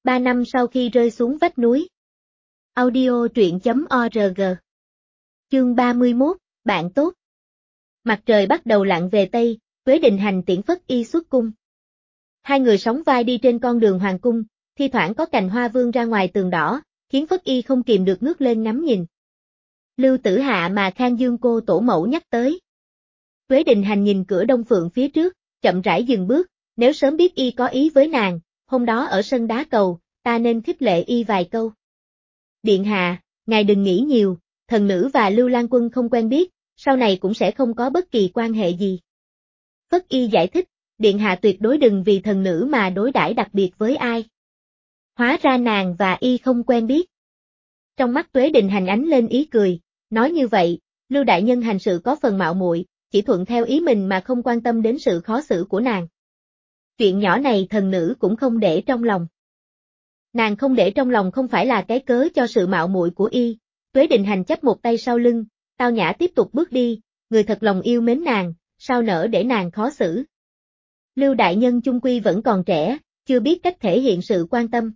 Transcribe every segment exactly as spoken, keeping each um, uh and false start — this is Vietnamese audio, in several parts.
Ba năm sau khi rơi xuống vách núi. Audio truyện chấm org. Chương ba mươi mốt, bạn tốt. Mặt trời bắt đầu lặn về Tây, Quế Định Hành tiễn Phất Y xuất cung. Hai người sóng vai đi trên con đường hoàng cung, thi thoảng có cành hoa vươn ra ngoài tường đỏ, khiến Phất Y không kìm được ngước lên ngắm nhìn. Lưu Tử Hạ mà Khang Dương cô tổ mẫu nhắc tới. Quế Định Hành nhìn cửa Đông Phượng phía trước, chậm rãi dừng bước, nếu sớm biết Y có ý với nàng, hôm đó ở sân đá cầu, ta nên khích lệ Y vài câu. Điện hạ, ngài đừng nghĩ nhiều, thần nữ và Lưu Lan Quân không quen biết, sau này cũng sẽ không có bất kỳ quan hệ gì. Phất Y giải thích, điện hạ tuyệt đối đừng vì thần nữ mà đối đãi đặc biệt với ai. Hóa ra nàng và Y không quen biết. Trong mắt Tuế Định Hành ánh lên ý cười, nói như vậy, Lưu đại nhân hành sự có phần mạo muội, chỉ thuận theo ý mình mà không quan tâm đến sự khó xử của nàng. Chuyện nhỏ này thần nữ cũng không để trong lòng. Nàng không để trong lòng không phải là cái cớ cho sự mạo muội của Y. Tuế Định Hành chắp một tay sau lưng, tao nhã tiếp tục bước đi, người thật lòng yêu mến nàng, sao nỡ để nàng khó xử. Lưu đại nhân chung quy vẫn còn trẻ, chưa biết cách thể hiện sự quan tâm.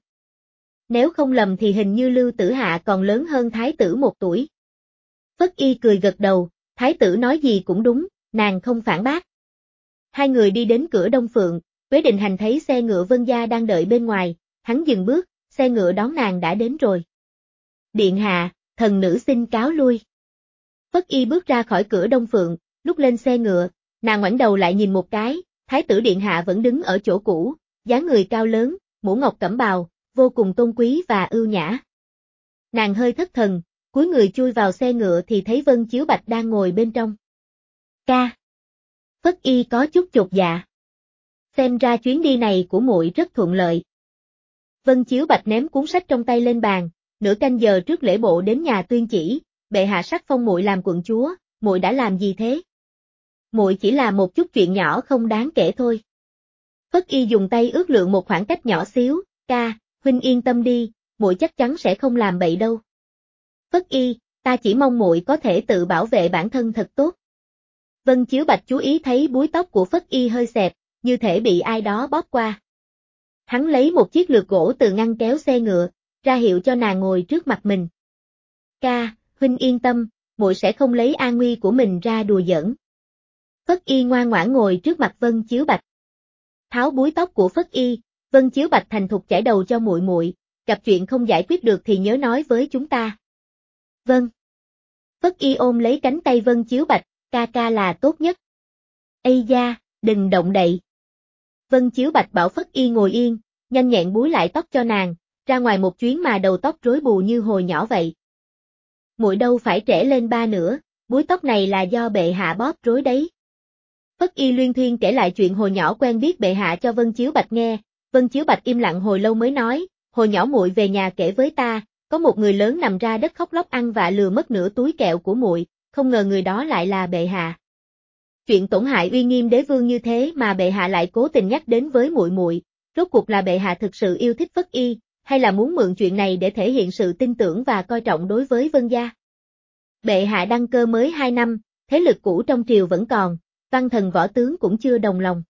Nếu không lầm thì hình như Lưu Tử Hạ còn lớn hơn Thái tử một tuổi. Phất Y cười gật đầu, Thái tử nói gì cũng đúng, nàng không phản bác. Hai người đi đến cửa Đông Phượng, Quế Định Hành thấy xe ngựa Vân Gia đang đợi bên ngoài, hắn dừng bước, xe ngựa đón nàng đã đến rồi. Điện hạ, thần nữ xin cáo lui. Phất Y bước ra khỏi cửa Đông Phượng, lúc lên xe ngựa, nàng ngoảnh đầu lại nhìn một cái, Thái tử điện hạ vẫn đứng ở chỗ cũ, dáng người cao lớn, mũ ngọc cẩm bào, vô cùng tôn quý và ưu nhã. Nàng hơi thất thần, cúi người chui vào xe ngựa thì thấy Vân Chiếu Bạch đang ngồi bên trong. Ca. Phất Y có chút chột dạ. Xem ra chuyến đi này của muội rất thuận lợi. Vân Chiếu Bạch ném cuốn sách trong tay lên bàn, nửa canh giờ trước lễ bộ đến nhà tuyên chỉ, bệ hạ sắc phong muội làm quận chúa, muội đã làm gì thế? Muội chỉ là một chút chuyện nhỏ không đáng kể thôi. Phất Y dùng tay ước lượng một khoảng cách nhỏ xíu, ca, huynh yên tâm đi, muội chắc chắn sẽ không làm bậy đâu. Phất Y, ta chỉ mong muội có thể tự bảo vệ bản thân thật tốt. Vân Chiếu Bạch chú ý thấy búi tóc của Phất Y hơi xẹp, như thể bị ai đó bóp qua. Hắn lấy một chiếc lược gỗ từ ngăn kéo xe ngựa, ra hiệu cho nàng ngồi trước mặt mình. Ca, huynh yên tâm, muội sẽ không lấy an nguy của mình ra đùa giỡn. Phất Y ngoan ngoãn ngồi trước mặt Vân Chiếu Bạch. Tháo búi tóc của Phất Y, Vân Chiếu Bạch thành thục chải đầu cho muội muội, gặp chuyện không giải quyết được thì nhớ nói với chúng ta. Vâng. Phất Y ôm lấy cánh tay Vân Chiếu Bạch, ca ca là tốt nhất. Ây da, đừng động đậy. Vân Chiếu Bạch bảo Phất Y ngồi yên, nhanh nhẹn búi lại tóc cho nàng, ra ngoài một chuyến mà đầu tóc rối bù như hồi nhỏ vậy. Muội đâu phải trẻ lên ba nữa, búi tóc này là do bệ hạ bóp rối đấy. Phất Y luyên thuyên kể lại chuyện hồi nhỏ quen biết bệ hạ cho Vân Chiếu Bạch nghe, Vân Chiếu Bạch im lặng hồi lâu mới nói, hồi nhỏ muội về nhà kể với ta, có một người lớn nằm ra đất khóc lóc ăn vạ lừa mất nửa túi kẹo của muội, không ngờ người đó lại là bệ hạ. Chuyện tổn hại uy nghiêm đế vương như thế mà bệ hạ lại cố tình nhắc đến với muội muội, rốt cuộc là bệ hạ thực sự yêu thích Phất Y, hay là muốn mượn chuyện này để thể hiện sự tin tưởng và coi trọng đối với Vân gia? Bệ hạ đăng cơ mới hai năm, thế lực cũ trong triều vẫn còn, văn thần võ tướng cũng chưa đồng lòng.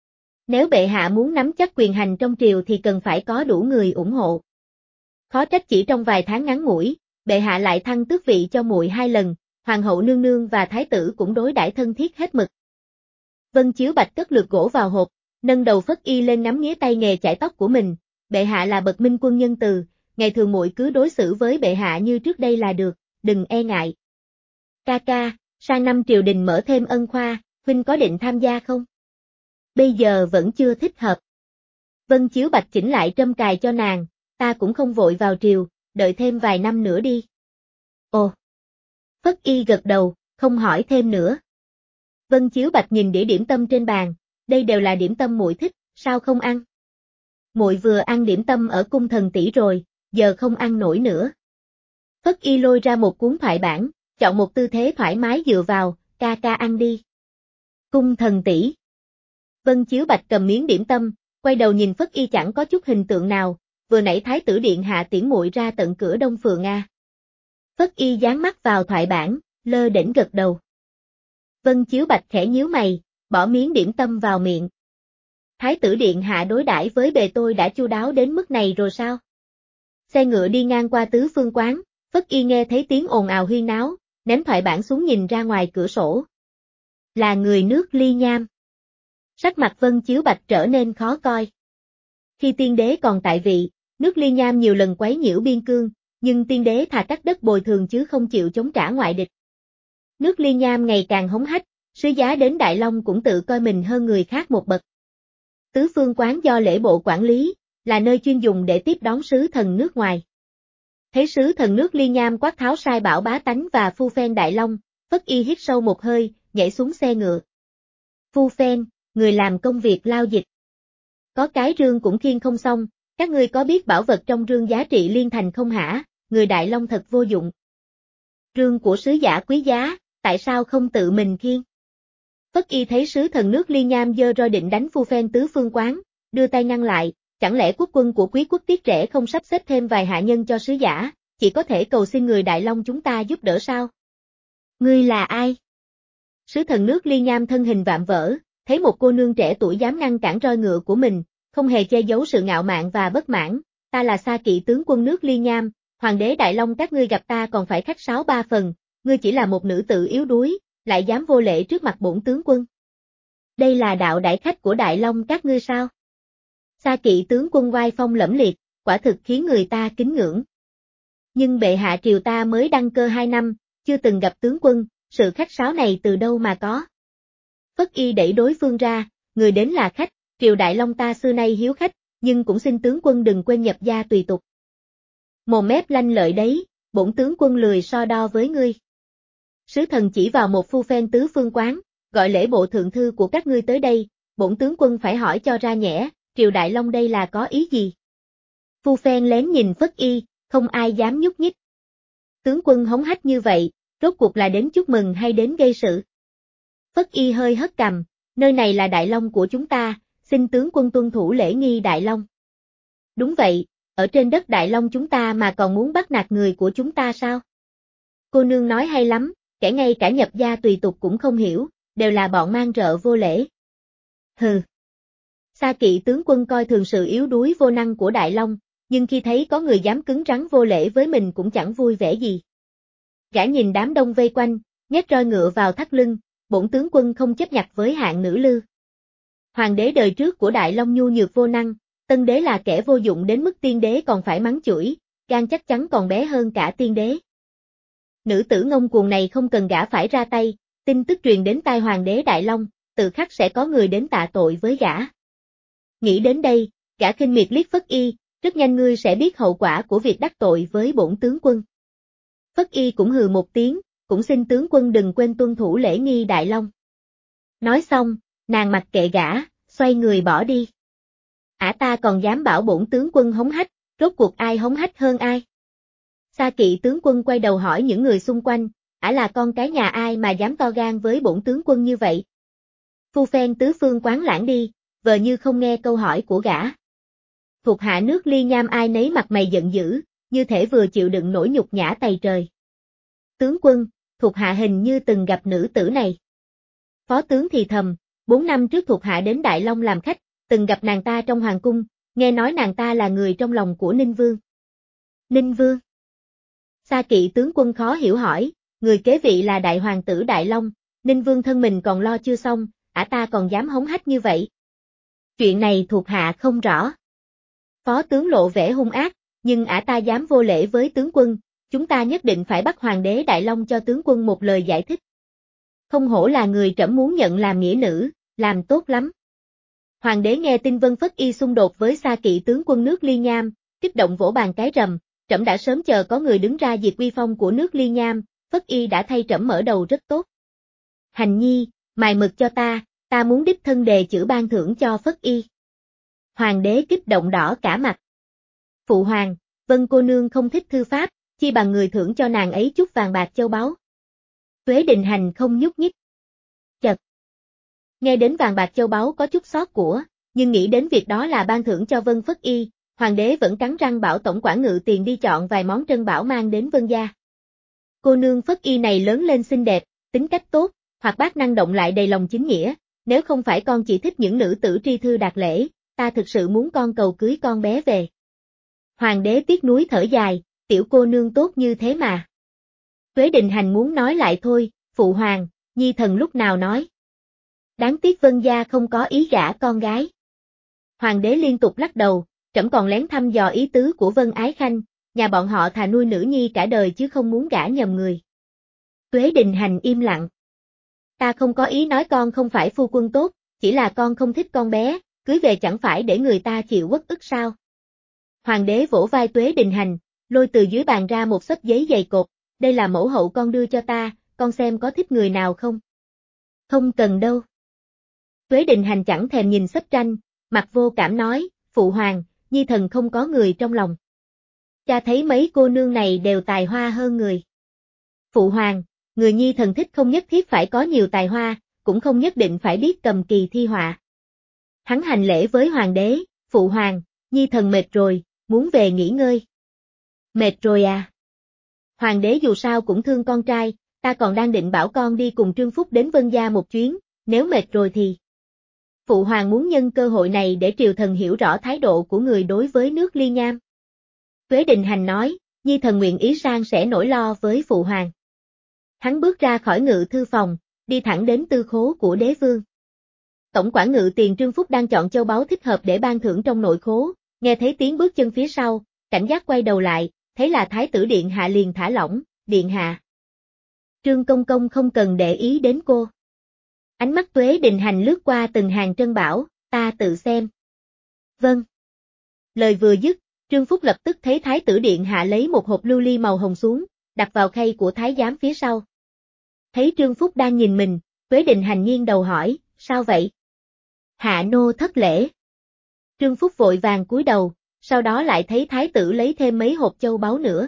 Nếu bệ hạ muốn nắm chắc quyền hành trong triều thì cần phải có đủ người ủng hộ. Khó trách chỉ trong vài tháng ngắn ngủi, bệ hạ lại thăng tước vị cho muội hai lần, hoàng hậu nương nương và thái tử cũng đối đãi thân thiết hết mực. Vân Chiếu Bạch cất lược gỗ vào hộp, nâng đầu Phất Y lên ngắm nghía tay nghề chải tóc của mình, bệ hạ là bậc minh quân nhân từ, ngày thường muội cứ đối xử với bệ hạ như trước đây là được, đừng e ngại. Ca ca, sang năm triều đình mở thêm ân khoa, huynh có định tham gia không? Bây giờ vẫn chưa thích hợp. Vân Chiếu Bạch chỉnh lại trâm cài cho nàng, ta cũng không vội vào triều, đợi thêm vài năm nữa đi. Ồ! Phất Y gật đầu, không hỏi thêm nữa. Vân Chiếu Bạch nhìn đĩa điểm tâm trên bàn, đây đều là điểm tâm muội thích, sao không ăn? Muội vừa ăn điểm tâm ở cung thần tỷ rồi, giờ không ăn nổi nữa. Phất Y lôi ra một cuốn thoại bản, chọn một tư thế thoải mái dựa vào, ca ca ăn đi. Cung thần tỷ. Vân Chiếu Bạch cầm miếng điểm tâm, quay đầu nhìn Phất Y chẳng có chút hình tượng nào, vừa nãy thái tử điện hạ tiễn muội ra tận cửa Đông Phượng a. Phất Y dán mắt vào thoại bản, lơ đễnh gật đầu. Vân Chiếu Bạch khẽ nhíu mày, bỏ miếng điểm tâm vào miệng. Thái tử điện hạ đối đãi với bề tôi đã chu đáo đến mức này rồi sao? Xe ngựa đi ngang qua tứ phương quán, Phất Y nghe thấy tiếng ồn ào huyên náo, ném thoại bản xuống nhìn ra ngoài cửa sổ. Là người nước Ly Nham. Sắc mặt Vân Chiếu Bạch trở nên khó coi. Khi tiên đế còn tại vị, nước Ly Nham nhiều lần quấy nhiễu biên cương, nhưng tiên đế thà cắt đất bồi thường chứ không chịu chống trả ngoại địch. Nước Ly Nham ngày càng hống hách, sứ giá đến Đại Long cũng tự coi mình hơn người khác một bậc. Tứ phương quán do lễ bộ quản lý, là nơi chuyên dùng để tiếp đón sứ thần nước ngoài. Thấy sứ thần nước Ly Nham quát tháo sai bảo bá tánh và phu phen Đại Long, Phất Y hít sâu một hơi, nhảy xuống xe ngựa. Phu phen, người làm công việc lao dịch. Có cái rương cũng khiêng không xong, các ngươi có biết bảo vật trong rương giá trị liên thành không hả, người Đại Long thật vô dụng. Rương của sứ giả quý giá, tại sao không tự mình khiêng? Phất Y thấy sứ thần nước Ly Nham giơ roi định đánh phu phen tứ phương quán, đưa tay ngăn lại, chẳng lẽ quốc quân của quý quốc Tiết Rẽ không sắp xếp thêm vài hạ nhân cho sứ giả, chỉ có thể cầu xin người Đại Long chúng ta giúp đỡ sao? Ngươi là ai? Sứ thần nước Ly Nham thân hình vạm vỡ, thấy một cô nương trẻ tuổi dám ngăn cản roi ngựa của mình, không hề che giấu sự ngạo mạn và bất mãn, ta là Sa Kỵ tướng quân nước Ly Nham, hoàng đế Đại Long các ngươi gặp ta còn phải khách sáo ba phần, ngươi chỉ là một nữ tử yếu đuối, lại dám vô lễ trước mặt bổn tướng quân. Đây là đạo đãi khách của Đại Long các ngươi sao? Sa Kỵ tướng quân oai phong lẫm liệt, quả thực khiến người ta kính ngưỡng. Nhưng bệ hạ triều ta mới đăng cơ hai năm, chưa từng gặp tướng quân, sự khách sáo này từ đâu mà có? Phất Y đẩy đối phương ra, người đến là khách, triều Đại Long ta xưa nay hiếu khách, nhưng cũng xin tướng quân đừng quên nhập gia tùy tục. Mồm mép lanh lợi đấy, bổn tướng quân lười so đo với ngươi. Sứ thần chỉ vào một phu phen tứ phương quán, gọi lễ bộ thượng thư của các ngươi tới đây, bổn tướng quân phải hỏi cho ra nhẽ, triều Đại Long đây là có ý gì? Phu phen lén nhìn Phất Y, không ai dám nhúc nhích. Tướng quân hống hách như vậy, rốt cuộc là đến chúc mừng hay đến gây sự? Phất Y hơi hất cằm, nơi này là Đại Long của chúng ta, xin tướng quân tuân thủ lễ nghi Đại Long. Đúng vậy, ở trên đất Đại Long chúng ta mà còn muốn bắt nạt người của chúng ta sao? Cô nương nói hay lắm, kẻ ngay cả nhập gia tùy tục cũng không hiểu, đều là bọn mang rợ vô lễ. Hừ. Sa Kỵ tướng quân coi thường sự yếu đuối vô năng của Đại Long, nhưng khi thấy có người dám cứng rắn vô lễ với mình cũng chẳng vui vẻ gì. Gã nhìn đám đông vây quanh, nhét roi ngựa vào thắt lưng, bổn tướng quân không chấp nhặt với hạng nữ lư. Hoàng đế đời trước của Đại Long nhu nhược vô năng, tân đế là kẻ vô dụng đến mức tiên đế còn phải mắng chửi, gan chắc chắn còn bé hơn cả tiên đế. Nữ tử ngông cuồng này không cần gã phải ra tay, tin tức truyền đến tai hoàng đế Đại Long, tự khắc sẽ có người đến tạ tội với gã. Nghĩ đến đây, gã khinh miệt liếc Phất Y, rất nhanh ngươi sẽ biết hậu quả của việc đắc tội với bổn tướng quân. Phất Y cũng hừ một tiếng, cũng xin tướng quân đừng quên tuân thủ lễ nghi Đại Long. Nói xong, nàng mặc kệ gã, xoay người bỏ đi. Ả ta còn dám bảo bổn tướng quân hống hách, rốt cuộc ai hống hách hơn ai? Sa Kỵ tướng quân quay đầu hỏi những người xung quanh, Ả là con cái nhà ai mà dám to gan với bổn tướng quân như vậy? Phu phen tứ phương quán lãng đi, vờ như không nghe câu hỏi của gã. Thuộc hạ nước Ly Nham ai nấy mặt mày giận dữ, như thể vừa chịu đựng nỗi nhục nhã tày trời. Tướng quân, thuộc hạ hình như từng gặp nữ tử này. Phó tướng thì thầm, bốn năm trước thuộc hạ đến Đại Long làm khách, từng gặp nàng ta trong hoàng cung, nghe nói nàng ta là người trong lòng của Ninh Vương. Ninh Vương? Sa Kỵ tướng quân khó hiểu hỏi, người kế vị là đại hoàng tử Đại Long, Ninh Vương thân mình còn lo chưa xong, ả ta còn dám hống hách như vậy. Chuyện này thuộc hạ không rõ. Phó tướng lộ vẻ hung ác, nhưng ả ta dám vô lễ với tướng quân, chúng ta nhất định phải bắt hoàng đế Đại Long cho tướng quân một lời giải thích. Không hổ là người trẫm muốn nhận làm nghĩa nữ, làm tốt lắm. Hoàng đế nghe tin Vân Phất Y xung đột với Sa Kỵ tướng quân nước Ly Nham, kích động vỗ bàn cái rầm, trẫm đã sớm chờ có người đứng ra diệt uy phong của nước Ly Nham, Phất Y đã thay trẫm mở đầu rất tốt. Hành nhi, mài mực cho ta, ta muốn đích thân đề chữ ban thưởng cho Phất Y. Hoàng đế kích động đỏ cả mặt. Phụ hoàng, Vân cô nương không thích thư pháp, chi bằng người thưởng cho nàng ấy chút vàng bạc châu báu. Tuế Định Hành không nhúc nhích. Chật. Nghe đến vàng bạc châu báu có chút xót của, nhưng nghĩ đến việc đó là ban thưởng cho Vân Phất Y, hoàng đế vẫn cắn răng bảo tổng quản ngự tiền đi chọn vài món trân bảo mang đến Vân gia. Cô nương Phất Y này lớn lên xinh đẹp, tính cách tốt, hoạt bát năng động lại đầy lòng chính nghĩa, nếu không phải con chỉ thích những nữ tử tri thư đạt lễ, ta thực sự muốn con cầu cưới con bé về. Hoàng đế tiếc nuối thở dài, tiểu cô nương tốt như thế mà. Tuế Đình Hành muốn nói lại thôi, phụ hoàng, nhi thần lúc nào nói. Đáng tiếc Vân gia không có ý gả con gái. Hoàng đế liên tục lắc đầu, trẫm còn lén thăm dò ý tứ của Vân Ái Khanh, nhà bọn họ thà nuôi nữ nhi cả đời chứ không muốn gả nhầm người. Tuế Đình Hành im lặng. Ta không có ý nói con không phải phu quân tốt, chỉ là con không thích con bé, cưới về chẳng phải để người ta chịu uất ức sao. Hoàng đế vỗ vai Tuế Đình Hành, lôi từ dưới bàn ra một xấp giấy dày cộp, đây là mẫu hậu con đưa cho ta, con xem có thích người nào không? Không cần đâu. Tuế Đình Hành chẳng thèm nhìn xấp tranh, mặt vô cảm nói, phụ hoàng, nhi thần không có người trong lòng. Cha thấy mấy cô nương này đều tài hoa hơn người. Phụ hoàng, người nhi thần thích không nhất thiết phải có nhiều tài hoa, cũng không nhất định phải biết cầm kỳ thi họa. Hắn hành lễ với hoàng đế, phụ hoàng, nhi thần mệt rồi, muốn về nghỉ ngơi. Mệt rồi à? Hoàng đế dù sao cũng thương con trai, ta còn đang định bảo con đi cùng Trương Phúc đến Vân gia một chuyến, nếu mệt rồi thì. Phụ hoàng muốn nhân cơ hội này để triều thần hiểu rõ thái độ của người đối với nước Ly Nham. Tuế Đình Hành nói, nhi thần nguyện ý san sẻ nỗi lo với phụ hoàng. Hắn bước ra khỏi ngự thư phòng, đi thẳng đến tư khố của đế vương. Tổng quản ngự tiền Trương Phúc đang chọn châu báu thích hợp để ban thưởng trong nội khố, nghe thấy tiếng bước chân phía sau, cảnh giác quay đầu lại, thấy là thái tử điện hạ liền thả lỏng, điện hạ. Trương công công không cần để ý đến cô. Ánh mắt Tuế Đình Hành lướt qua từng hàng trân bảo, ta tự xem. Vâng. Lời vừa dứt, Trương Phúc lập tức thấy thái tử điện hạ lấy một hộp lưu ly màu hồng xuống, đặt vào khay của thái giám phía sau. Thấy Trương Phúc đang nhìn mình, Tuế Đình Hành nghiêng đầu hỏi, sao vậy? Hạ nô thất lễ. Trương Phúc vội vàng cúi đầu, sau đó lại thấy thái tử lấy thêm mấy hộp châu báu nữa.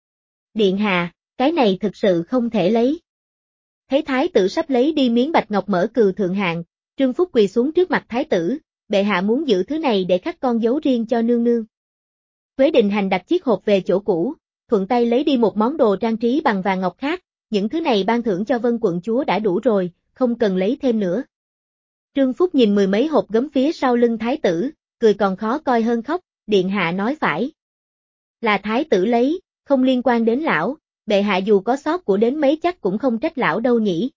Điện hạ, cái này thực sự không thể lấy. Thấy thái tử sắp lấy đi miếng bạch ngọc mỡ cừu thượng hạng, Trương Phúc quỳ xuống trước mặt thái tử, bệ hạ muốn giữ thứ này để khắc con giấu riêng cho nương nương. Tuế Đình Hành đặt chiếc hộp về chỗ cũ, thuận tay lấy đi một món đồ trang trí bằng vàng ngọc khác, những thứ này ban thưởng cho Vân quận chúa đã đủ rồi, không cần lấy thêm nữa. Trương Phúc nhìn mười mấy hộp gấm phía sau lưng thái tử, cười còn khó coi hơn khóc, điện hạ nói phải. Là thái tử lấy, không liên quan đến lão, bệ hạ dù có sót của đến mấy chắc cũng không trách lão đâu nhỉ.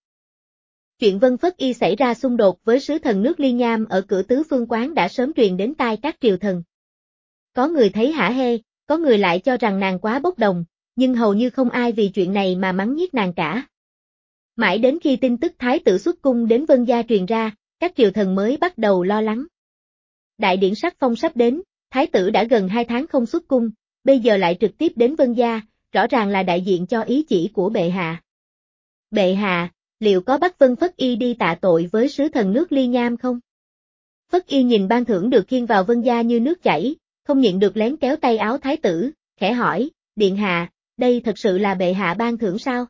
Chuyện Vân Phất Y xảy ra xung đột với sứ thần nước Ly Nham ở cửa tứ phương quán đã sớm truyền đến tai các triều thần. Có người thấy hả hê, có người lại cho rằng nàng quá bốc đồng, nhưng hầu như không ai vì chuyện này mà mắng nhiếc nàng cả. Mãi đến khi tin tức thái tử xuất cung đến Vân gia truyền ra, các triều thần mới bắt đầu lo lắng. Đại điển sắc phong sắp đến, thái tử đã gần hai tháng không xuất cung, bây giờ lại trực tiếp đến Vân gia, rõ ràng là đại diện cho ý chỉ của bệ hạ. Bệ hạ, liệu có bắt Vân Phất Y đi tạ tội với sứ thần nước Ly Nham không? Phất Y nhìn ban thưởng được khiêng vào Vân gia như nước chảy, không nhịn được lén kéo tay áo thái tử, khẽ hỏi, điện hạ, đây thật sự là bệ hạ ban thưởng sao?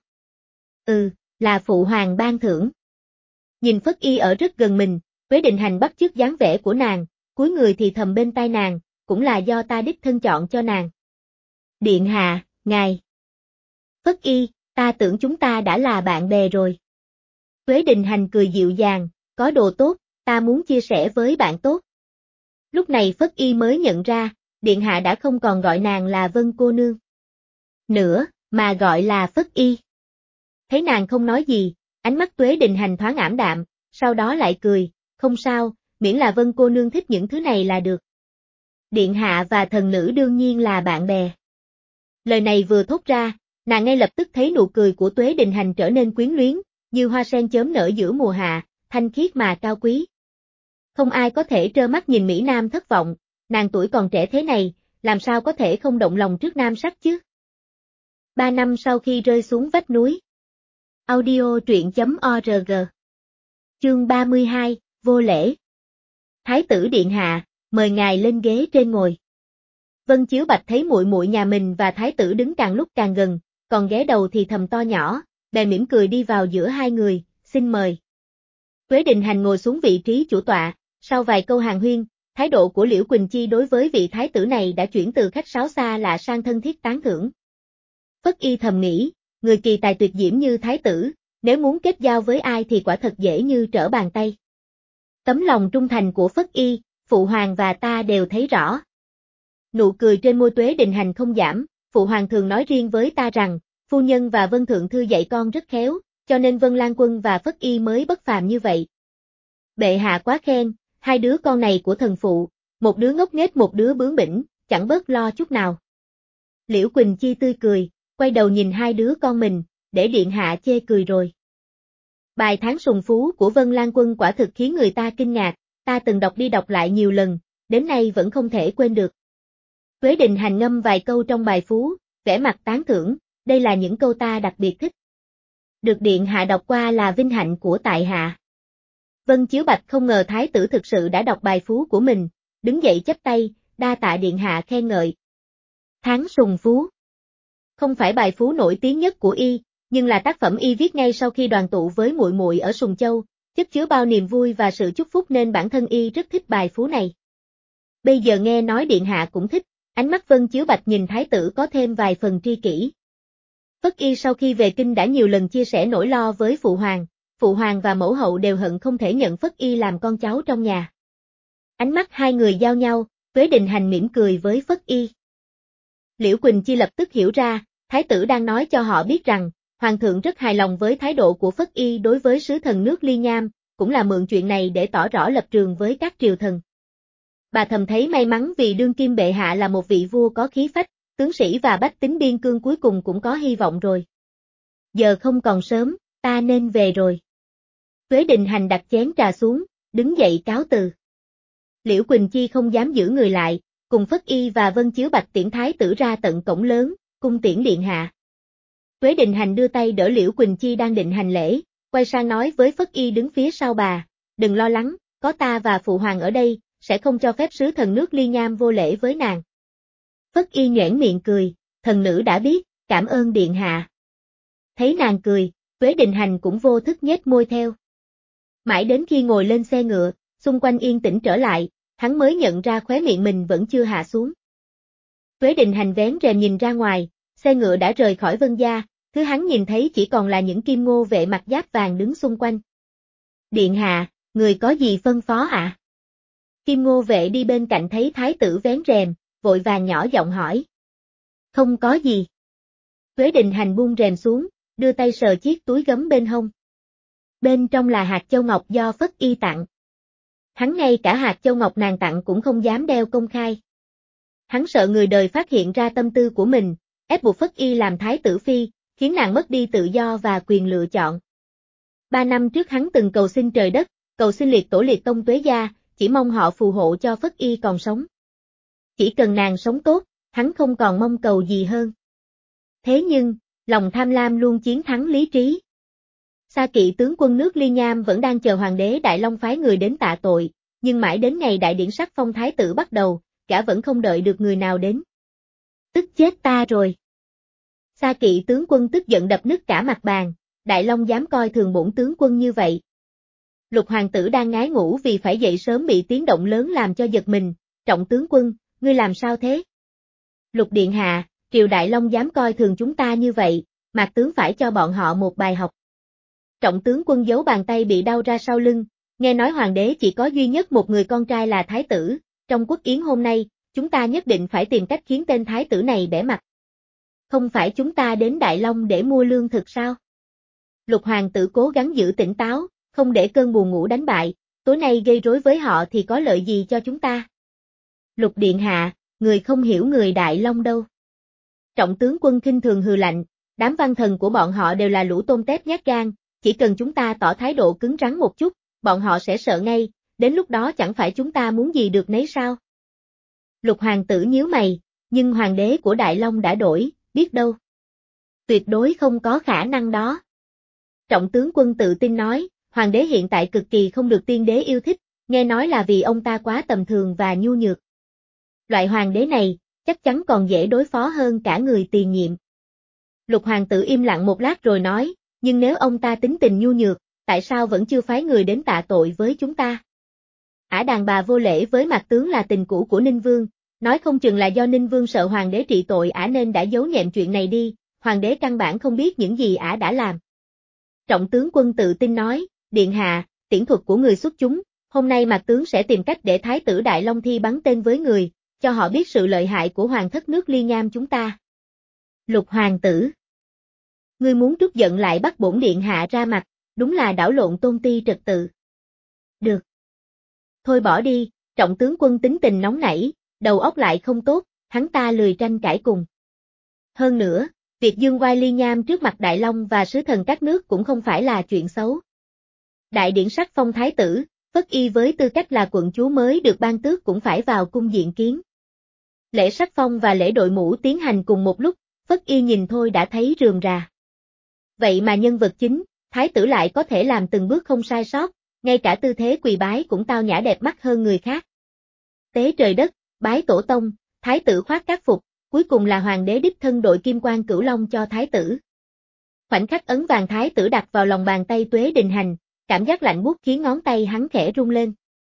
Ừ, là phụ hoàng ban thưởng. Nhìn Phất Y ở rất gần mình, Tuế Đình Hành bắt chước dáng vẻ của nàng, cúi người thì thầm bên tai nàng, cũng là do ta đích thân chọn cho nàng. Điện hạ, ngài. Phất Y, ta tưởng chúng ta đã là bạn bè rồi. Tuế Đình Hành cười dịu dàng, có đồ tốt, ta muốn chia sẻ với bạn tốt. Lúc này Phất Y mới nhận ra, điện hạ đã không còn gọi nàng là Vân cô nương nữa, mà gọi là Phất Y. Thấy nàng không nói gì, ánh mắt Tuế Đình Hành thoáng ảm đạm, sau đó lại cười, không sao, miễn là Vân cô nương thích những thứ này là được. Điện hạ và thần nữ đương nhiên là bạn bè. Lời này vừa thốt ra, nàng ngay lập tức thấy nụ cười của Tuế Đình Hành trở nên quyến luyến, như hoa sen chớm nở giữa mùa hạ, thanh khiết mà cao quý. Không ai có thể trơ mắt nhìn Mỹ Nam thất vọng, nàng tuổi còn trẻ thế này, làm sao có thể không động lòng trước nam sắc chứ? Ba năm sau khi rơi xuống vách núi. Audio truyện chấm org. Chương ba mươi hai, vô lễ. Thái tử điện hạ, mời ngài lên ghế trên ngồi. Vân Chiếu Bạch thấy muội muội nhà mình và thái tử đứng càng lúc càng gần, còn ghé đầu thì thầm to nhỏ, bèn mỉm cười đi vào giữa hai người, xin mời. Tuế Đình Hành ngồi xuống vị trí chủ tọa, sau vài câu hàn huyên, thái độ của Liễu Quỳnh Chi đối với vị thái tử này đã chuyển từ khách sáo xa lạ sang thân thiết tán thưởng. Phất Y thầm nghĩ, người kỳ tài tuyệt diễm như thái tử, nếu muốn kết giao với ai thì quả thật dễ như trở bàn tay. Tấm lòng trung thành của Phất Y, Phụ Hoàng và ta đều thấy rõ. Nụ cười trên môi Tuế Đình Hành không giảm, Phụ Hoàng thường nói riêng với ta rằng, phu nhân và Vân Thượng Thư dạy con rất khéo, cho nên Vân Lan Quân và Phất Y mới bất phàm như vậy. Bệ hạ quá khen, hai đứa con này của thần phụ, một đứa ngốc nghếch một đứa bướng bỉnh, chẳng bớt lo chút nào. Liễu Quỳnh Chi tươi cười, quay đầu nhìn hai đứa con mình, để điện hạ chê cười rồi. Bài Tháng Sùng Phú của Vân Lan Quân quả thực khiến người ta kinh ngạc, ta từng đọc đi đọc lại nhiều lần, đến nay vẫn không thể quên được. Tuế Đình Hành ngâm vài câu trong bài phú, vẻ mặt tán thưởng, đây là những câu ta đặc biệt thích. Được điện hạ đọc qua là vinh hạnh của tại hạ. Vân Chiếu Bạch không ngờ thái tử thực sự đã đọc bài phú của mình, đứng dậy chắp tay, đa tạ điện hạ khen ngợi. Tháng Sùng Phú không phải bài phú nổi tiếng nhất của y, nhưng là tác phẩm y viết ngay sau khi đoàn tụ với muội muội ở Sùng Châu, chất chứa bao niềm vui và sự chúc phúc nên bản thân y rất thích bài phú này. Bây giờ nghe nói điện hạ cũng thích, ánh mắt Vân Chiếu Bạch nhìn thái tử có thêm vài phần tri kỷ. Phất Y sau khi về kinh đã nhiều lần chia sẻ nỗi lo với Phụ Hoàng, Phụ Hoàng và mẫu hậu đều hận không thể nhận Phất Y làm con cháu trong nhà. Ánh mắt hai người giao nhau, Tuế Đình Hành mỉm cười với Phất Y. Liễu Quỳnh Chi lập tức hiểu ra, thái tử đang nói cho họ biết rằng, Hoàng thượng rất hài lòng với thái độ của Phất Y đối với sứ thần nước Ly Nham, cũng là mượn chuyện này để tỏ rõ lập trường với các triều thần. Bà thầm thấy may mắn vì đương kim bệ hạ là một vị vua có khí phách, tướng sĩ và bách tính biên cương cuối cùng cũng có hy vọng rồi. Giờ không còn sớm, ta nên về rồi. Tuế Đình Hành đặt chén trà xuống, đứng dậy cáo từ. Liễu Quỳnh Chi không dám giữ người lại, cùng Phất Y và Vân Chiếu Bạch tiễn thái tử ra tận cổng lớn, cung tiễn điện hạ. Tuế Đình Hành đưa tay đỡ Liễu Quỳnh Chi đang định hành lễ, quay sang nói với Phất Y đứng phía sau bà, đừng lo lắng, có ta và Phụ Hoàng ở đây, sẽ không cho phép sứ thần nước Ly Nham vô lễ với nàng. Phất Y nhoẻn miệng cười, thần nữ đã biết, cảm ơn điện hạ. Thấy nàng cười, Tuế Đình Hành cũng vô thức nhếch môi theo. Mãi đến khi ngồi lên xe ngựa, xung quanh yên tĩnh trở lại, hắn mới nhận ra khóe miệng mình vẫn chưa hạ xuống. Tuế Đình Hành vén rèm nhìn ra ngoài, xe ngựa đã rời khỏi Vân gia, thứ hắn nhìn thấy chỉ còn là những kim ngô vệ mặc giáp vàng đứng xung quanh. Điện hạ, người có gì phân phó ạ? À? Kim ngô vệ đi bên cạnh thấy thái tử vén rèm, vội vàng nhỏ giọng hỏi. Không có gì. Tuế Đình Hành buông rèm xuống, đưa tay sờ chiếc túi gấm bên hông. Bên trong là hạt châu ngọc do Phất Y tặng. Hắn ngay cả hạt châu ngọc nàng tặng cũng không dám đeo công khai. Hắn sợ người đời phát hiện ra tâm tư của mình, ép buộc Phất Y làm thái tử phi, khiến nàng mất đi tự do và quyền lựa chọn. Ba năm trước hắn từng cầu xin trời đất, cầu xin liệt tổ liệt tông Tuế gia, chỉ mong họ phù hộ cho Phất Y còn sống. Chỉ cần nàng sống tốt, hắn không còn mong cầu gì hơn. Thế nhưng, lòng tham lam luôn chiến thắng lý trí. Xa Kỵ tướng quân nước Ly Nham vẫn đang chờ hoàng đế Đại Long phái người đến tạ tội, nhưng mãi đến ngày đại điển sắc phong thái tử bắt đầu, gã vẫn không đợi được người nào đến. Tức chết ta rồi. Xa Kỵ tướng quân tức giận đập nứt cả mặt bàn, Đại Long dám coi thường bổn tướng quân như vậy. Lục hoàng tử đang ngái ngủ vì phải dậy sớm bị tiếng động lớn làm cho giật mình, Trọng tướng quân, ngươi làm sao thế? Lục điện hạ, triều Đại Long dám coi thường chúng ta như vậy, Mạc tướng phải cho bọn họ một bài học. Trọng tướng quân giấu bàn tay bị đau ra sau lưng, nghe nói hoàng đế chỉ có duy nhất một người con trai là thái tử, trong quốc yến hôm nay, chúng ta nhất định phải tìm cách khiến tên thái tử này bẽ mặt. Không phải chúng ta đến Đại Long để mua lương thực sao? Lục hoàng tử cố gắng giữ tỉnh táo, không để cơn buồn ngủ đánh bại, tối nay gây rối với họ thì có lợi gì cho chúng ta? Lục điện hạ, người không hiểu người Đại Long đâu. Trọng tướng quân khinh thường hừ lạnh, đám văn thần của bọn họ đều là lũ tôm tép nhát gan, chỉ cần chúng ta tỏ thái độ cứng rắn một chút, bọn họ sẽ sợ ngay, đến lúc đó chẳng phải chúng ta muốn gì được nấy sao? Lục hoàng tử nhíu mày, nhưng hoàng đế của Đại Long đã đổi, biết đâu. Tuyệt đối không có khả năng đó. Trọng tướng quân tự tin nói, hoàng đế hiện tại cực kỳ không được tiên đế yêu thích, nghe nói là vì ông ta quá tầm thường và nhu nhược. Loại hoàng đế này, chắc chắn còn dễ đối phó hơn cả người tiền nhiệm. Lục hoàng tử im lặng một lát rồi nói, nhưng nếu ông ta tính tình nhu nhược, tại sao vẫn chưa phái người đến tạ tội với chúng ta? Ả đàn bà vô lễ với Mạc tướng là tình cũ của Ninh Vương, nói không chừng là do Ninh Vương sợ hoàng đế trị tội Ả nên đã giấu nhẹm chuyện này đi, hoàng đế căn bản không biết những gì Ả đã làm. Trọng tướng quân tự tin nói, điện hạ, tiễn thuật của người xuất chúng, Hôm nay Mạc tướng sẽ tìm cách để Thái tử Đại Long thi bắn tên với người, cho họ biết sự lợi hại của hoàng thất nước Ly Nham chúng ta. Lục hoàng tử. Ngươi muốn trút giận lại bắt bổn điện hạ ra mặt, đúng là đảo lộn tôn ti trật tự. Được. Thôi bỏ đi, Trọng tướng quân tính tình nóng nảy, đầu óc lại không tốt, hắn ta lười tranh cãi cùng. Hơn nữa, việc dương oai Ly Nham trước mặt Đại Long và sứ thần các nước cũng không phải là chuyện xấu. Đại điển sắc phong thái tử, Phất Y với tư cách là quận chúa mới được ban tước cũng phải vào cung diện kiến. Lễ sắc phong và lễ đội mũ tiến hành cùng một lúc, Phất Y nhìn thôi đã thấy rườm rà. Vậy mà nhân vật chính, thái tử lại có thể làm từng bước không sai sót, ngay cả tư thế quỳ bái cũng tao nhã đẹp mắt hơn người khác. Tế trời đất, bái tổ tông, thái tử khoác các phục, cuối cùng là hoàng đế đích thân đội kim quan cửu long cho thái tử. Khoảnh khắc ấn vàng thái tử đặt vào lòng bàn tay Tuế Đình Hành, cảm giác lạnh buốt khiến ngón tay hắn khẽ rung lên.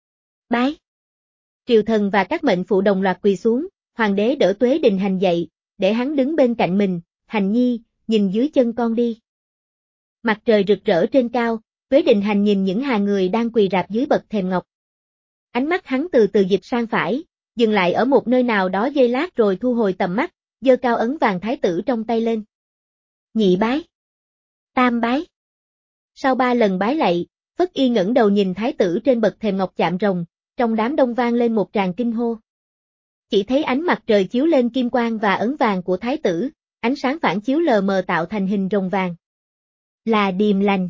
Bái. Triều thần và các mệnh phụ đồng loạt quỳ xuống, hoàng đế đỡ Tuế Đình Hành dậy, để hắn đứng bên cạnh mình, Hành nhi, nhìn dưới chân con đi. Mặt trời rực rỡ trên cao, Tuế Đình Hành nhìn những hàng người đang quỳ rạp dưới bậc thềm ngọc. Ánh mắt hắn từ từ dịch sang phải, dừng lại ở một nơi nào đó giây lát rồi thu hồi tầm mắt, giơ cao ấn vàng thái tử trong tay lên. Nhị bái. Tam bái. Sau ba lần bái lạy, Phất Y ngẩng đầu nhìn thái tử trên bậc thềm ngọc chạm rồng, trong đám đông vang lên một tràng kinh hô. Chỉ thấy ánh mặt trời chiếu lên kim quang và ấn vàng của thái tử, ánh sáng phản chiếu lờ mờ tạo thành hình rồng vàng. Là Điềm Lành.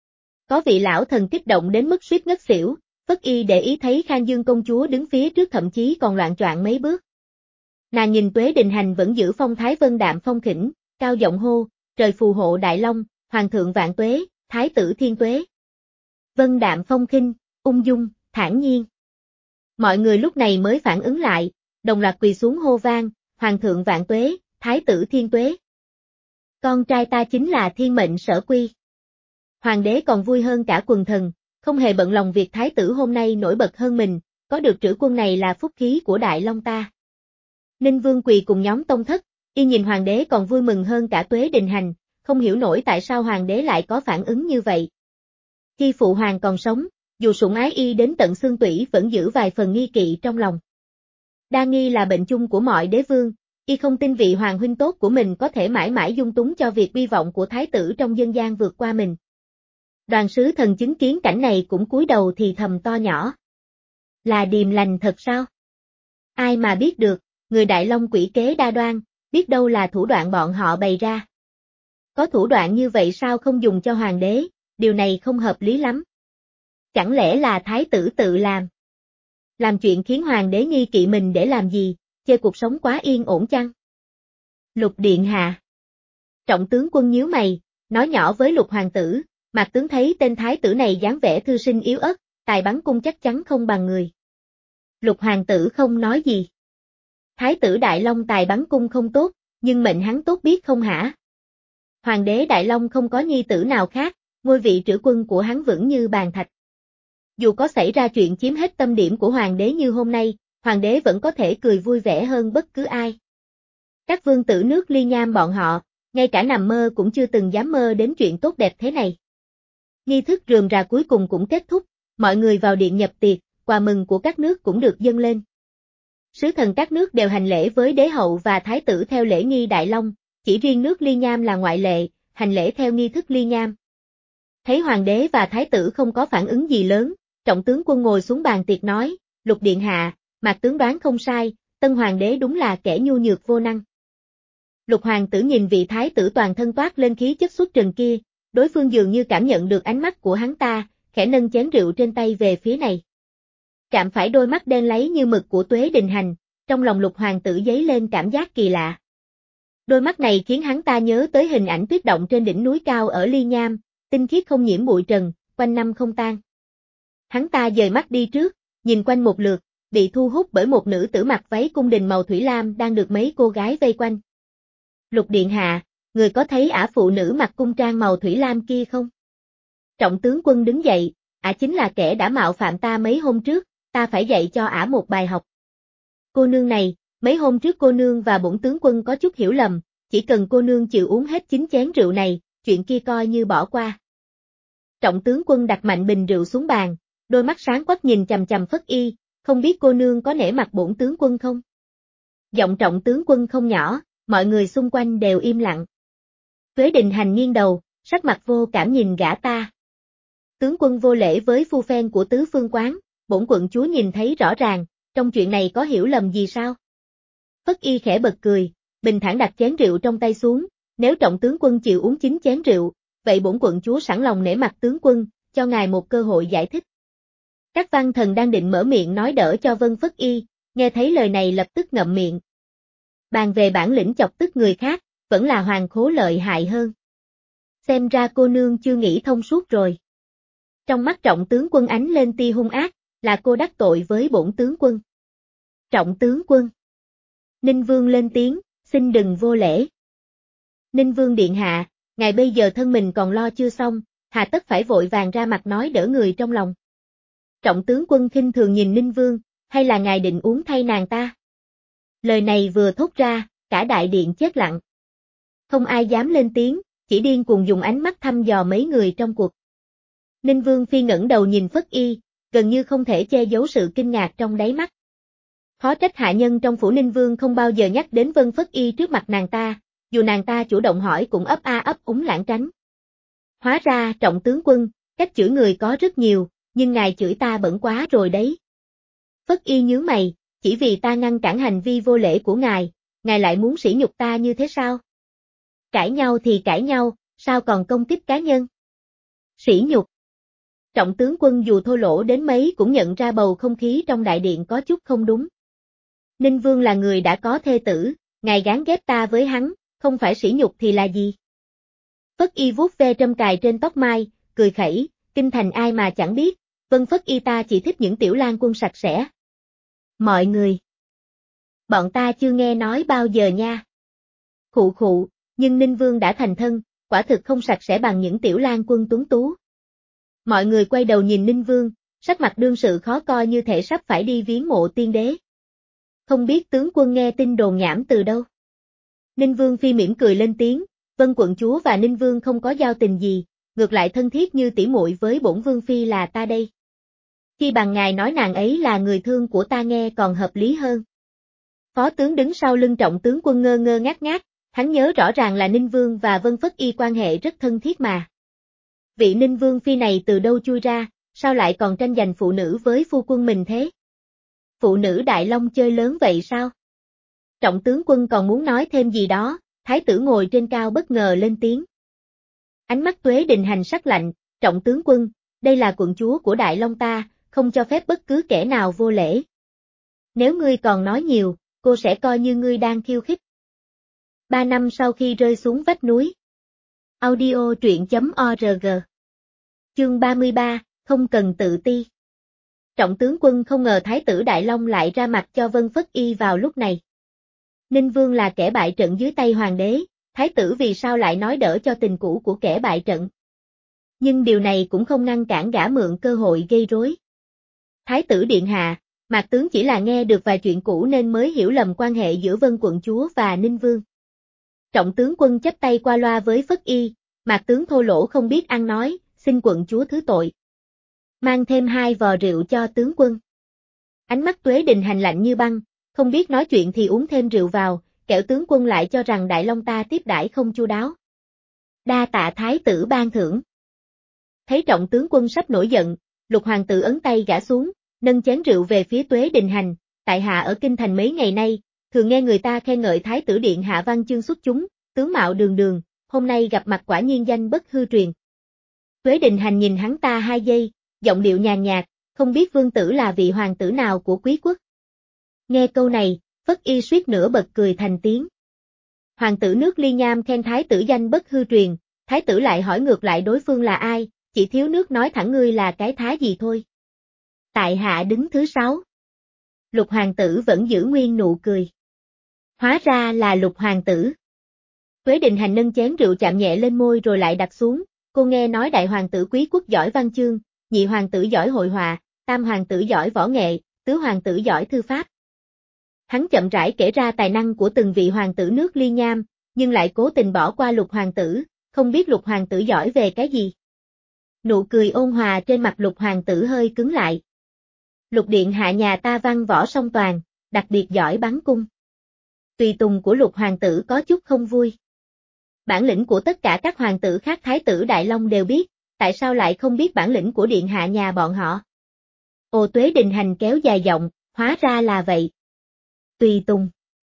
Có vị lão thần kích động đến mức suýt ngất xỉu, Phất Y để ý thấy Khang Dương công chúa đứng phía trước thậm chí còn loạng choạng mấy bước. Nàng nhìn Tuế Đình Hành vẫn giữ phong thái vân đạm phong khỉnh, cao giọng hô, trời phù hộ Đại Long, hoàng thượng vạn tuế, thái tử thiên tuế. Vân đạm phong khinh, ung dung, thản nhiên. Mọi người lúc này mới phản ứng lại, đồng loạt quỳ xuống hô vang, hoàng thượng vạn tuế, thái tử thiên tuế. Con trai ta chính là thiên mệnh sở quy. Hoàng đế còn vui hơn cả quần thần, không hề bận lòng việc thái tử hôm nay nổi bật hơn mình, có được trữ quân này là phúc khí của Đại Long ta. Ninh Vương quỳ cùng nhóm tông thất, y nhìn hoàng đế còn vui mừng hơn cả Tuế Đình Hành, không hiểu nổi tại sao hoàng đế lại có phản ứng như vậy. Khi phụ hoàng còn sống, dù sủng ái y đến tận xương tủy vẫn giữ vài phần nghi kỵ trong lòng. Đa nghi là bệnh chung của mọi đế vương, y không tin vị hoàng huynh tốt của mình có thể mãi mãi dung túng cho việc vi vọng của thái tử trong dân gian vượt qua mình. Đoàn sứ thần chứng kiến cảnh này cũng cúi đầu thì thầm to nhỏ. Là Điềm Lành thật sao? Ai mà biết được, người Đại Long quỷ kế đa đoan, biết đâu là thủ đoạn bọn họ bày ra. Có thủ đoạn như vậy sao không dùng cho hoàng đế, điều này không hợp lý lắm. Chẳng lẽ là thái tử tự làm? Làm chuyện khiến hoàng đế nghi kỵ mình để làm gì, chê cuộc sống quá yên ổn chăng? Lục điện hạ. Trọng tướng quân nhíu mày, nói nhỏ với Lục hoàng tử, Mạc tướng thấy tên thái tử này dáng vẻ thư sinh yếu ớt, tài bắn cung chắc chắn không bằng người. Lục hoàng tử không nói gì. Thái tử Đại Long tài bắn cung không tốt, nhưng mệnh hắn tốt biết không hả? Hoàng đế Đại Long không có nhi tử nào khác, ngôi vị trữ quân của hắn vững như bàn thạch. Dù có xảy ra chuyện chiếm hết tâm điểm của hoàng đế như hôm nay, hoàng đế vẫn có thể cười vui vẻ hơn bất cứ ai. Các vương tử nước Ly Nham bọn họ, ngay cả nằm mơ cũng chưa từng dám mơ đến chuyện tốt đẹp thế này. Nghi thức rườm rà cuối cùng cũng kết thúc, mọi người vào điện nhập tiệc, quà mừng của các nước cũng được dâng lên. Sứ thần các nước đều hành lễ với đế hậu và thái tử theo lễ nghi Đại Long, chỉ riêng nước Ly Nham là ngoại lệ, hành lễ theo nghi thức Ly Nham. Thấy hoàng đế và thái tử không có phản ứng gì lớn, trọng tướng quân ngồi xuống bàn tiệc nói, Lục điện hạ, Mạc tướng đoán không sai, tân hoàng đế đúng là kẻ nhu nhược vô năng. Lục hoàng tử nhìn vị thái tử toàn thân toát lên khí chất xuất trần kia, đối phương dường như cảm nhận được ánh mắt của hắn ta, khẽ nâng chén rượu trên tay về phía này. Chạm phải đôi mắt đen láy như mực của Tuế Đình Hành, trong lòng Lục hoàng tử dấy lên cảm giác kỳ lạ. Đôi mắt này khiến hắn ta nhớ tới hình ảnh tuyết động trên đỉnh núi cao ở Ly Nham, tinh khiết không nhiễm bụi trần, quanh năm không tan. Hắn ta dời mắt đi trước, nhìn quanh một lượt, bị thu hút bởi một nữ tử mặc váy cung đình màu thủy lam đang được mấy cô gái vây quanh. Lục điện hạ, người có thấy ả phụ nữ mặc cung trang màu thủy lam kia không? Trọng tướng quân đứng dậy, ả chính là kẻ đã mạo phạm ta mấy hôm trước, ta phải dạy cho ả một bài học. Cô nương này, mấy hôm trước cô nương và bổn tướng quân có chút hiểu lầm, chỉ cần cô nương chịu uống hết chín chén rượu này, chuyện kia coi như bỏ qua. Trọng tướng quân đặt mạnh bình rượu xuống bàn, đôi mắt sáng quắc nhìn chằm chằm Phất Y, không biết cô nương có nể mặt bổn tướng quân không? Giọng Trọng tướng quân không nhỏ, mọi người xung quanh đều im lặng. Tuế Đình Hành nghiêng đầu, sắc mặt vô cảm nhìn gã ta. Tướng quân vô lễ với phu phen của tứ phương quán, bổn quận chúa nhìn thấy rõ ràng, trong chuyện này có hiểu lầm gì sao? Phất Y khẽ bật cười, bình thản đặt chén rượu trong tay xuống, nếu Trọng tướng quân chịu uống chính chén rượu, vậy bổn quận chúa sẵn lòng nể mặt tướng quân, cho ngài một cơ hội giải thích. Các văn thần đang định mở miệng nói đỡ cho Vân Phất Y, nghe thấy lời này lập tức ngậm miệng. Bàn về bản lĩnh chọc tức người khác, vẫn là Hoàng Khố lợi hại hơn. Xem ra cô nương chưa nghĩ thông suốt rồi. Trong mắt Trọng tướng quân ánh lên tia hung ác, là cô đắc tội với bổn tướng quân. Trọng tướng quân. Ninh Vương lên tiếng, xin đừng vô lễ. Ninh Vương điện hạ, ngài bây giờ thân mình còn lo chưa xong, hà tất phải vội vàng ra mặt nói đỡ người trong lòng. Trọng tướng quân khinh thường nhìn Ninh Vương, hay là ngài định uống thay nàng ta? Lời này vừa thốt ra, cả đại điện chết lặng. Không ai dám lên tiếng, chỉ điên cuồng dùng ánh mắt thăm dò mấy người trong cuộc. Ninh Vương Phi ngẩng đầu nhìn Phất Y, gần như không thể che giấu sự kinh ngạc trong đáy mắt. Khó trách hạ nhân trong phủ Ninh Vương không bao giờ nhắc đến Vân Phất Y trước mặt nàng ta, dù nàng ta chủ động hỏi cũng ấp a ấp úng lảng tránh. Hóa ra Trọng tướng quân, cách chửi người có rất nhiều, nhưng ngài chửi ta bẩn quá rồi đấy. Phất Y nhướng mày, chỉ vì ta ngăn cản hành vi vô lễ của ngài, ngài lại muốn sỉ nhục ta như thế sao? Cãi nhau thì cãi nhau, sao còn công kích cá nhân? Sỉ nhục. Trọng tướng quân dù thô lỗ đến mấy cũng nhận ra bầu không khí trong đại điện có chút không đúng. Ninh Vương là người đã có thê tử, ngài gán ghép ta với hắn, không phải sỉ nhục thì là gì? Phất Y vuốt ve trâm cài trên tóc mai, cười khẩy, kinh thành ai mà chẳng biết, Vân Phất Y ta chỉ thích những tiểu lang quân sạch sẽ. Mọi người. Bọn ta chưa nghe nói bao giờ nha. Khụ khụ, nhưng Ninh Vương đã thành thân, quả thực không sạch sẽ bằng những tiểu lang quân tuấn tú. Mọi người quay đầu nhìn Ninh Vương, sắc mặt đương sự khó coi như thể sắp phải đi viếng mộ tiên đế. Không biết tướng quân nghe tin đồn nhảm từ đâu. Ninh Vương Phi mỉm cười lên tiếng, Vân quận chúa và Ninh Vương không có giao tình gì, ngược lại thân thiết như tỉ muội với bổn Vương Phi là ta đây. Khi bằng ngài nói nàng ấy là người thương của ta nghe còn hợp lý hơn. Phó tướng đứng sau lưng Trọng tướng quân ngơ ngơ ngác ngác, hắn nhớ rõ ràng là Ninh Vương và Vân Phất Y quan hệ rất thân thiết mà. Vị Ninh Vương Phi này từ đâu chui ra, sao lại còn tranh giành phụ nữ với phu quân mình thế? Phụ nữ Đại Long chơi lớn vậy sao? Trọng tướng quân còn muốn nói thêm gì đó, thái tử ngồi trên cao bất ngờ lên tiếng. Ánh mắt Tuế Đình Hành sắc lạnh, Trọng tướng quân, đây là quận chúa của Đại Long ta, không cho phép bất cứ kẻ nào vô lễ. Nếu ngươi còn nói nhiều, cô sẽ coi như ngươi đang khiêu khích. Ba năm sau khi rơi xuống vách núi. Audio truyện chấm org. Chương ba mươi ba, không cần tự ti. Trọng tướng quân không ngờ Thái tử Đại Long lại ra mặt cho Vân Phất Y vào lúc này. Ninh Vương là kẻ bại trận dưới tay hoàng đế, Thái tử vì sao lại nói đỡ cho tình cũ của kẻ bại trận. Nhưng điều này cũng không ngăn cản gã mượn cơ hội gây rối. Thái tử điện hạ, Mạc tướng chỉ là nghe được vài chuyện cũ nên mới hiểu lầm quan hệ giữa Vân quận chúa và Ninh Vương. Trọng tướng quân chắp tay qua loa với Phất Y, Mạc tướng thô lỗ không biết ăn nói, xin quận chúa thứ tội. Mang thêm hai vò rượu cho tướng quân. Ánh mắt Tuế Đình Hành lạnh như băng, không biết nói chuyện thì uống thêm rượu vào, kẻo tướng quân lại cho rằng Đại Long ta tiếp đãi không chu đáo. Đa tạ thái tử ban thưởng. Thấy Trọng tướng quân sắp nổi giận, Lục hoàng tử ấn tay gã xuống, nâng chén rượu về phía Tuế Đình Hành, tại hạ ở kinh thành mấy ngày nay, thường nghe người ta khen ngợi thái tử điện hạ văn chương xuất chúng, tướng mạo đường đường, hôm nay gặp mặt quả nhiên danh bất hư truyền. Tuế Đình Hành nhìn hắn ta hai giây, giọng điệu nhàn nhạt, không biết vương tử là vị hoàng tử nào của quý quốc. Nghe câu này, Phất Y suýt nữa bật cười thành tiếng. Hoàng tử nước Ly Nham khen thái tử danh bất hư truyền, thái tử lại hỏi ngược lại đối phương là ai, chỉ thiếu nước nói thẳng ngươi là cái thá gì thôi. Tại hạ đứng thứ sáu. Lục hoàng tử vẫn giữ nguyên nụ cười. Hóa ra là Lục hoàng tử. Tuế Đình Hành nâng chén rượu chạm nhẹ lên môi rồi lại đặt xuống, cô nghe nói đại hoàng tử quý quốc giỏi văn chương, nhị hoàng tử giỏi hội họa, tam hoàng tử giỏi võ nghệ, tứ hoàng tử giỏi thư pháp. Hắn chậm rãi kể ra tài năng của từng vị hoàng tử nước Ly Nham, nhưng lại cố tình bỏ qua Lục hoàng tử, không biết Lục hoàng tử giỏi về cái gì. Nụ cười ôn hòa trên mặt Lục hoàng tử hơi cứng lại. Lục điện hạ nhà ta văn võ song toàn, đặc biệt giỏi bắn cung. Tùy tùng của Lục hoàng tử có chút không vui. Bản lĩnh của tất cả các hoàng tử khác Thái tử Đại Long đều biết, tại sao lại không biết bản lĩnh của điện hạ nhà bọn họ? Ồ, Tuế Đình Hành kéo dài giọng, hóa ra là vậy. Tùy tùng.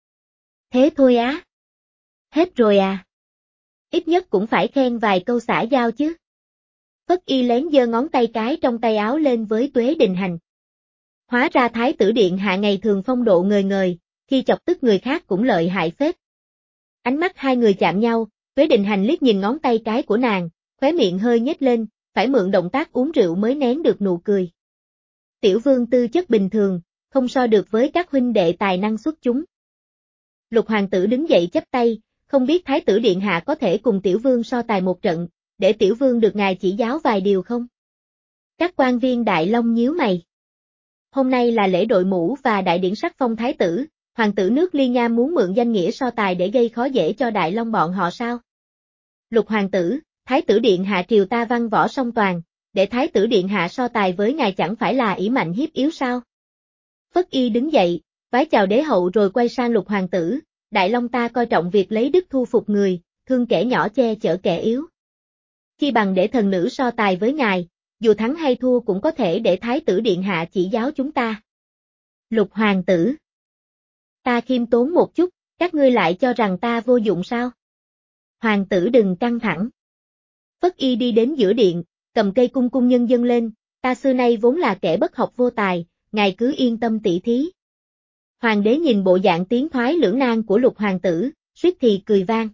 Thế thôi á. Hết rồi à? Ít nhất cũng phải khen vài câu xã giao chứ. Phất Y lén giơ ngón tay cái trong tay áo lên với Tuế Đình Hành. Hóa ra Thái tử điện hạ ngày thường phong độ ngời ngời, khi chọc tức người khác cũng lợi hại phết. Ánh mắt hai người chạm nhau, Tuế Đình Hành liếc nhìn ngón tay cái của nàng, khóe miệng hơi nhếch lên, phải mượn động tác uống rượu mới nén được nụ cười. Tiểu vương tư chất bình thường, không so được với các huynh đệ tài năng xuất chúng. Lục hoàng tử đứng dậy chắp tay, không biết Thái tử điện hạ có thể cùng tiểu vương so tài một trận, để tiểu vương được ngài chỉ giáo vài điều không? Các quan viên Đại Long nhíu mày. Hôm nay là lễ đội mũ và đại điển sắc phong thái tử, hoàng tử nước Ly Nham muốn mượn danh nghĩa so tài để gây khó dễ cho Đại Long bọn họ sao? Lục hoàng tử, Thái tử điện hạ triều ta văn võ song toàn, để Thái tử điện hạ so tài với ngài chẳng phải là ỷ mạnh hiếp yếu sao? Phất Y đứng dậy, vái chào đế hậu rồi quay sang Lục hoàng tử, Đại Long ta coi trọng việc lấy đức thu phục người, thương kẻ nhỏ che chở kẻ yếu. Chi bằng để thần nữ so tài với ngài, dù thắng hay thua cũng có thể để Thái tử điện hạ chỉ giáo chúng ta. Lục hoàng tử. Ta khiêm tốn một chút, các ngươi lại cho rằng ta vô dụng sao? Hoàng tử đừng căng thẳng. Phất Y đi đến giữa điện, cầm cây cung cung nhân dâng lên, ta xưa nay vốn là kẻ bất học vô tài, ngài cứ yên tâm tỉ thí. Hoàng đế nhìn bộ dạng tiến thoái lưỡng nan của Lục hoàng tử, suýt thì cười vang.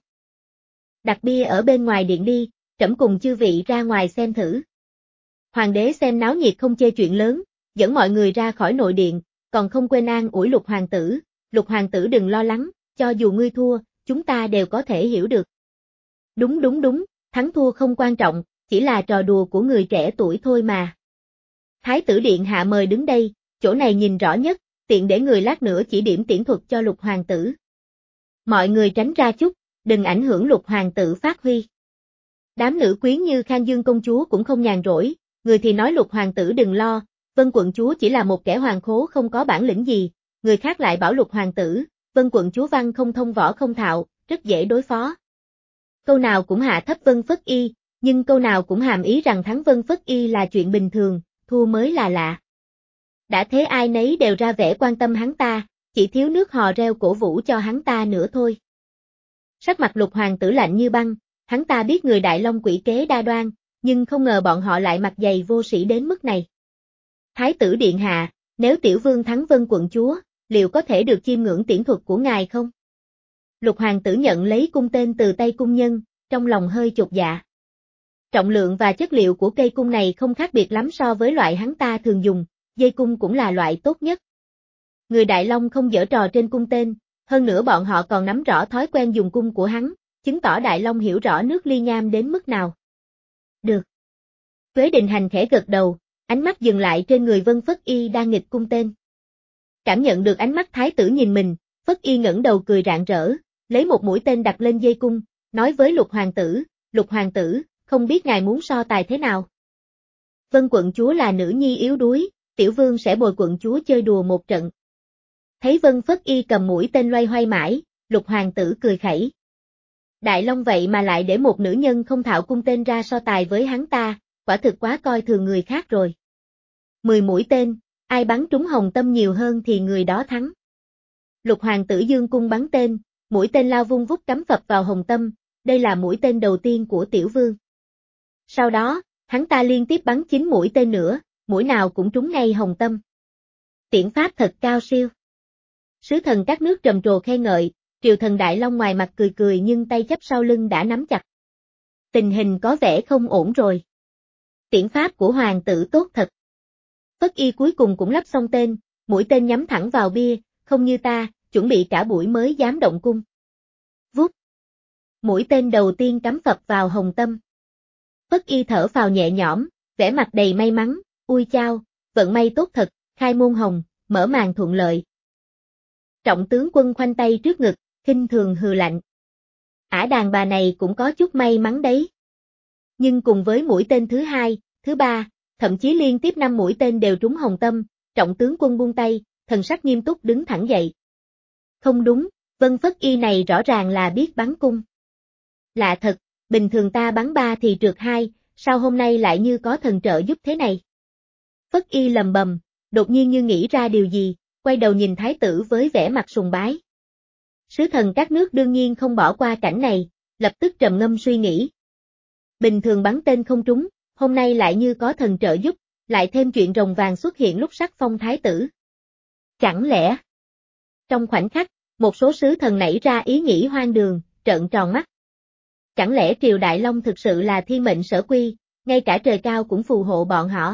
Đặt bia ở bên ngoài điện đi, trẫm cùng chư vị ra ngoài xem thử. Hoàng đế xem náo nhiệt không chê chuyện lớn, dẫn mọi người ra khỏi nội điện, còn không quên an ủi Lục hoàng tử, Lục hoàng tử đừng lo lắng, cho dù ngươi thua, chúng ta đều có thể hiểu được. Đúng đúng đúng, thắng thua không quan trọng, chỉ là trò đùa của người trẻ tuổi thôi mà. Thái tử điện hạ mời đứng đây, chỗ này nhìn rõ nhất, tiện để người lát nữa chỉ điểm tiễn thuật cho Lục hoàng tử. Mọi người tránh ra chút, đừng ảnh hưởng Lục hoàng tử phát huy. Đám nữ quyến như Khang Dương công chúa cũng không nhàn rỗi, người thì nói Lục hoàng tử đừng lo, Vân quận chúa chỉ là một kẻ hoàng khố không có bản lĩnh gì, người khác lại bảo Lục hoàng tử, Vân quận chúa văn không thông võ không thạo, rất dễ đối phó. Câu nào cũng hạ thấp Vân Phất Y, nhưng câu nào cũng hàm ý rằng thắng Vân Phất Y là chuyện bình thường, thua mới là lạ. Đã thế ai nấy đều ra vẻ quan tâm hắn ta, chỉ thiếu nước hò reo cổ vũ cho hắn ta nữa thôi. Sắc mặt Lục hoàng tử lạnh như băng, hắn ta biết người Đại Long quỷ kế đa đoan, nhưng không ngờ bọn họ lại mặt dày vô sĩ đến mức này. Thái tử điện hạ, nếu tiểu vương thắng Vân quận chúa, liệu có thể được chiêm ngưỡng tiễn thuật của ngài không? Lục hoàng tử nhận lấy cung tên từ tay cung nhân, trong lòng hơi chột dạ. Trọng lượng và chất liệu của cây cung này không khác biệt lắm so với loại hắn ta thường dùng, dây cung cũng là loại tốt nhất. Người Đại Long không giở trò trên cung tên, hơn nữa bọn họ còn nắm rõ thói quen dùng cung của hắn, chứng tỏ Đại Long hiểu rõ nước Ly Nham đến mức nào. Được. Tuế Đình Hành khẽ gật đầu, ánh mắt dừng lại trên người Vân Phất Y đang nghịch cung tên. Cảm nhận được ánh mắt thái tử nhìn mình, Phất Y ngẩng đầu cười rạng rỡ, lấy một mũi tên đặt lên dây cung, nói với Lục hoàng tử, Lục hoàng tử, không biết ngài muốn so tài thế nào? Vân quận chúa là nữ nhi yếu đuối, tiểu vương sẽ bồi quận chúa chơi đùa một trận. Thấy Vân Phất Y cầm mũi tên loay hoay mãi, Lục hoàng tử cười khẩy. Đại Long vậy mà lại để một nữ nhân không thạo cung tên ra so tài với hắn ta, quả thực quá coi thường người khác rồi. Mười mũi tên, ai bắn trúng hồng tâm nhiều hơn thì người đó thắng. Lục hoàng tử dương cung bắn tên, mũi tên lao vung vút cắm phập vào hồng tâm, đây là mũi tên đầu tiên của tiểu vương. Sau đó, hắn ta liên tiếp bắn chín mũi tên nữa, mũi nào cũng trúng ngay hồng tâm. Tiễn pháp thật cao siêu. Sứ thần các nước trầm trồ khen ngợi, triều thần Đại Long ngoài mặt cười cười nhưng tay chấp sau lưng đã nắm chặt. Tình hình có vẻ không ổn rồi. Tiễn pháp của hoàng tử tốt thật. Phất Y cuối cùng cũng lắp xong tên, mũi tên nhắm thẳng vào bia, không như ta, chuẩn bị cả buổi mới dám động cung. Vút. Mũi tên đầu tiên cắm phập vào hồng tâm. Phất Y thở phào nhẹ nhõm, vẻ mặt đầy may mắn, ui chao, vận may tốt thật, khai môn hồng, mở màn thuận lợi. Trọng tướng quân khoanh tay trước ngực, khinh thường hừ lạnh. Ả đàn bà này cũng có chút may mắn đấy. Nhưng cùng với mũi tên thứ hai, thứ ba, thậm chí liên tiếp năm mũi tên đều trúng hồng tâm, Trọng tướng quân buông tay, thần sắc nghiêm túc đứng thẳng dậy. Không đúng, Vân Phất Y này rõ ràng là biết bắn cung. Lạ thật, bình thường ta bắn ba thì trượt hai, sao hôm nay lại như có thần trợ giúp thế này? Phất Y lầm bầm, đột nhiên như nghĩ ra điều gì, quay đầu nhìn thái tử với vẻ mặt sùng bái. Sứ thần các nước đương nhiên không bỏ qua cảnh này, lập tức trầm ngâm suy nghĩ. Bình thường bắn tên không trúng, hôm nay lại như có thần trợ giúp, lại thêm chuyện rồng vàng xuất hiện lúc sắc phong thái tử. Chẳng lẽ? Trong khoảnh khắc, một số sứ thần nảy ra ý nghĩ hoang đường, trợn tròn mắt. Chẳng lẽ triều Đại Long thực sự là thiên mệnh sở quy, ngay cả trời cao cũng phù hộ bọn họ?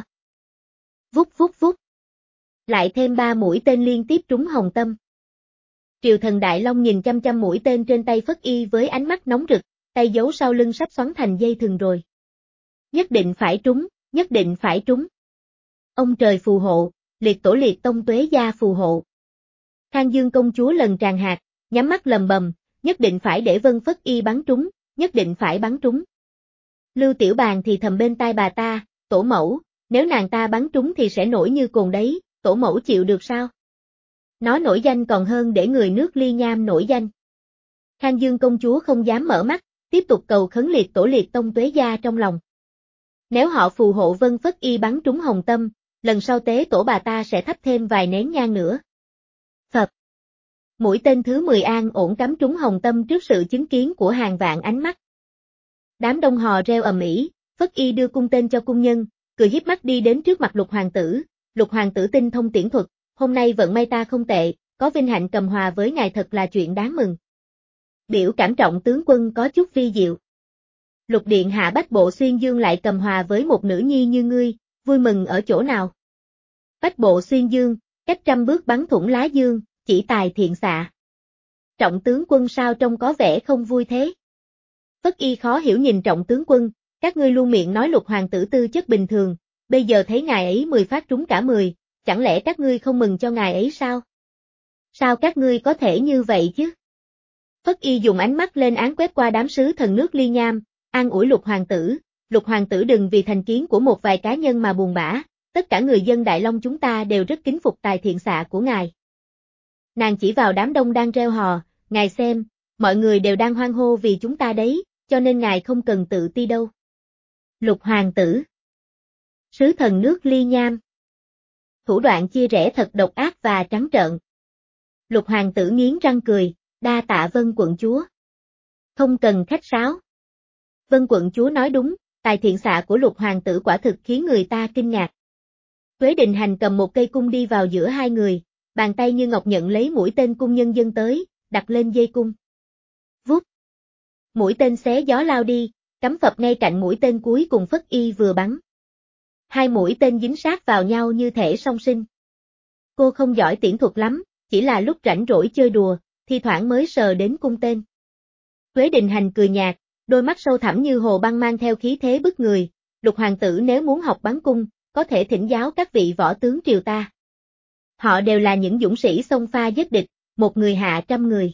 Vút vút vút. Lại thêm ba mũi tên liên tiếp trúng hồng tâm. Triều thần Đại Long nhìn chăm chăm mũi tên trên tay Phất Y với ánh mắt nóng rực, tay giấu sau lưng sắp xoắn thành dây thừng rồi. Nhất định phải trúng, nhất định phải trúng. Ông trời phù hộ, liệt tổ liệt tông tuế gia phù hộ. Khang Dương công chúa lần tràn hạt, nhắm mắt lầm bầm, nhất định phải để Vân Phất Y bắn trúng, nhất định phải bắn trúng. Lưu Tiểu Bàn thì thầm bên tai bà ta, tổ mẫu, nếu nàng ta bắn trúng thì sẽ nổi như cồn đấy, tổ mẫu chịu được sao? Nó nổi danh còn hơn để người nước Ly Nham nổi danh. Khang Dương công chúa không dám mở mắt, tiếp tục cầu khấn liệt tổ liệt tông tuế gia trong lòng. Nếu họ phù hộ Vân Phất Y bắn trúng hồng tâm, lần sau tế tổ bà ta sẽ thắp thêm vài nén nhang nữa. Phật. Mũi tên thứ mười an ổn cắm trúng hồng tâm trước sự chứng kiến của hàng vạn ánh mắt. Đám đông hò reo ầm ĩ, Phất Y đưa cung tên cho cung nhân, cười híp mắt đi đến trước mặt Lục hoàng tử, Lục hoàng tử tinh thông tiễn thuật, hôm nay vận may ta không tệ, có vinh hạnh cầm hòa với ngài thật là chuyện đáng mừng. Biểu cảm Trọng tướng quân có chút vi diệu. Lục điện hạ Bách Bộ Xuyên Dương lại cầm hòa với một nữ nhi như ngươi, vui mừng ở chỗ nào? Bách Bộ Xuyên Dương, cách trăm bước bắn thủng lá dương, chỉ tài thiện xạ. Trọng tướng quân sao trông có vẻ không vui thế? Phất Y khó hiểu nhìn Trọng tướng quân, các ngươi luôn miệng nói Lục hoàng tử tư chất bình thường, bây giờ thấy ngài ấy mười phát trúng cả mười, chẳng lẽ các ngươi không mừng cho ngài ấy sao? Sao các ngươi có thể như vậy chứ? Phất Y dùng ánh mắt lên án quét qua đám sứ thần nước Ly Nham, an ủi Lục hoàng tử, Lục hoàng tử đừng vì thành kiến của một vài cá nhân mà buồn bã, tất cả người dân Đại Long chúng ta đều rất kính phục tài thiện xạ của ngài. Nàng chỉ vào đám đông đang reo hò, ngài xem, mọi người đều đang hoan hô vì chúng ta đấy, cho nên ngài không cần tự ti đâu. Lục hoàng tử. Sứ thần nước Ly Nham. Thủ đoạn chia rẽ thật độc ác và trắng trợn. Lục hoàng tử nghiến răng cười, đa tạ Vân quận chúa. Không cần khách sáo. Vân quận chúa nói đúng, tài thiện xạ của Lục hoàng tử quả thực khiến người ta kinh ngạc. Tuế Đình Hành cầm một cây cung đi vào giữa hai người, bàn tay như ngọc nhận lấy mũi tên cung nhân dân tới, đặt lên dây cung. Vút. Mũi tên xé gió lao đi, cắm phập ngay cạnh mũi tên cuối cùng Phất Y vừa bắn. Hai mũi tên dính sát vào nhau như thể song sinh. Cô không giỏi tiễn thuật lắm, chỉ là lúc rảnh rỗi chơi đùa, thi thoảng mới sờ đến cung tên. Tuế Đình Hành cười nhạt, đôi mắt sâu thẳm như hồ băng mang theo khí thế bức người, Lục hoàng tử nếu muốn học bắn cung, có thể thỉnh giáo các vị võ tướng triều ta. Họ đều là những dũng sĩ xông pha giết địch, một người hạ trăm người.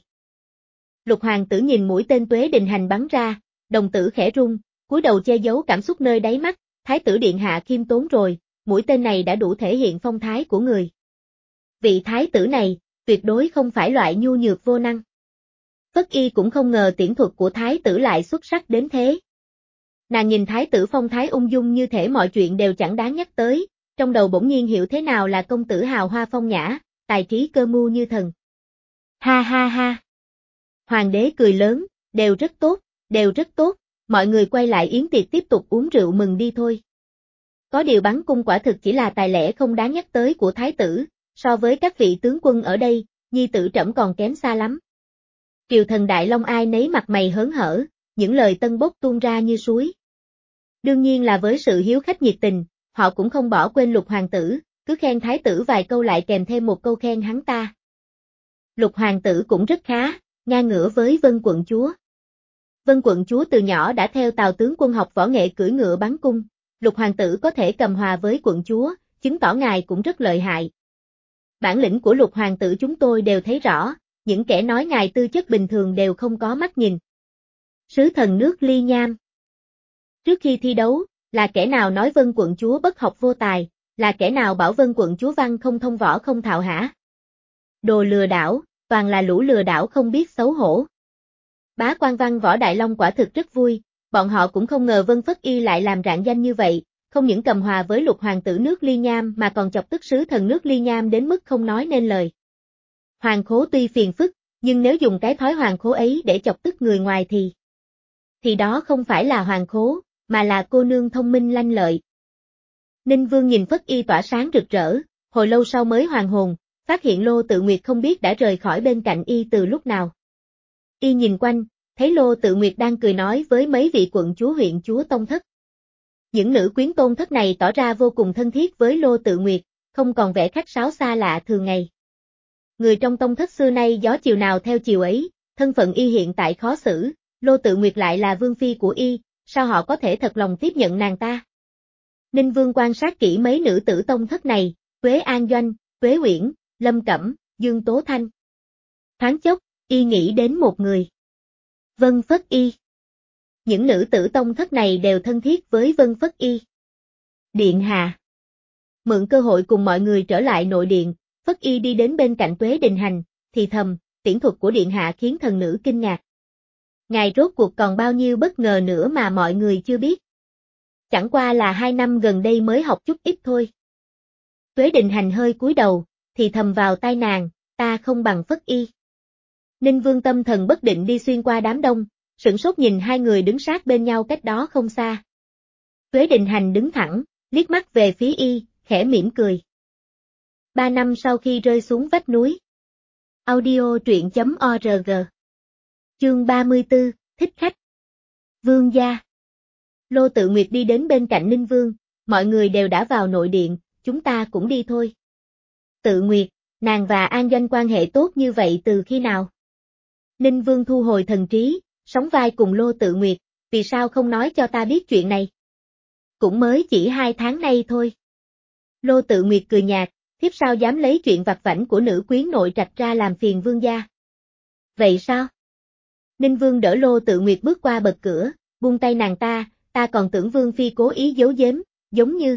Lục hoàng tử nhìn mũi tên Tuế Đình Hành bắn ra, đồng tử khẽ rung, cúi đầu che giấu cảm xúc nơi đáy mắt, thái tử điện hạ khiêm tốn rồi, mũi tên này đã đủ thể hiện phong thái của người. Vị thái tử này, tuyệt đối không phải loại nhu nhược vô năng. Phất Y cũng không ngờ tiễn thuật của thái tử lại xuất sắc đến thế. Nàng nhìn thái tử phong thái ung dung như thể mọi chuyện đều chẳng đáng nhắc tới, trong đầu bỗng nhiên hiểu thế nào là công tử hào hoa phong nhã, tài trí cơ mưu như thần. Ha ha ha. Hoàng đế cười lớn, đều rất tốt, đều rất tốt, mọi người quay lại yến tiệc tiếp tục uống rượu mừng đi thôi. Có điều bắn cung quả thực chỉ là tài lẻ không đáng nhắc tới của thái tử, so với các vị tướng quân ở đây, nhi tử trẫm còn kém xa lắm. Triều thần Đại Long ai nấy mặt mày hớn hở, những lời tân bốc tuôn ra như suối. Đương nhiên là với sự hiếu khách nhiệt tình, họ cũng không bỏ quên Lục hoàng tử, cứ khen thái tử vài câu lại kèm thêm một câu khen hắn ta. Lục hoàng tử cũng rất khá, ngang ngửa với Vân quận chúa. Vân quận chúa từ nhỏ đã theo Tào tướng quân học võ nghệ cưỡi ngựa bắn cung, Lục hoàng tử có thể cầm hòa với quận chúa, chứng tỏ ngài cũng rất lợi hại. Bản lĩnh của Lục hoàng tử chúng tôi đều thấy rõ, những kẻ nói ngài tư chất bình thường đều không có mắt nhìn. Sứ thần nước Ly Nham. Trước khi thi đấu, là kẻ nào nói Vân quận chúa bất học vô tài, là kẻ nào bảo Vân quận chúa văn không thông võ không thạo hả? Đồ lừa đảo, toàn là lũ lừa đảo không biết xấu hổ. Bá Quan Văn Võ Đại Long quả thực rất vui, bọn họ cũng không ngờ Vân Phất Y lại làm rạng danh như vậy, không những cầm hòa với lục hoàng tử nước Ly Nham mà còn chọc tức sứ thần nước Ly Nham đến mức không nói nên lời. Hoàng khố tuy phiền phức, nhưng nếu dùng cái thói hoàng khố ấy để chọc tức người ngoài thì... thì đó không phải là hoàng khố, mà là cô nương thông minh lanh lợi. Ninh Vương nhìn Phất Y tỏa sáng rực rỡ, hồi lâu sau mới hoàn hồn, phát hiện Lô Tự Nguyệt không biết đã rời khỏi bên cạnh Y từ lúc nào. Y nhìn quanh, thấy Lô Tự Nguyệt đang cười nói với mấy vị quận chúa huyện chúa tông thất. Những nữ quyến tôn thất này tỏ ra vô cùng thân thiết với Lô Tự Nguyệt, không còn vẻ khách sáo xa lạ thường ngày. Người trong tông thất xưa nay gió chiều nào theo chiều ấy, thân phận Y hiện tại khó xử, Lô Tự Nguyệt lại là vương phi của Y, sao họ có thể thật lòng tiếp nhận nàng ta? Ninh Vương quan sát kỹ mấy nữ tử tông thất này, Tuế An Doanh, Tuế Uyển, Lâm Cẩm, Dương Tố Thanh. Thoáng chốc, Y nghĩ đến một người. Vân Phất Y. Những nữ tử tông thất này đều thân thiết với Vân Phất Y. Điện hạ. Mượn cơ hội cùng mọi người trở lại nội điện, Phất Y đi đến bên cạnh Tuế Đình Hành, thì thầm, tiễn thuật của điện hạ khiến thần nữ kinh ngạc. Ngài rốt cuộc còn bao nhiêu bất ngờ nữa mà mọi người chưa biết. Chẳng qua là hai năm gần đây mới học chút ít thôi. Tuế Đình Hành hơi cúi đầu, thì thầm vào tai nàng, ta không bằng Phất Y. Ninh Vương tâm thần bất định đi xuyên qua đám đông, sửng sốt nhìn hai người đứng sát bên nhau cách đó không xa. Tuế Đình Hành đứng thẳng, liếc mắt về phía Y, khẽ mỉm cười. Ba năm sau khi rơi xuống vách núi. Audio truyện chấm org. Chương ba mươi tư, thích khách. Vương gia. Lô Tự Nguyệt đi đến bên cạnh Ninh Vương, mọi người đều đã vào nội điện, chúng ta cũng đi thôi. Tự Nguyệt, nàng và An Doanh quan hệ tốt như vậy từ khi nào? Ninh Vương thu hồi thần trí, sóng vai cùng Lô Tự Nguyệt, vì sao không nói cho ta biết chuyện này? Cũng mới chỉ hai tháng nay thôi. Lô Tự Nguyệt cười nhạt, thiếp sao dám lấy chuyện vặt vãnh của nữ quyến nội trạch ra làm phiền vương gia? Vậy sao? Ninh Vương đỡ Lô Tự Nguyệt bước qua bậc cửa, buông tay nàng ta, ta còn tưởng Vương Phi cố ý giấu giếm, giống như...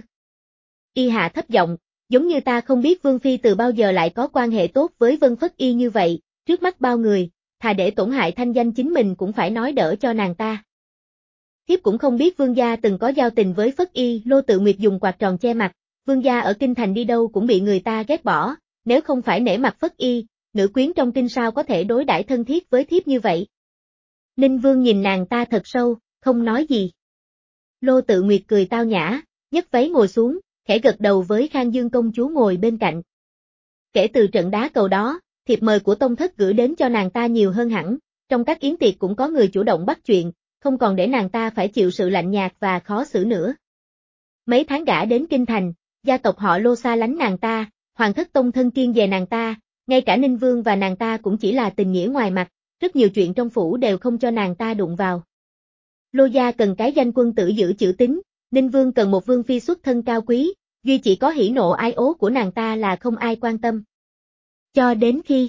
Y hạ thấp giọng, giống như ta không biết Vương Phi từ bao giờ lại có quan hệ tốt với Vân Phất Y như vậy, trước mắt bao người, thà để tổn hại thanh danh chính mình cũng phải nói đỡ cho nàng ta. Thiếp cũng không biết Vương gia từng có giao tình với Phất Y, Lô Tự Nguyệt dùng quạt tròn che mặt, Vương gia ở kinh thành đi đâu cũng bị người ta ghét bỏ, nếu không phải nể mặt Phất Y, nữ quyến trong kinh sao có thể đối đãi thân thiết với thiếp như vậy. Ninh Vương nhìn nàng ta thật sâu, không nói gì. Lô Tự Nguyệt cười tao nhã, nhấc váy ngồi xuống, khẽ gật đầu với Khang Dương công chúa ngồi bên cạnh. Kể từ trận đá cầu đó, thiệp mời của tông thất gửi đến cho nàng ta nhiều hơn hẳn, trong các yến tiệc cũng có người chủ động bắt chuyện, không còn để nàng ta phải chịu sự lạnh nhạt và khó xử nữa. Mấy tháng gả đến kinh thành, gia tộc họ Lô xa lánh nàng ta, hoàng thất tông thân kiêng về nàng ta, ngay cả Ninh Vương và nàng ta cũng chỉ là tình nghĩa ngoài mặt, rất nhiều chuyện trong phủ đều không cho nàng ta đụng vào. Lô gia cần cái danh quân tử giữ chữ tín, Ninh Vương cần một vương phi xuất thân cao quý, duy chỉ có hỉ nộ ái ố của nàng ta là không ai quan tâm. Cho đến khi...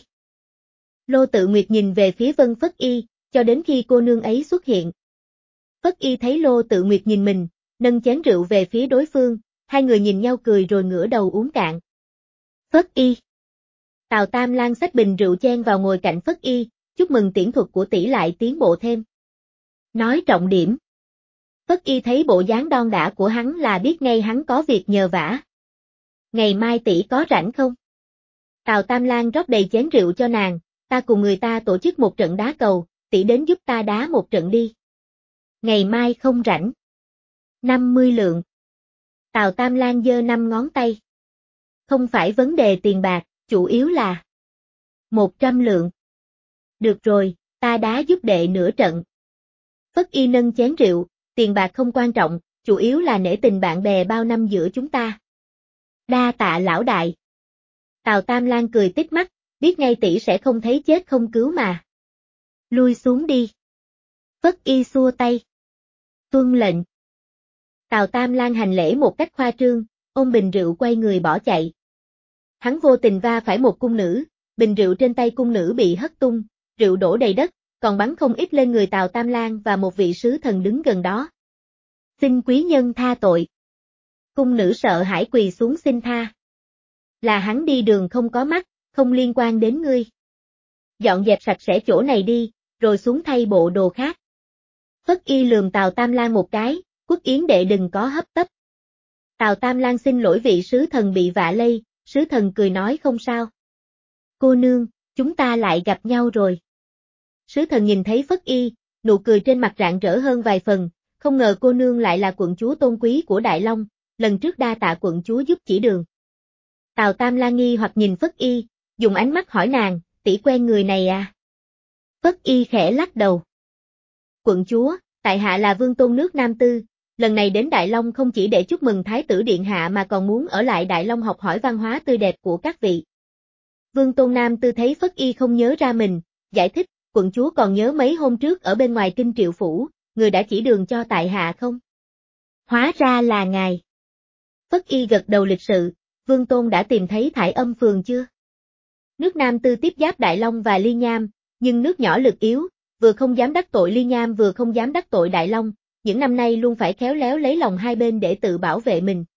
Lô Tự Nguyệt nhìn về phía Vân Phất Y, cho đến khi cô nương ấy xuất hiện. Phất Y thấy Lô Tự Nguyệt nhìn mình, nâng chén rượu về phía đối phương, hai người nhìn nhau cười rồi ngửa đầu uống cạn. Phất Y. Tào Tam Lan xách bình rượu chen vào ngồi cạnh Phất Y, chúc mừng tiễn thuật của tỷ lại tiến bộ thêm. Nói trọng điểm. Phất Y thấy bộ dáng đon đả của hắn là biết ngay hắn có việc nhờ vả. Ngày mai tỷ có rảnh không? Tào Tam Lan rót đầy chén rượu cho nàng, ta cùng người ta tổ chức một trận đá cầu, tỷ đến giúp ta đá một trận đi. Ngày mai không rảnh. năm mươi lượng. Tào Tam Lan giơ năm ngón tay. Không phải vấn đề tiền bạc, chủ yếu là một trăm lượng. Được rồi, ta đá giúp đệ nửa trận. Phất Y nâng chén rượu, tiền bạc không quan trọng, chủ yếu là nể tình bạn bè bao năm giữa chúng ta. Đa tạ lão đại. Tào Tam Lan cười tít mắt, biết ngay tỷ sẽ không thấy chết không cứu mà. Lui xuống đi. Phất Y xua tay. Tuân lệnh. Tào Tam Lan hành lễ một cách khoa trương, ôm bình rượu quay người bỏ chạy. Hắn vô tình va phải một cung nữ, bình rượu trên tay cung nữ bị hất tung, rượu đổ đầy đất, còn bắn không ít lên người Tào Tam Lan và một vị sứ thần đứng gần đó. Xin quý nhân tha tội. Cung nữ sợ hãi quỳ xuống xin tha. Là hắn đi đường không có mắt, không liên quan đến ngươi. Dọn dẹp sạch sẽ chỗ này đi, rồi xuống thay bộ đồ khác. Phất Y lườm Tào Tam Lang một cái, Quốc Yến đệ đừng có hấp tấp. Tào Tam Lang xin lỗi vị sứ thần bị vạ lây, sứ thần cười nói không sao. Cô nương, chúng ta lại gặp nhau rồi. Sứ thần nhìn thấy Phất Y, nụ cười trên mặt rạng rỡ hơn vài phần, không ngờ cô nương lại là quận chúa tôn quý của Đại Long, lần trước đa tạ quận chúa giúp chỉ đường. Tào Tam Lang nghi hoặc nhìn Phất Y, dùng ánh mắt hỏi nàng, tỷ quen người này à? Phất Y khẽ lắc đầu. Quận chúa, tại hạ là Vương Tôn nước Nam Tư, lần này đến Đại Long không chỉ để chúc mừng Thái tử Điện Hạ mà còn muốn ở lại Đại Long học hỏi văn hóa tươi đẹp của các vị. Vương Tôn Nam Tư thấy Phất Y không nhớ ra mình, giải thích, quận chúa còn nhớ mấy hôm trước ở bên ngoài kinh Triệu Phủ, người đã chỉ đường cho tại hạ không? Hóa ra là ngài. Phất Y gật đầu lịch sự, Vương Tôn đã tìm thấy Thải Âm phường chưa? Nước Nam Tư tiếp giáp Đại Long và Ly Nham, nhưng nước nhỏ lực yếu, vừa không dám đắc tội Ly Nham vừa không dám đắc tội Đại Long, những năm nay luôn phải khéo léo lấy lòng hai bên để tự bảo vệ mình.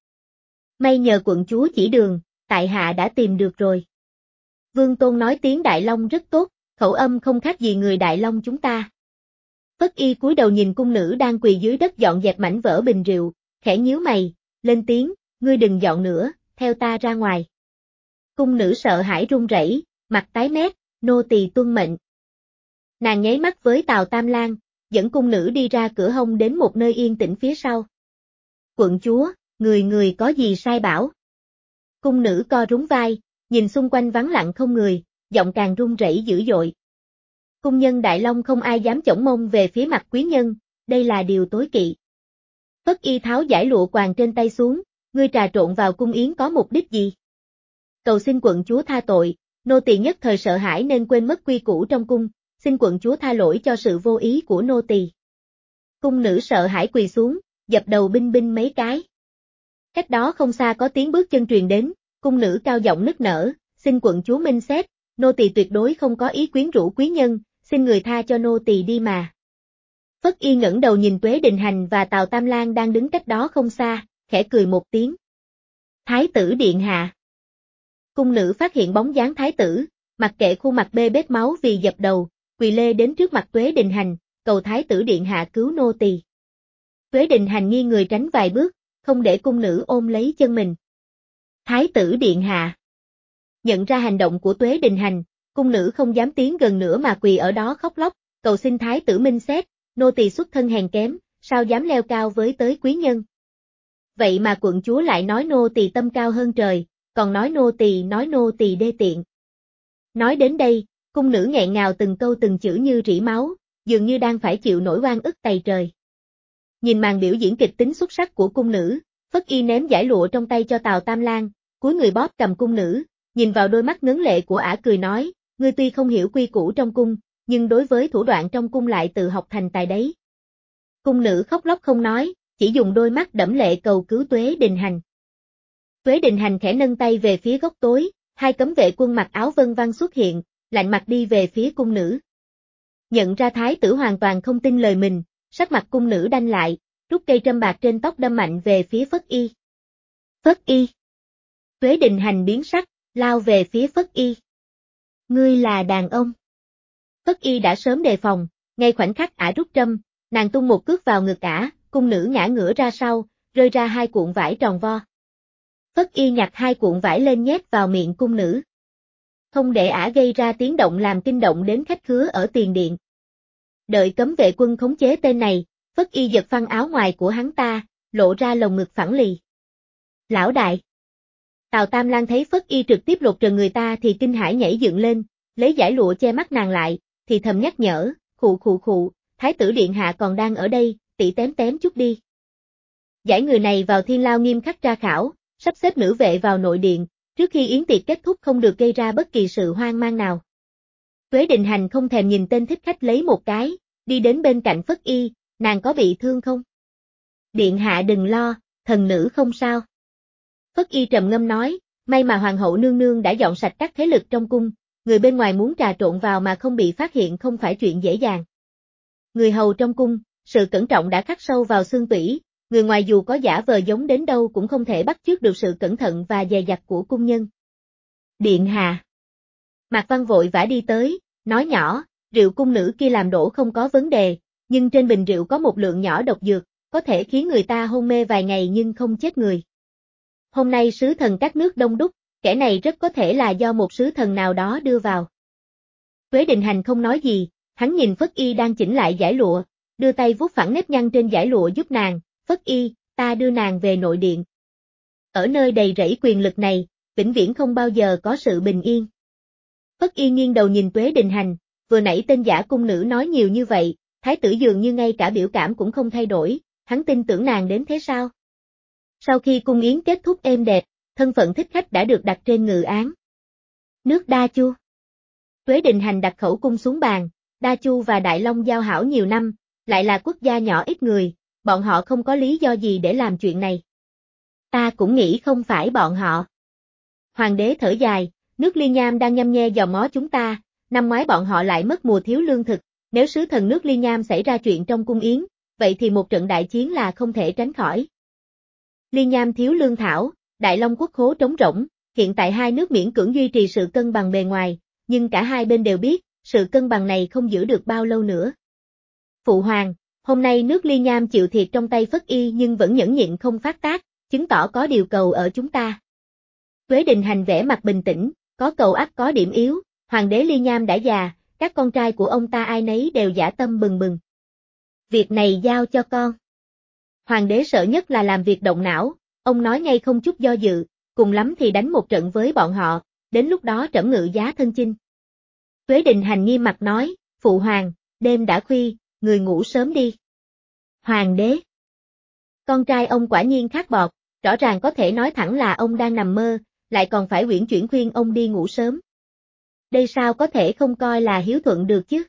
May nhờ quận chúa chỉ đường, tại hạ đã tìm được rồi. Vương Tôn nói tiếng Đại Long rất tốt, khẩu âm không khác gì người Đại Long chúng ta. Phất Y cúi đầu nhìn cung nữ đang quỳ dưới đất dọn dẹp mảnh vỡ bình rượu, khẽ nhíu mày, lên tiếng, ngươi đừng dọn nữa, theo ta ra ngoài. Cung nữ sợ hãi run rẩy, mặt tái mét, nô tỳ tuân mệnh. Nàng nháy mắt với Tào Tam Lang, dẫn cung nữ đi ra cửa hông đến một nơi yên tĩnh phía sau. Quận chúa, người người có gì sai bảo? Cung nữ co rúm vai, nhìn xung quanh vắng lặng không người, giọng càng run rẩy dữ dội. Cung nhân Đại Long không ai dám chổng mông về phía mặt quý nhân, đây là điều tối kỵ. Phất Y tháo giải lụa quàng trên tay xuống, ngươi trà trộn vào cung yến có mục đích gì? Cầu xin quận chúa tha tội, nô tỳ nhất thời sợ hãi nên quên mất quy củ trong cung, xin quận chúa tha lỗi cho sự vô ý của nô tỳ. Cung nữ sợ hãi quỳ xuống, dập đầu binh binh mấy cái. Cách đó không xa có tiếng bước chân truyền đến, cung nữ cao giọng nức nở, xin quận chúa minh xét, nô tỳ tuyệt đối không có ý quyến rũ quý nhân, xin người tha cho nô tỳ đi mà. Phất Y ngẩng đầu nhìn Tuế Đình Hành và Tào Tam Lang đang đứng cách đó không xa, khẽ cười một tiếng. Thái tử điện hạ. Cung nữ phát hiện bóng dáng thái tử, mặc kệ khuôn mặt bê bết máu vì dập đầu, quỳ lê đến trước mặt Tuế Đình Hành, cầu thái tử điện hạ cứu nô tỳ. Tuế Đình Hành nghiêng người tránh vài bước, không để cung nữ ôm lấy chân mình. Thái tử điện hạ. Nhận ra hành động của Tuế Đình Hành, cung nữ không dám tiến gần nữa mà quỳ ở đó khóc lóc, cầu xin thái tử minh xét, nô tỳ xuất thân hèn kém, sao dám leo cao với tới quý nhân. Vậy mà quận chúa lại nói nô tỳ tâm cao hơn trời, còn nói nô tỳ nói nô tỳ đê tiện. Nói đến đây, cung nữ nghẹn ngào từng câu từng chữ như rỉ máu, dường như đang phải chịu nỗi oan ức tày trời. Nhìn màn biểu diễn kịch tính xuất sắc của cung nữ, Phất Y ném giải lụa trong tay cho Tào Tam Lang, cúi người bóp cầm cung nữ, nhìn vào đôi mắt ngấn lệ của ả cười nói, ngươi tuy không hiểu quy củ trong cung, nhưng đối với thủ đoạn trong cung lại tự học thành tài đấy. Cung nữ khóc lóc không nói, chỉ dùng đôi mắt đẫm lệ cầu cứu Tuế Đình Hành. Tuế Đình Hành khẽ nâng tay về phía góc tối, hai cấm vệ quân mặc áo vân vân xuất hiện, lạnh mặt đi về phía cung nữ. Nhận ra thái tử hoàn toàn không tin lời mình, sắc mặt cung nữ đanh lại, rút cây trâm bạc trên tóc đâm mạnh về phía Phất Y. Phất Y. Tuế Đình Hành biến sắc, lao về phía Phất Y. Ngươi là đàn ông. Phất Y đã sớm đề phòng, ngay khoảnh khắc ả rút trâm, nàng tung một cước vào ngực ả, cung nữ ngã ngửa ra sau, rơi ra hai cuộn vải tròn vo. Phất Y nhặt hai cuộn vải lên nhét vào miệng cung nữ. Không để ả gây ra tiếng động làm kinh động đến khách khứa ở tiền điện. Đợi cấm vệ quân khống chế tên này, Phất Y giật phăng áo ngoài của hắn ta, lộ ra lồng ngực phẳng lì. Lão đại. Tào Tam Lang thấy Phất Y trực tiếp lột trần người ta thì kinh hãi nhảy dựng lên, lấy giải lụa che mắt nàng lại, thì thầm nhắc nhở, khụ khụ khụ, thái tử điện hạ còn đang ở đây, tỷ tém tém chút đi. Giải người này vào thiên lao nghiêm khắc tra khảo, sắp xếp nữ vệ vào nội điện, trước khi yến tiệc kết thúc không được gây ra bất kỳ sự hoang mang nào. Tuế Đình Hành không thèm nhìn tên thích khách lấy một cái, đi đến bên cạnh Phất Y, nàng có bị thương không? Điện hạ đừng lo, thần nữ không sao. Phất Y trầm ngâm nói, may mà hoàng hậu nương nương đã dọn sạch các thế lực trong cung, người bên ngoài muốn trà trộn vào mà không bị phát hiện không phải chuyện dễ dàng. Người hầu trong cung, sự cẩn trọng đã khắc sâu vào xương tủy, người ngoài dù có giả vờ giống đến đâu cũng không thể bắt chước được sự cẩn thận và dè dặt của cung nhân. Điện hạ. Mạc Văn vội vã đi tới, nói nhỏ, rượu cung nữ kia làm đổ không có vấn đề, nhưng trên bình rượu có một lượng nhỏ độc dược, có thể khiến người ta hôn mê vài ngày nhưng không chết người. Hôm nay sứ thần các nước đông đúc, kẻ này rất có thể là do một sứ thần nào đó đưa vào. Tuế Định Hành không nói gì, hắn nhìn Phất Y đang chỉnh lại dải lụa, đưa tay vuốt phẳng nếp nhăn trên dải lụa giúp nàng, Phất Y, ta đưa nàng về nội điện. Ở nơi đầy rẫy quyền lực này, vĩnh viễn không bao giờ có sự bình yên. Phất Y nghiêng đầu nhìn Tuế Định Hành, vừa nãy tên giả cung nữ nói nhiều như vậy, thái tử dường như ngay cả biểu cảm cũng không thay đổi, hắn tin tưởng nàng đến thế sao? Sau khi cung yến kết thúc êm đẹp, thân phận thích khách đã được đặt trên ngự án. Nước Đa Chu. Tuế Định Hành đặt khẩu cung xuống bàn, Đa Chu và Đại Long giao hảo nhiều năm, lại là quốc gia nhỏ ít người, bọn họ không có lý do gì để làm chuyện này. Ta cũng nghĩ không phải bọn họ. Hoàng đế thở dài, nước Liên Nham đang nhăm nhe dò mó chúng ta, năm ngoái bọn họ lại mất mùa thiếu lương thực, nếu sứ thần nước Liên Nham xảy ra chuyện trong cung yến, vậy thì một trận đại chiến là không thể tránh khỏi. Liên Nham thiếu lương thảo, Đại Long quốc khố trống rỗng, hiện tại hai nước miễn cưỡng duy trì sự cân bằng bề ngoài, nhưng cả hai bên đều biết, sự cân bằng này không giữ được bao lâu nữa. Phụ hoàng, hôm nay nước Liên Nham chịu thiệt trong tay Phất Y nhưng vẫn nhẫn nhịn không phát tác, chứng tỏ có điều cầu ở chúng ta. Tuế Định Hành vẻ mặt bình tĩnh, có cầu ắt có điểm yếu, hoàng đế Liên Nham đã già, các con trai của ông ta ai nấy đều dã tâm bừng bừng. Việc này giao cho con. Hoàng đế sợ nhất là làm việc động não, ông nói ngay không chút do dự, cùng lắm thì đánh một trận với bọn họ, đến lúc đó trẫm ngự giá thân chinh. Tuế Định Hành nghiêm mặt nói, phụ hoàng, đêm đã khuya, người ngủ sớm đi. Hoàng đế. Con trai ông quả nhiên khát bọt, rõ ràng có thể nói thẳng là ông đang nằm mơ, lại còn phải uyển chuyển khuyên ông đi ngủ sớm. Đây sao có thể không coi là hiếu thuận được chứ?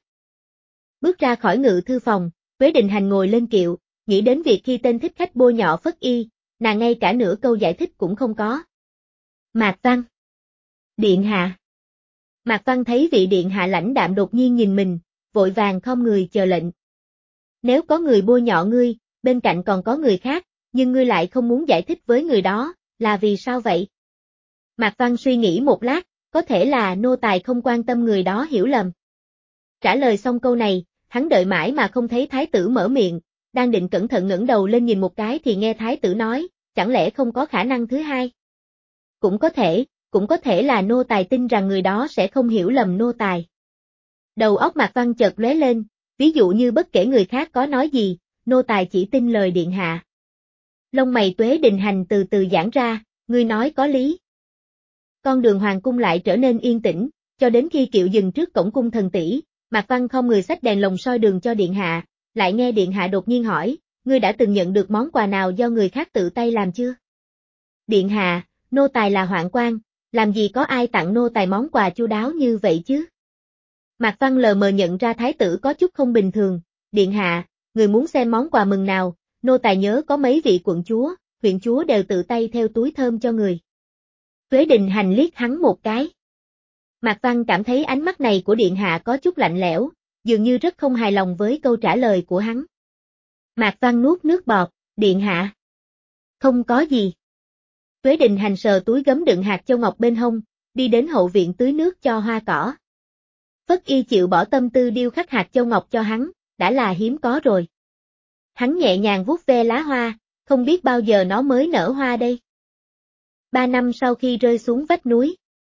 Bước ra khỏi ngự thư phòng, Tuế Định Hành ngồi lên kiệu, nghĩ đến việc khi tên thích khách bôi nhọ Phất Y, nàng ngay cả nửa câu giải thích cũng không có. Mạc Văn. Điện hạ. Mạc Văn thấy vị điện hạ lãnh đạm đột nhiên nhìn mình, vội vàng khom người chờ lệnh. Nếu có người bôi nhọ ngươi, bên cạnh còn có người khác, nhưng ngươi lại không muốn giải thích với người đó, là vì sao vậy? Mạc Văn suy nghĩ một lát, có thể là nô tài không quan tâm người đó hiểu lầm. Trả lời xong câu này, hắn đợi mãi mà không thấy thái tử mở miệng, đang định cẩn thận ngẩng đầu lên nhìn một cái thì nghe thái tử nói, chẳng lẽ không có khả năng thứ hai? Cũng có thể, cũng có thể là nô tài tin rằng người đó sẽ không hiểu lầm nô tài. Đầu óc Mạc Văn chợt lóe lên, ví dụ như bất kể người khác có nói gì, nô tài chỉ tin lời điện hạ. Lông mày Tuế Định Hành từ từ giãn ra, ngươi nói có lý. Con đường hoàng cung lại trở nên yên tĩnh, cho đến khi kiệu dừng trước cổng cung thần tỷ, Mạc Văn không người xách đèn lồng soi đường cho điện hạ, lại nghe điện hạ đột nhiên hỏi, ngươi đã từng nhận được món quà nào do người khác tự tay làm chưa? Điện hạ, nô tài là hoạn quan, làm gì có ai tặng nô tài món quà chu đáo như vậy chứ? Mạc Văn lờ mờ nhận ra thái tử có chút không bình thường, điện hạ, người muốn xem món quà mừng nào, nô tài nhớ có mấy vị quận chúa, huyện chúa đều tự tay theo túi thơm cho người. Tuế Định Hành liếc hắn một cái. Mạc Văn cảm thấy ánh mắt này của điện hạ có chút lạnh lẽo, dường như rất không hài lòng với câu trả lời của hắn. Mạc Văn nuốt nước bọt, điện hạ. Không có gì. Tuế Định Hành sờ túi gấm đựng hạt châu ngọc bên hông, đi đến hậu viện tưới nước cho hoa cỏ. Phất Y chịu bỏ tâm tư điêu khắc hạt châu ngọc cho hắn, đã là hiếm có rồi. Hắn nhẹ nhàng vuốt ve lá hoa, không biết bao giờ nó mới nở hoa đây. Ba năm sau khi rơi xuống vách núi.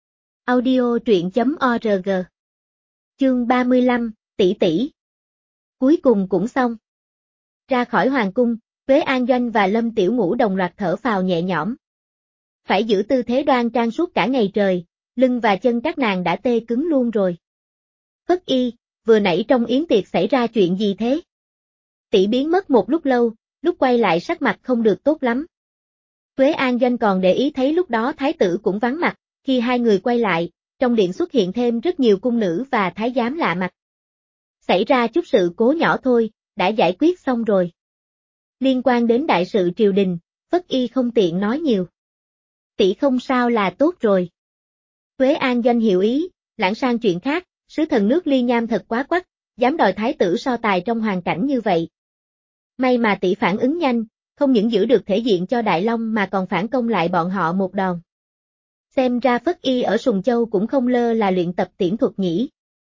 Audio truyện chấm org. Chương ba mươi lăm, tỷ tỷ. Cuối cùng cũng xong. Ra khỏi hoàng cung, Tuế An Doanh và Lâm Tiểu Ngũ đồng loạt thở phào nhẹ nhõm. Phải giữ tư thế đoan trang suốt cả ngày trời, lưng và chân các nàng đã tê cứng luôn rồi. Phất Y, vừa nãy trong yến tiệc xảy ra chuyện gì thế? Tỷ biến mất một lúc lâu, lúc quay lại sắc mặt không được tốt lắm. Tuế An Doanh còn để ý thấy lúc đó thái tử cũng vắng mặt, khi hai người quay lại, trong điện xuất hiện thêm rất nhiều cung nữ và thái giám lạ mặt. Xảy ra chút sự cố nhỏ thôi, đã giải quyết xong rồi. Liên quan đến đại sự triều đình, Phất Y không tiện nói nhiều. Tỷ không sao là tốt rồi. Tuế An Doanh hiểu ý, lãng sang chuyện khác, sứ thần nước Liên Nham thật quá quắc, dám đòi thái tử so tài trong hoàn cảnh như vậy. May mà tỷ phản ứng nhanh, không những giữ được thể diện cho Đại Long mà còn phản công lại bọn họ một đòn. Xem ra Phất Y ở Sùng Châu cũng không lơ là luyện tập tiễn thuật nhỉ.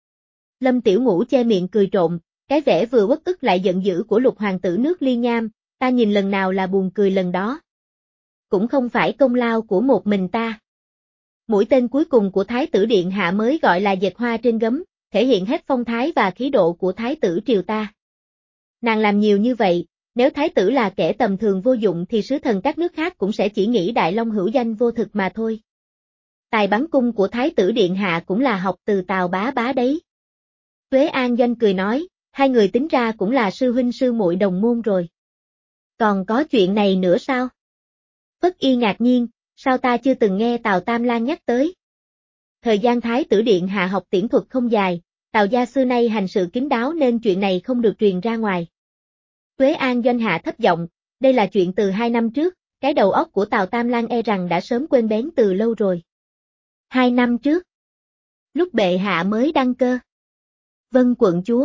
Lâm Tiểu Ngũ che miệng cười trộm, cái vẻ vừa uất ức lại giận dữ của Lục hoàng tử nước Ly Nham, ta nhìn lần nào là buồn cười lần đó. Cũng không phải công lao của một mình ta. Mũi tên cuối cùng của Thái tử Điện Hạ mới gọi là dệt hoa trên gấm, thể hiện hết phong thái và khí độ của Thái tử triều ta. Nàng làm nhiều như vậy, nếu Thái tử là kẻ tầm thường vô dụng thì sứ thần các nước khác cũng sẽ chỉ nghĩ Đại Long hữu danh vô thực mà thôi. Tài bắn cung của Thái tử Điện Hạ cũng là học từ Tào Bá Bá đấy. Tuế An Doanh cười nói, hai người tính ra cũng là sư huynh sư muội đồng môn rồi. Còn có chuyện này nữa sao? Phất Y ngạc nhiên, sao ta chưa từng nghe Tào Tam Lang nhắc tới? Thời gian Thái tử Điện Hạ học tiễn thuật không dài, Tào gia xưa nay hành sự kín đáo nên chuyện này không được truyền ra ngoài. Tuế An Doanh hạ thấp giọng, đây là chuyện từ hai năm trước, cái đầu óc của Tào Tam Lang e rằng đã sớm quên bén từ lâu rồi. Hai năm trước? Lúc bệ hạ mới đăng cơ. Vâng quận chúa.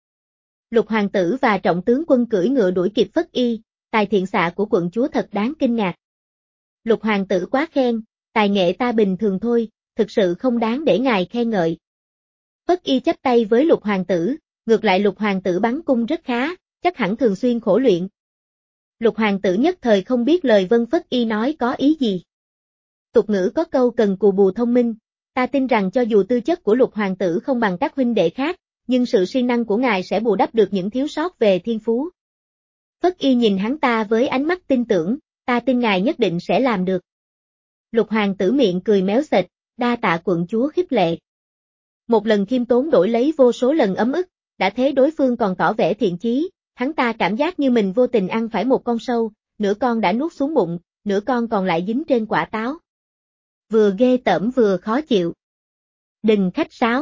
Lục hoàng tử và trọng tướng quân cưỡi ngựa đuổi kịp Phất Y, tài thiện xạ của quận chúa thật đáng kinh ngạc. Lục hoàng tử quá khen, tài nghệ ta bình thường thôi, thực sự không đáng để ngài khen ngợi. Phất Y chắp tay với Lục hoàng tử, ngược lại Lục hoàng tử bắn cung rất khá, chắc hẳn thường xuyên khổ luyện. Lục hoàng tử nhất thời không biết lời Vân Phất Y nói có ý gì. Tục ngữ có câu cần cù bù thông minh, ta tin rằng cho dù tư chất của Lục hoàng tử không bằng các huynh đệ khác, nhưng sự siêng năng của ngài sẽ bù đắp được những thiếu sót về thiên phú. Phất Y nhìn hắn ta với ánh mắt tin tưởng, ta tin ngài nhất định sẽ làm được. Lục hoàng tử miệng cười méo sệt, đa tạ quận chúa khích lệ. Một lần khiêm tốn đổi lấy vô số lần ấm ức, đã thế đối phương còn tỏ vẻ thiện chí, hắn ta cảm giác như mình vô tình ăn phải một con sâu, nửa con đã nuốt xuống bụng, nửa con còn lại dính trên quả táo. Vừa ghê tởm vừa khó chịu. Đừng khách sáo.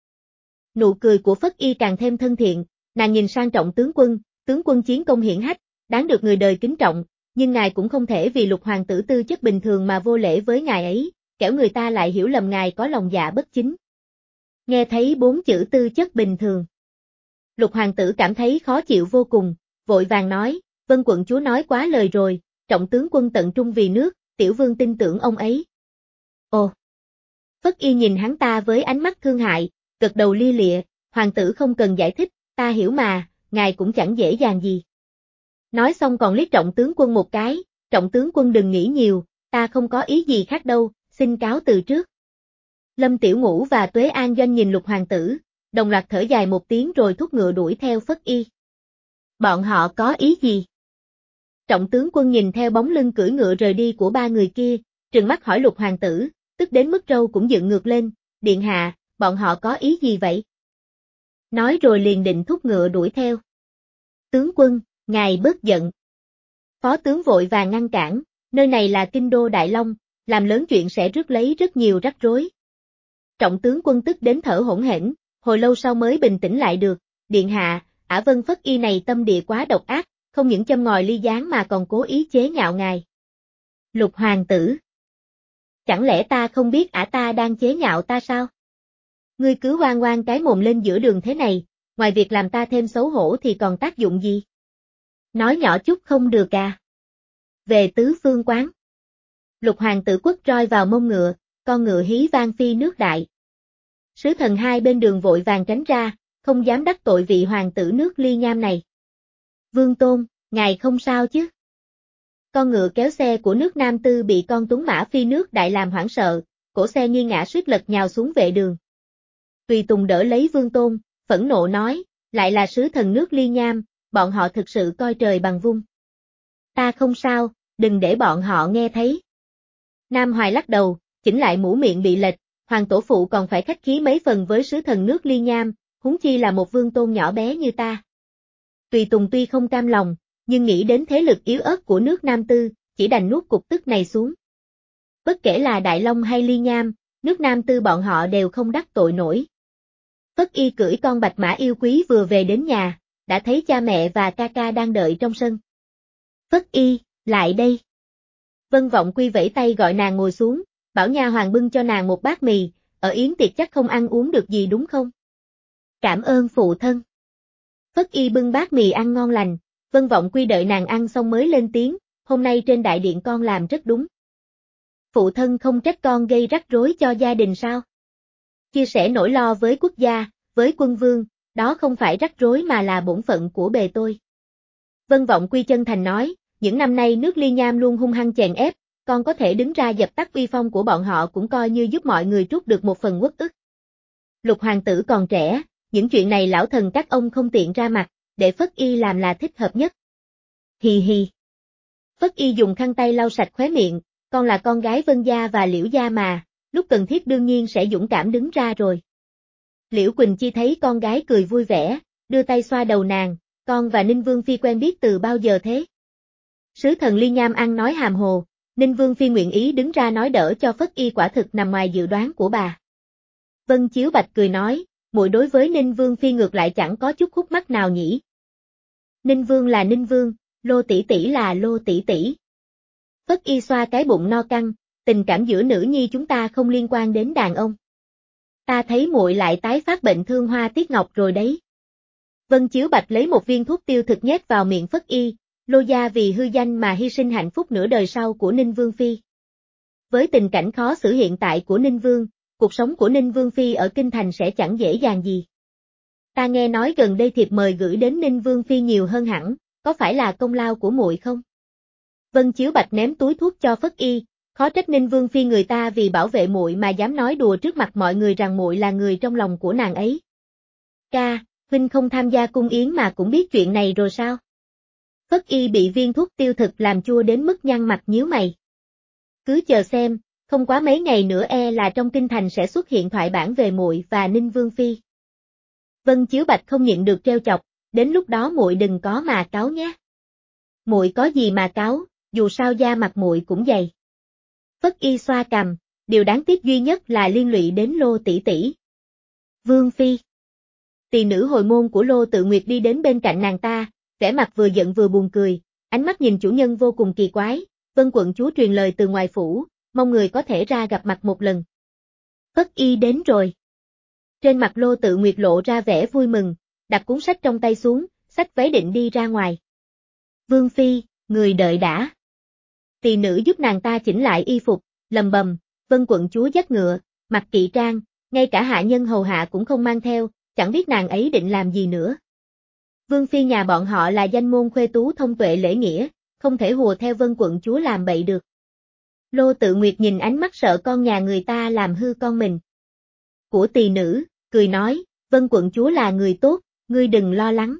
Nụ cười của Phất Y càng thêm thân thiện, nàng nhìn sang trọng tướng quân, tướng quân chiến công hiển hách, đáng được người đời kính trọng, nhưng ngài cũng không thể vì Lục hoàng tử tư chất bình thường mà vô lễ với ngài ấy, kẻo người ta lại hiểu lầm ngài có lòng dạ bất chính. Nghe thấy bốn chữ tư chất bình thường. Lục hoàng tử cảm thấy khó chịu vô cùng, vội vàng nói, Vân quận chúa nói quá lời rồi, trọng tướng quân tận trung vì nước, tiểu vương tin tưởng ông ấy. Ồ! Phất Y nhìn hắn ta với ánh mắt thương hại, gật đầu lia lịa, hoàng tử không cần giải thích, ta hiểu mà, ngài cũng chẳng dễ dàng gì. Nói xong còn liếc trọng tướng quân một cái, trọng tướng quân đừng nghĩ nhiều, ta không có ý gì khác đâu, xin cáo từ trước. Lâm Tiểu Ngũ và Tuế An Doanh nhìn Lục hoàng tử, đồng loạt thở dài một tiếng rồi thúc ngựa đuổi theo Phất Y. Bọn họ có ý gì? Trọng tướng quân nhìn theo bóng lưng cưỡi ngựa rời đi của ba người kia, trừng mắt hỏi Lục hoàng tử, tức đến mức râu cũng dựng ngược lên, điện hạ, bọn họ có ý gì vậy? Nói rồi liền định thúc ngựa đuổi theo. Tướng quân, ngài bớt giận. Phó tướng vội vàng ngăn cản, nơi này là kinh đô Đại Long, làm lớn chuyện sẽ rước lấy rất nhiều rắc rối. Trọng tướng quân tức đến thở hổn hển, hồi lâu sau mới bình tĩnh lại được, điện hạ, ả Vân Phất Y này tâm địa quá độc ác, không những châm ngòi ly gián mà còn cố ý chế nhạo ngài. Lục hoàng tử. Chẳng lẽ ta không biết ả ta đang chế nhạo ta sao? Ngươi cứ oan oan cái mồm lên giữa đường thế này, ngoài việc làm ta thêm xấu hổ thì còn tác dụng gì? Nói nhỏ chút không được à? Về tứ phương quán. Lục hoàng tử quất roi vào mông ngựa, con ngựa hí vang phi nước đại. Sứ thần hai bên đường vội vàng tránh ra, không dám đắc tội vị hoàng tử nước Ly Nham này. Vương Tôn, ngài không sao chứ? Con ngựa kéo xe của nước Nam Tư bị con tuấn mã phi nước đại làm hoảng sợ, cổ xe nghiêng ngã suýt lật nhào xuống vệ đường. Tùy Tùng đỡ lấy Vương Tôn, phẫn nộ nói, lại là sứ thần nước Ly Nham, bọn họ thực sự coi trời bằng vung. Ta không sao, đừng để bọn họ nghe thấy. Nam Hoài lắc đầu, chỉnh lại mũ miệng bị lệch, hoàng tổ phụ còn phải khách khí mấy phần với sứ thần nước Ly Nham, huống chi là một Vương Tôn nhỏ bé như ta. Tùy Tùng tuy không cam lòng, nhưng nghĩ đến thế lực yếu ớt của nước Nam Tư, chỉ đành nuốt cục tức này xuống. Bất kể là Đại Long hay Ly Nham, nước Nam Tư bọn họ đều không đắc tội nổi. Phất Y cưỡi con bạch mã yêu quý vừa về đến nhà, đã thấy cha mẹ và ca ca đang đợi trong sân. Phất Y, lại đây. Vân Vọng Quy vẫy tay gọi nàng ngồi xuống, bảo nha hoàn bưng cho nàng một bát mì, ở yến tiệc chắc không ăn uống được gì đúng không? Cảm ơn phụ thân. Phất Y bưng bát mì ăn ngon lành, Vân Vọng Quy đợi nàng ăn xong mới lên tiếng, hôm nay trên đại điện con làm rất đúng. Phụ thân không trách con gây rắc rối cho gia đình sao? Chia sẻ nỗi lo với quốc gia, với quân vương, đó không phải rắc rối mà là bổn phận của bề tôi. Vân Vọng Quy chân thành nói, những năm nay nước Ly Nham luôn hung hăng chèn ép, con có thể đứng ra dập tắt uy phong của bọn họ cũng coi như giúp mọi người trút được một phần uất ức. Lục hoàng tử còn trẻ, những chuyện này lão thần các ông không tiện ra mặt, để Phất Y làm là thích hợp nhất. Hì hì. Phất Y dùng khăn tay lau sạch khóe miệng, con là con gái Vân gia và Liễu gia mà, lúc cần thiết đương nhiên sẽ dũng cảm đứng ra rồi. Liễu Quỳnh Chi thấy con gái cười vui vẻ, đưa tay xoa đầu nàng, con và Ninh Vương Phi quen biết từ bao giờ thế? Sứ thần Ly Nham ăn nói hàm hồ, Ninh Vương Phi nguyện ý đứng ra nói đỡ cho Phất Y quả thực nằm ngoài dự đoán của bà. Vân Chiếu Bạch cười nói, muội đối với Ninh Vương Phi ngược lại chẳng có chút khúc mắc nào nhỉ. Ninh Vương là Ninh Vương, Lô tỷ tỷ là Lô tỷ tỷ. Phất Y xoa cái bụng no căng, tình cảm giữa nữ nhi chúng ta không liên quan đến đàn ông. Ta thấy muội lại tái phát bệnh thương hoa tiết ngọc rồi đấy. Vân Chiếu Bạch lấy một viên thuốc tiêu thực nhét vào miệng Phất Y, Lô gia vì hư danh mà hy sinh hạnh phúc nửa đời sau của Ninh Vương Phi. Với tình cảnh khó xử hiện tại của Ninh Vương, cuộc sống của Ninh Vương Phi ở Kinh Thành sẽ chẳng dễ dàng gì. Ta nghe nói gần đây thiệp mời gửi đến Ninh Vương Phi nhiều hơn hẳn, có phải là công lao của muội không? Vân Chiếu Bạch ném túi thuốc cho Phất Y, khó trách Ninh Vương Phi người ta vì bảo vệ muội mà dám nói đùa trước mặt mọi người rằng muội là người trong lòng của nàng ấy. Ca, huynh không tham gia cung yến mà cũng biết chuyện này rồi sao? Phất Y bị viên thuốc tiêu thực làm chua đến mức nhăn mặt nhíu mày. Cứ chờ xem, không quá mấy ngày nữa e là trong kinh thành sẽ xuất hiện thoại bản về muội và Ninh Vương Phi. Vân Chiếu Bạch không nhịn được trêu chọc, đến lúc đó muội đừng có mà cáo nhé. Muội có gì mà cáo, dù sao da mặt muội cũng dày. Phất Y xoa cằm, điều đáng tiếc duy nhất là liên lụy đến Lô tỷ tỷ. Vương Phi. Tỳ nữ hồi môn của Lô Tự Nguyệt đi đến bên cạnh nàng ta, vẻ mặt vừa giận vừa buồn cười, ánh mắt nhìn chủ nhân vô cùng kỳ quái. Vân quận chúa truyền lời từ ngoài phủ, mong người có thể ra gặp mặt một lần. Phất Y đến rồi. Trên mặt Lô Tự Nguyệt lộ ra vẻ vui mừng, đặt cuốn sách trong tay xuống, xách váy định đi ra ngoài. Vương Phi, người đợi đã. Tỳ nữ giúp nàng ta chỉnh lại y phục, lầm bầm, Vân quận chúa dắt ngựa, mặc kỵ trang, ngay cả hạ nhân hầu hạ cũng không mang theo, chẳng biết nàng ấy định làm gì nữa. Vương Phi nhà bọn họ là danh môn khuê tú thông tuệ lễ nghĩa, không thể hùa theo Vân quận chúa làm bậy được. Lô Tự Nguyệt nhìn ánh mắt sợ con nhà người ta làm hư con mình. Của tỳ nữ, cười nói, Vân quận chúa là người tốt, ngươi đừng lo lắng.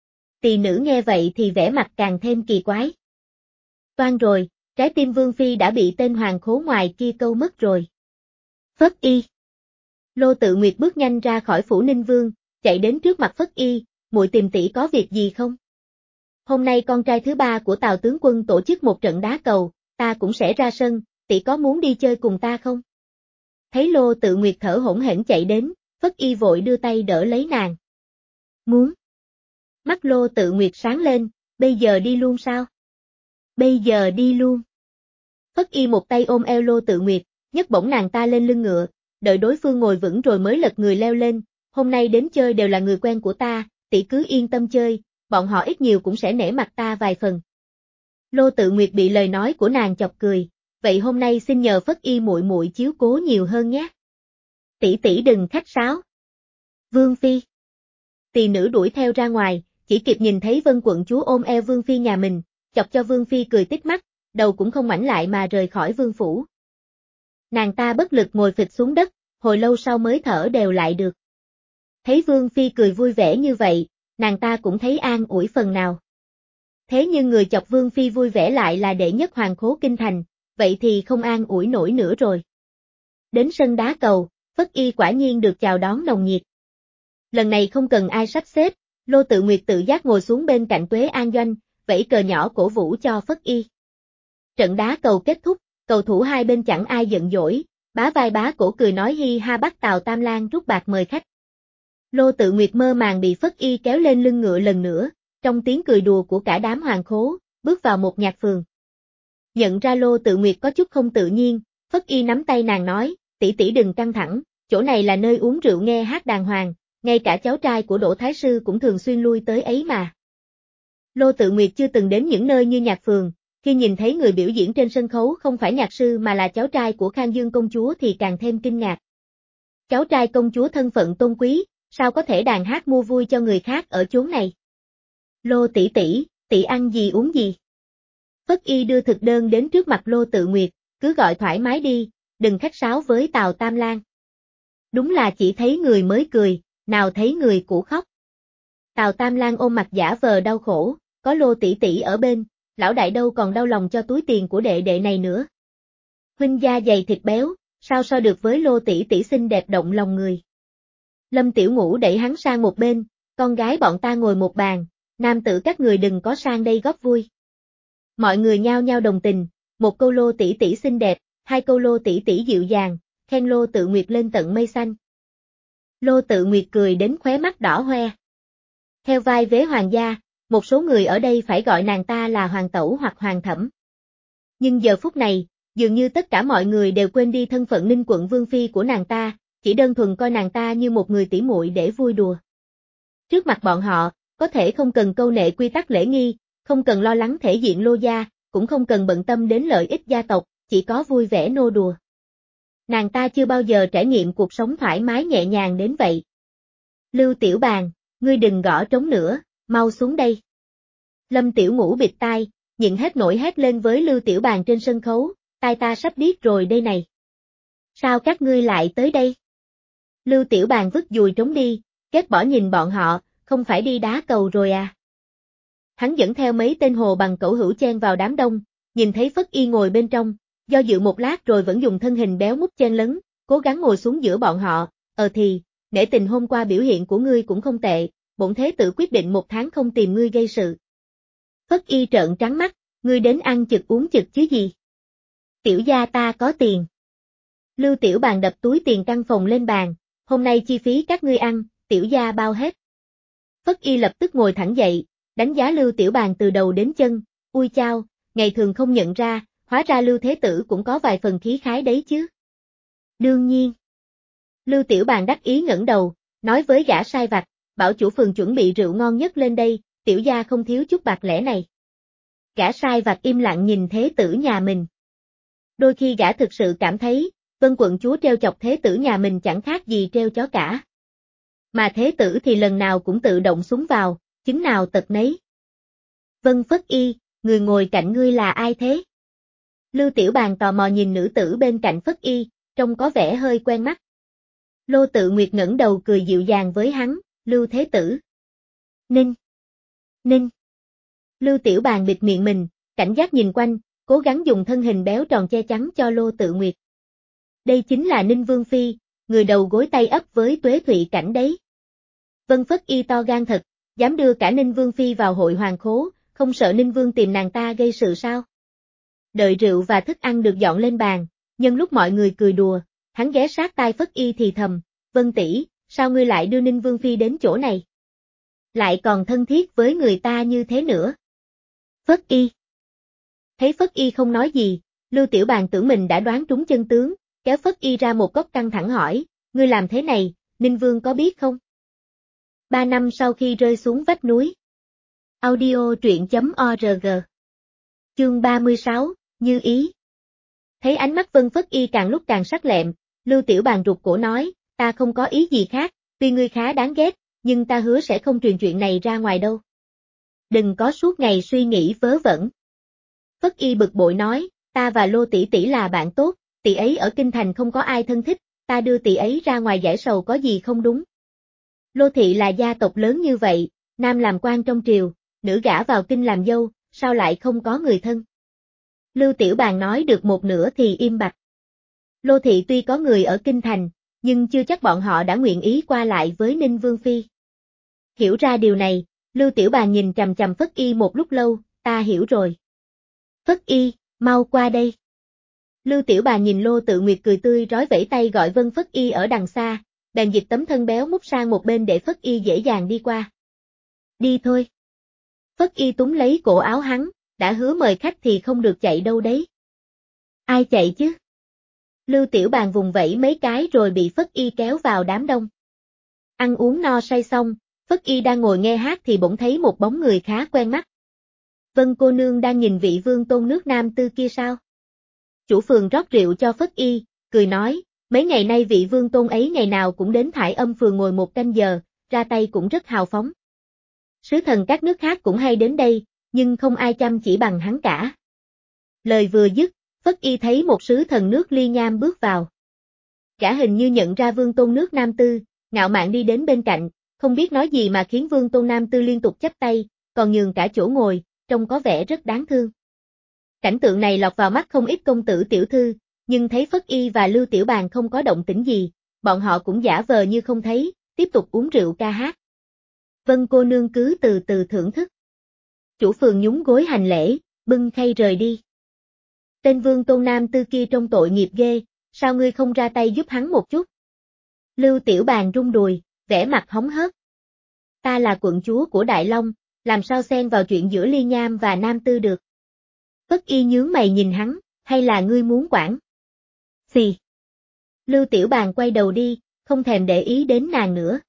Tỳ nữ nghe vậy thì vẻ mặt càng thêm kỳ quái. Toan rồi, trái tim Vương Phi đã bị tên hoàng khố ngoài kia câu mất rồi. Phất Y. Lô Tự Nguyệt bước nhanh ra khỏi phủ Ninh Vương, chạy đến trước mặt Phất Y, muội tìm tỷ có việc gì không? Hôm nay con trai thứ ba của Tào tướng quân tổ chức một trận đá cầu, ta cũng sẽ ra sân, tỷ có muốn đi chơi cùng ta không? Thấy Lô Tự Nguyệt thở hổn hển chạy đến, Phất Y vội đưa tay đỡ lấy nàng. Muốn. Mắt Lô Tự Nguyệt sáng lên, bây giờ đi luôn sao? Bây giờ đi luôn. Phất Y một tay ôm eo Lô Tự Nguyệt, nhấc bổng nàng ta lên lưng ngựa, đợi đối phương ngồi vững rồi mới lật người leo lên, hôm nay đến chơi đều là người quen của ta, tỷ cứ yên tâm chơi, bọn họ ít nhiều cũng sẽ nể mặt ta vài phần. Lô Tự Nguyệt bị lời nói của nàng chọc cười, vậy hôm nay xin nhờ Phất Y muội muội chiếu cố nhiều hơn nhé. Tỷ tỷ đừng khách sáo. Vương Phi. Tỳ nữ đuổi theo ra ngoài, chỉ kịp nhìn thấy Vân quận chúa ôm eo Vương Phi nhà mình, chọc cho Vương Phi cười tít mắt, đầu cũng không ngoảnh lại mà rời khỏi vương phủ. Nàng ta bất lực ngồi phịch xuống đất, hồi lâu sau mới thở đều lại được. Thấy Vương Phi cười vui vẻ như vậy, nàng ta cũng thấy an ủi phần nào. Thế nhưng người chọc Vương Phi vui vẻ lại là đệ nhất hoàng khố kinh thành, vậy thì không an ủi nổi nữa rồi. Đến sân đá cầu, Phất Y quả nhiên được chào đón nồng nhiệt. Lần này không cần ai sắp xếp, Lô Tự Nguyệt tự giác ngồi xuống bên cạnh Tuế An Doanh, vẫy cờ nhỏ cổ vũ cho Phất Y. Trận đá cầu kết thúc, cầu thủ hai bên chẳng ai giận dỗi, bá vai bá cổ cười nói hi ha bắt Tào Tam Lang rút bạc mời khách. Lô Tự Nguyệt mơ màng bị Phất Y kéo lên lưng ngựa lần nữa, trong tiếng cười đùa của cả đám hoàng khố, bước vào một nhạc phường. Nhận ra Lô Tự Nguyệt có chút không tự nhiên, Phất Y nắm tay nàng nói, tỷ tỷ đừng căng thẳng, chỗ này là nơi uống rượu nghe hát đàng hoàng, ngay cả cháu trai của Đỗ Thái Sư cũng thường xuyên lui tới ấy mà. Lô Tự Nguyệt chưa từng đến những nơi như nhạc phường, khi nhìn thấy người biểu diễn trên sân khấu không phải nhạc sư mà là cháu trai của Khang Dương công chúa thì càng thêm kinh ngạc. Cháu trai công chúa thân phận tôn quý, sao có thể đàn hát mua vui cho người khác ở chốn này? Lô tỷ tỷ, tỷ ăn gì uống gì? Phất Y đưa thực đơn đến trước mặt Lô Tự Nguyệt, cứ gọi thoải mái đi, đừng khách sáo với Tào Tam Lang. Đúng là chỉ thấy người mới cười, nào thấy người cũ khóc. Tào Tam Lang ôm mặt giả vờ đau khổ, có Lô tỷ tỷ ở bên, lão đại đâu còn đau lòng cho túi tiền của đệ đệ này nữa. Huynh da dày thịt béo, sao so được với Lô tỷ tỷ xinh đẹp động lòng người. Lâm Tiểu Ngũ đẩy hắn sang một bên, con gái bọn ta ngồi một bàn, nam tử các người đừng có sang đây góp vui. Mọi người nhao nhao đồng tình, một câu Lô tỷ tỷ xinh đẹp, hai câu Lô tỷ tỷ dịu dàng, khen Lô Tự Nguyệt lên tận mây xanh. Lô Tự Nguyệt cười đến khóe mắt đỏ hoe. Theo vai vế hoàng gia, một số người ở đây phải gọi nàng ta là hoàng tẩu hoặc hoàng thẩm. Nhưng giờ phút này, dường như tất cả mọi người đều quên đi thân phận Ninh quận vương phi của nàng ta, chỉ đơn thuần coi nàng ta như một người tỉ muội để vui đùa. Trước mặt bọn họ, có thể không cần câu nệ quy tắc lễ nghi, không cần lo lắng thể diện Lô gia, cũng không cần bận tâm đến lợi ích gia tộc, chỉ có vui vẻ nô đùa. Nàng ta chưa bao giờ trải nghiệm cuộc sống thoải mái nhẹ nhàng đến vậy. Lưu Tiểu Bàn, ngươi đừng gõ trống nữa, mau xuống đây. Lâm Tiểu Ngũ bịt tai, nhịn hết nổi hét lên với Lưu Tiểu Bàn trên sân khấu, tai ta sắp điếc rồi đây này. Sao các ngươi lại tới đây? Lưu Tiểu Bàn vứt dùi trống đi, ghét bỏ nhìn bọn họ, không phải đi đá cầu rồi à? Hắn dẫn theo mấy tên hồ bằng cẩu hữu chen vào đám đông, nhìn thấy Phất Y ngồi bên trong, do dự một lát rồi vẫn dùng thân hình béo mút chen lấn, cố gắng ngồi xuống giữa bọn họ, ờ thì, nể tình hôm qua biểu hiện của ngươi cũng không tệ, bổn thế tử quyết định một tháng không tìm ngươi gây sự. Phất Y trợn trắng mắt, ngươi đến ăn chực uống chực chứ gì? Tiểu gia ta có tiền. Lưu Tiểu Bàn đập túi tiền căn phòng lên bàn, hôm nay chi phí các ngươi ăn, tiểu gia bao hết. Phất Y lập tức ngồi thẳng dậy, đánh giá Lưu Tiểu Bàn từ đầu đến chân, ui chao, ngày thường không nhận ra, hóa ra Lưu Thế Tử cũng có vài phần khí khái đấy chứ. Đương nhiên. Lưu Tiểu Bàn đắc ý ngẩng đầu, nói với gã sai vặt, bảo chủ phường chuẩn bị rượu ngon nhất lên đây, tiểu gia không thiếu chút bạc lẻ này. Gã sai vặt im lặng nhìn Thế Tử nhà mình. Đôi khi gã thực sự cảm thấy, Vân quận chúa treo chọc Thế Tử nhà mình chẳng khác gì treo chó cả. Mà Thế Tử thì lần nào cũng tự động súng vào, chứng nào tật nấy. Vân Phất Y, người ngồi cạnh ngươi là ai thế? Lưu Tiểu Bàn tò mò nhìn nữ tử bên cạnh Phất Y, trông có vẻ hơi quen mắt. Lô Tự Nguyệt ngẩng đầu cười dịu dàng với hắn, Lưu Thế Tử. Ninh. Ninh. Lưu Tiểu Bàn bịt miệng mình, cảnh giác nhìn quanh, cố gắng dùng thân hình béo tròn che chắn cho Lô Tự Nguyệt. Đây chính là Ninh Vương Phi, người đầu gối tay ấp với Tuế Thụy Cảnh đấy. Vân Phất Y to gan thật, dám đưa cả Ninh Vương Phi vào hội hoàng khố, không sợ Ninh Vương tìm nàng ta gây sự sao? Đợi rượu và thức ăn được dọn lên bàn, nhân lúc mọi người cười đùa, hắn ghé sát tai Phất Y thì thầm, Vân tỷ, sao ngươi lại đưa Ninh Vương Phi đến chỗ này? Lại còn thân thiết với người ta như thế nữa. Phất Y. Thấy Phất Y không nói gì, Lưu Tiểu Bàn tưởng mình đã đoán trúng chân tướng, kéo Phất Y ra một góc căng thẳng hỏi, ngươi làm thế này, Ninh Vương có biết không? Ba năm sau khi rơi xuống vách núi. Audio truyện.org. Chương ba mươi sáu, Như Ý. Thấy ánh mắt Vân Phất Y càng lúc càng sắc lẹm, Lưu Tiểu Bàn rụt cổ nói, ta không có ý gì khác, tuy ngươi khá đáng ghét, nhưng ta hứa sẽ không truyền chuyện này ra ngoài đâu. Đừng có suốt ngày suy nghĩ vớ vẩn. Phất Y bực bội nói, ta và Lô tỷ tỷ là bạn tốt, tỷ ấy ở kinh thành không có ai thân thích, ta đưa tỷ ấy ra ngoài giải sầu có gì không đúng. Lô thị là gia tộc lớn như vậy, nam làm quan trong triều, nữ gả vào kinh làm dâu, sao lại không có người thân? Lưu Tiểu Bàn nói được một nửa thì im bặt. Lô thị tuy có người ở kinh thành, nhưng chưa chắc bọn họ đã nguyện ý qua lại với Ninh Vương Phi. Hiểu ra điều này, Lưu Tiểu Bàn nhìn chằm chằm Phất Y một lúc lâu, ta hiểu rồi. Phất Y, mau qua đây. Lưu Tiểu Bàn nhìn Lô Tự Nguyệt cười tươi rói vẫy tay gọi Vân Phất Y ở đằng xa, bèn dịch tấm thân béo mút sang một bên để Phất Y dễ dàng đi qua. Đi thôi. Phất Y túm lấy cổ áo hắn, đã hứa mời khách thì không được chạy đâu đấy. Ai chạy chứ? Lưu Tiểu Bàn vùng vẫy mấy cái rồi bị Phất Y kéo vào đám đông. Ăn uống no say xong, Phất Y đang ngồi nghe hát thì bỗng thấy một bóng người khá quen mắt. Vân cô nương đang nhìn vị vương tôn nước Nam Tư kia sao? Chủ phường rót rượu cho Phất Y, cười nói, mấy ngày nay vị vương tôn ấy ngày nào cũng đến Thải Âm phường ngồi một canh giờ, ra tay cũng rất hào phóng. Sứ thần các nước khác cũng hay đến đây, nhưng không ai chăm chỉ bằng hắn cả. Lời vừa dứt, Phất Y thấy một sứ thần nước Ly Nham bước vào. Gã hình như nhận ra vương tôn nước Nam Tư, ngạo mạn đi đến bên cạnh, không biết nói gì mà khiến vương tôn Nam Tư liên tục chắp tay, còn nhường cả chỗ ngồi, trông có vẻ rất đáng thương. Cảnh tượng này lọt vào mắt không ít công tử tiểu thư, nhưng thấy Phất Y và Lưu Tiểu Bàn không có động tĩnh gì, bọn họ cũng giả vờ như không thấy, tiếp tục uống rượu ca hát. Vân cô nương cứ từ từ thưởng thức. Chủ phường nhún gối hành lễ, bưng khay rời đi. Tên vương tôn Nam Tư kia trông tội nghiệp ghê, sao ngươi không ra tay giúp hắn một chút? Lưu Tiểu Bàn rung đùi, vẻ mặt hóng hớt. Ta là quận chúa của Đại Long, làm sao xen vào chuyện giữa Ly Nham và Nam Tư được? Phất Y nhướng mày nhìn hắn, hay là ngươi muốn quản? Xì. Lưu Tiểu Bàn quay đầu đi, không thèm để ý đến nàng nữa.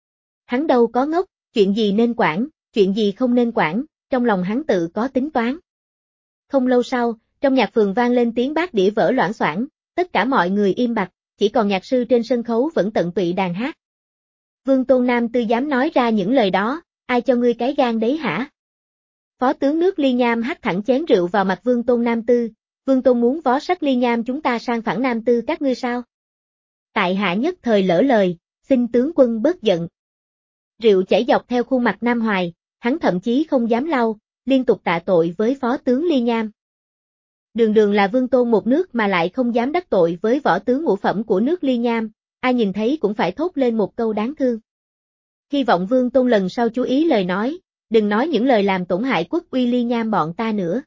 Hắn đâu có ngốc, chuyện gì nên quản, chuyện gì không nên quản, trong lòng hắn tự có tính toán. Không lâu sau, trong nhạc phường vang lên tiếng bát đĩa vỡ loảng xoảng, tất cả mọi người im bặt, chỉ còn nhạc sư trên sân khấu vẫn tận tụy đàn hát. Vương tôn Nam Tư dám nói ra những lời đó, ai cho ngươi cái gan đấy hả? Phó tướng nước Ly Nham hắt thẳng chén rượu vào mặt Vương tôn Nam Tư, Vương tôn muốn vó sách Ly Nham chúng ta sang phẳng Nam Tư các ngươi sao? Tại hạ nhất thời lỡ lời, xin tướng quân bớt giận. Rượu chảy dọc theo khuôn mặt Nam Hoài, hắn thậm chí không dám lau, liên tục tạ tội với phó tướng Ly Nham. Đường đường là vương tôn một nước mà lại không dám đắc tội với võ tướng ngũ phẩm của nước Ly Nham, ai nhìn thấy cũng phải thốt lên một câu đáng thương. Hy vọng vương tôn lần sau chú ý lời nói, đừng nói những lời làm tổn hại quốc uy Ly Nham bọn ta nữa.